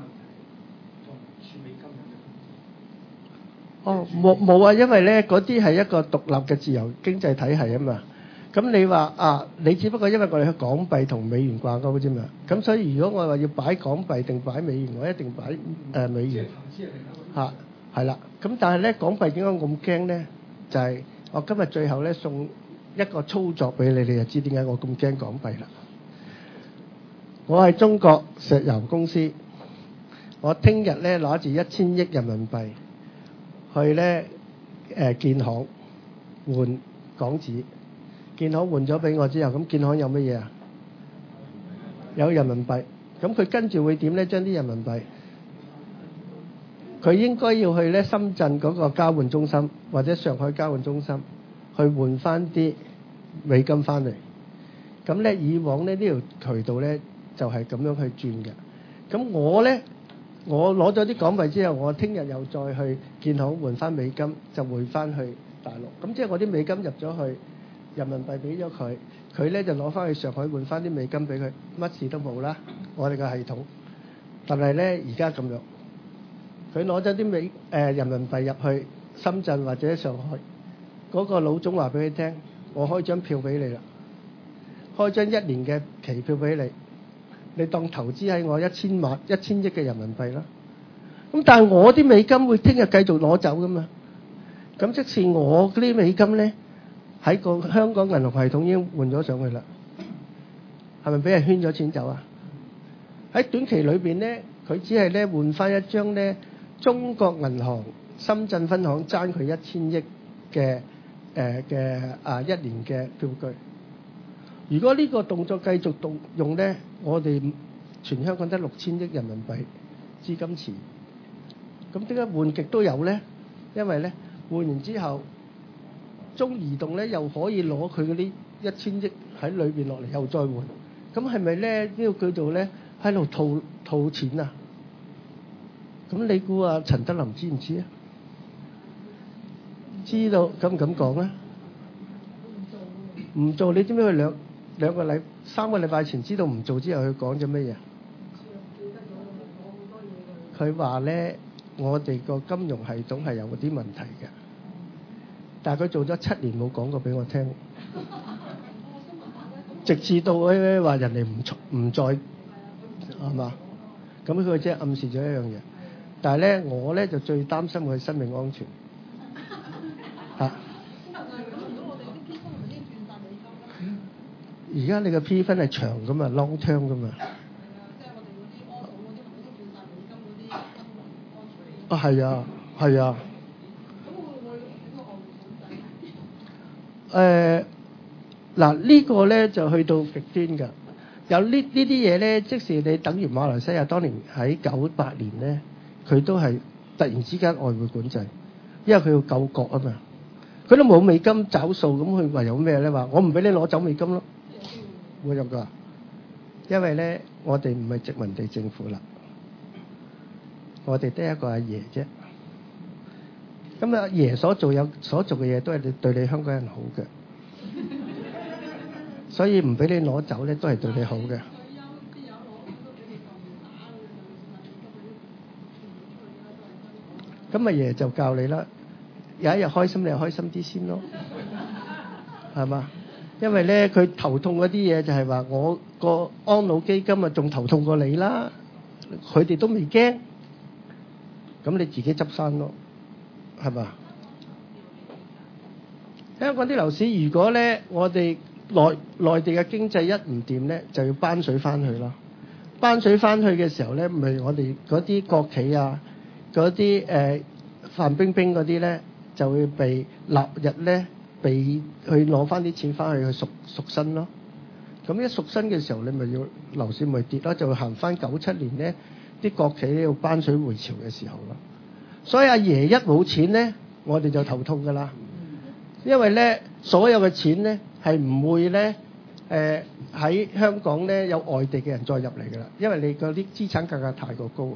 哦，冇冇啊，因為咧嗰啲係一個獨立嘅自由經濟體系啊嘛。咁你話啊，你只不過因為我哋嘅港幣同美元掛鈎啫嘛。咁所以如果我話要擺港幣定擺美元，我一定擺誒、呃、美元。嚇，係啦。咁但係咧港幣點解咁驚咧？就係、是、我今日最後咧送一個操作俾你，你就知點解我咁驚港幣啦。我係中國石油公司，我聽日咧攞住一千億人民幣。去咧誒建行換港紙，建行換咗俾我之後，咁建行有乜嘢啊？有人民幣，咁佢跟住會點咧？將啲人民幣，佢應該要去咧深圳嗰個交換中心或者上海交換中心去換翻啲美金翻嚟。咁咧以往咧呢條渠道咧就係咁樣去轉嘅。咁我咧我攞咗啲港幣之後，我聽日又再去建行換翻美金，就換翻去大陸。咁即係我啲美金入咗去，人民幣俾咗佢，佢咧就攞翻去上海換翻啲美金俾佢，乜事都冇啦。我哋個系統，但係咧而家咁樣，佢攞咗啲美誒、呃、人民幣入去深圳或者上海，嗰、嗰個老總話俾佢聽，我開張票俾你啦，開張一年嘅期票俾你，你當投資喺我一千萬一千億嘅人民幣啦。咁但係我啲美金會聽日繼續攞走噶嘛？咁即使我嗰啲美金咧喺個香港銀行系統已經換咗上去啦，係咪俾人圈咗錢走啊？喺短期裏邊咧，佢只係咧換翻一張咧中國銀行深圳分行爭佢一千億嘅誒嘅啊一年嘅票據。如果呢個動作繼續動用咧，我哋全香港得六千億人民幣資金池，咁點解換極都有咧？因為咧換完之後，中移動咧又可以攞佢嗰啲一千億喺裏邊落嚟又再換，咁係咪咧呢個叫做咧喺度套套錢啊？咁你估啊陳德霖知唔知啊？知道，敢唔敢講啊？唔做，你知唔知佢兩兩個禮三個禮拜前知道唔做之後，佢講咗乜嘢？佢話咧，我哋個金融系統係有啲問題嘅，但係佢做咗七年冇講過俾我聽，直至到咧話人哋唔唔再係嘛，咁佢即係暗示咗一樣嘢。但係咧，我咧就最擔心佢生命安全嚇。而家你個 P 分係長噶嘛 ，long term 噶嘛。啊，係啊，係啊。誒，嗱呢個咧就去到極端㗎。有呢呢啲嘢咧，即使你等於馬來西亞當年喺九八年咧，佢都係突然之間外匯管制，因為佢要救國啊嘛。佢都冇美金找數，咁佢唯有咩咧？話我唔俾你攞走美金咯。會有㗎，因為咧，我哋唔係殖民地政府啦，我哋得一個阿爺啫。咁阿爺所做有所做嘅嘢都係對對你香港人好嘅，所以唔俾你攞走咧，都係對你好嘅。咁阿爺就教你啦，有一日開心你就開心啲先咯，係嘛？因為咧，佢頭痛嗰啲嘢就係話，我個安老基金啊，仲頭痛過你啦。佢哋都未驚，咁你自己執生咯，係嘛？香港啲樓市，如果咧我哋內內地嘅經濟一唔掂咧，就要班水翻去咯。班水翻去嘅時候咧，咪我哋嗰啲國企啊，嗰啲誒范冰冰嗰啲咧，就會被納入咧。被去攞翻啲錢翻去去贖贖身咯，咁一贖身嘅時候，你咪要樓市咪跌咯，就會行翻九七年咧啲國企要班水回潮嘅時候咯。所以阿爺一冇錢咧，我哋就頭痛噶啦，因為咧所有嘅錢咧係唔會咧誒喺香港咧有外地嘅人再入嚟噶啦，因為你嗰啲資產價格太過高。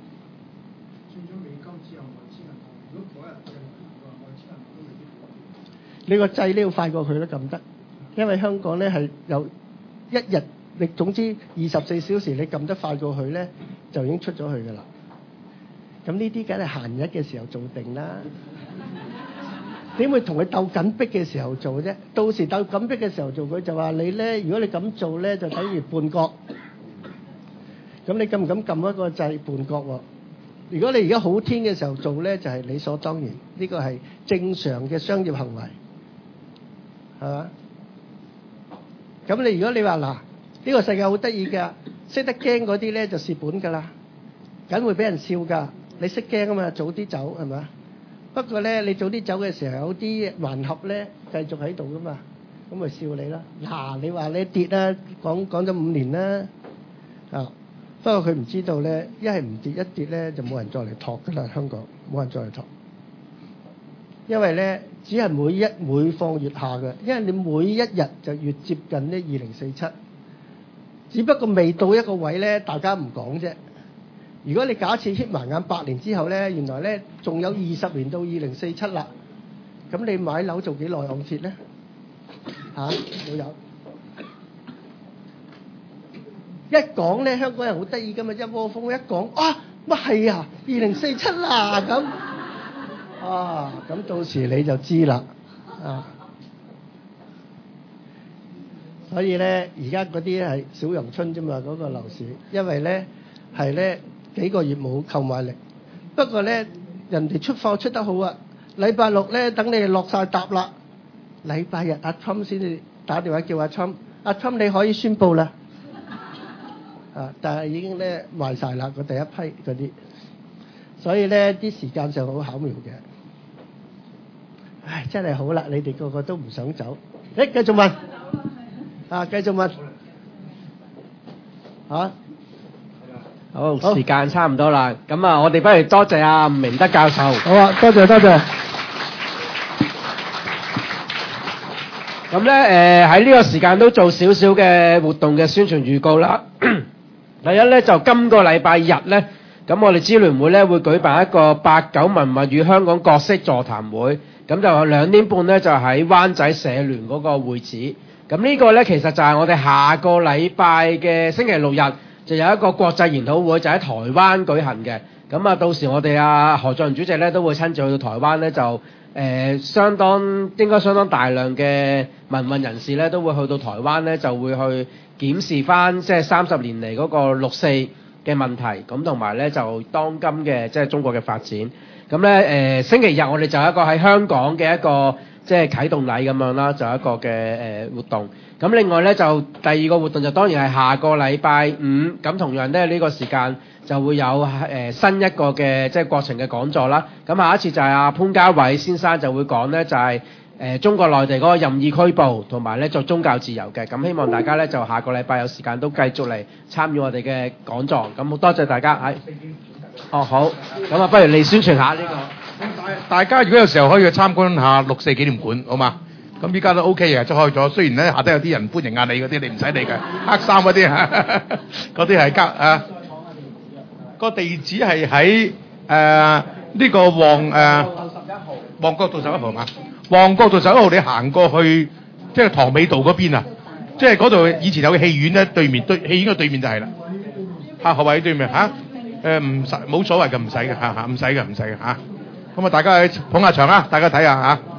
你個掣呢要快過佢都撳得，因為香港咧係有一日，你總之二十四小時你撳得快過佢咧，就已經出咗去噶啦。咁呢啲梗係閒日嘅時候做定啦，點會同佢鬥緊逼嘅時候做啫？到時鬥緊逼嘅時候做，佢就話你咧，如果你咁做咧，就等於叛國。咁你敢唔敢撳一個掣叛國喎？如果你而家好天嘅時候做咧，就係理所當然，呢個係正常嘅商業行為。係嘛？咁你如果你話嗱，呢個世界好得意㗎，識得驚嗰啲咧就蝕本㗎啦，梗會俾人笑㗎。你識驚啊嘛，早啲走係咪？不不過咧，你早啲走嘅時候，有啲盲盒咧繼續喺度噶嘛，咁咪笑你啦。嗱，你話你跌啦，講講咗五年啦，啊！不過佢唔知道咧，一係唔跌，一跌咧就冇人再嚟托噶啦，香港冇人再嚟托。因為咧，只係每一每況愈下嘅，因為你每一日就越接近呢二零四七，只不過未到一個位咧，大家唔講啫。如果你假設瞌埋眼八年之後咧，原來咧仲有二十年到二零四七啦，咁你買樓做幾耐按揭咧？嚇、啊，冇有。一講咧，香港人好得意噶嘛，一窩蜂一講啊，乜係啊？二零四七啦咁。啊，咁到時你就知啦，啊，所以咧，而家嗰啲係小陽春啫嘛，嗰個樓市，因為咧係咧幾個月冇購買力，不過咧人哋出貨出得好啊，禮拜六咧等你哋落晒搭啦，禮拜日阿 Trump 先至打電話叫阿 Trump，阿 Trump 你可以宣佈啦，啊，但係已經咧賣晒啦個第一批嗰啲，所以咧啲時間上好巧妙嘅。唉，真係好啦！你哋個個都唔想走，誒，繼續問，啊，繼續問，嚇， 好，好時間差唔多啦，咁啊，我哋不如多謝阿吳明德教授。 好啊，多謝多謝。 咁咧，誒喺呢個時間都做少少嘅活動嘅宣傳預告啦。第一咧，就今個禮拜日咧，咁我哋支聯會咧會舉辦一個八九文物與香港角色座談會。咁就兩點半咧，就喺灣仔社聯嗰個會址。咁呢個咧，其實就係我哋下個禮拜嘅星期六日，就有一個國際研討會，就喺台灣舉行嘅。咁啊，到時我哋啊何俊仁主席咧都會親自去到台灣咧，就誒、呃、相當應該相當大量嘅民運人士咧，都會去到台灣咧，就會去檢視翻即係三十年嚟嗰個六四嘅問題，咁同埋咧就當今嘅即係中國嘅發展。咁咧誒星期日我哋就有一個喺香港嘅一個即係啟動禮咁樣啦，就有一個嘅誒、呃、活動。咁另外咧就第二個活動就當然係下個禮拜五，咁同樣咧呢、呢個時間就會有誒、呃、新一個嘅即係國情嘅講座啦。咁下一次就係阿潘家偉先生就會講咧就係、是、誒、呃、中國內地嗰個任意拘捕同埋咧做宗教自由嘅。咁希望大家咧就下個禮拜有時間都繼續嚟參與我哋嘅講座。咁好多謝大家喺。哦好，咁啊不如你宣傳下呢、呢個。 大家如果有時候可以去參觀下六四紀念館，好嘛？咁依家都 OK 嘅，即開咗。雖然咧下低有啲人歡迎下你嗰啲，你唔使理嘅。黑衫嗰啲，嗰啲係隔啊。個地址係喺誒呢個旺誒旺角道十一號嘛？旺角道十一號你行過去，即係塘尾道嗰邊啊！即係嗰度以前有個戲院咧，對面對戲院嘅對面就係啦。嚇學位對面嚇誒唔使冇所謂嘅，唔使嘅嚇嚇唔使嘅唔使嘅嚇。咁啊，大家去捧下場啦，大家睇下嚇。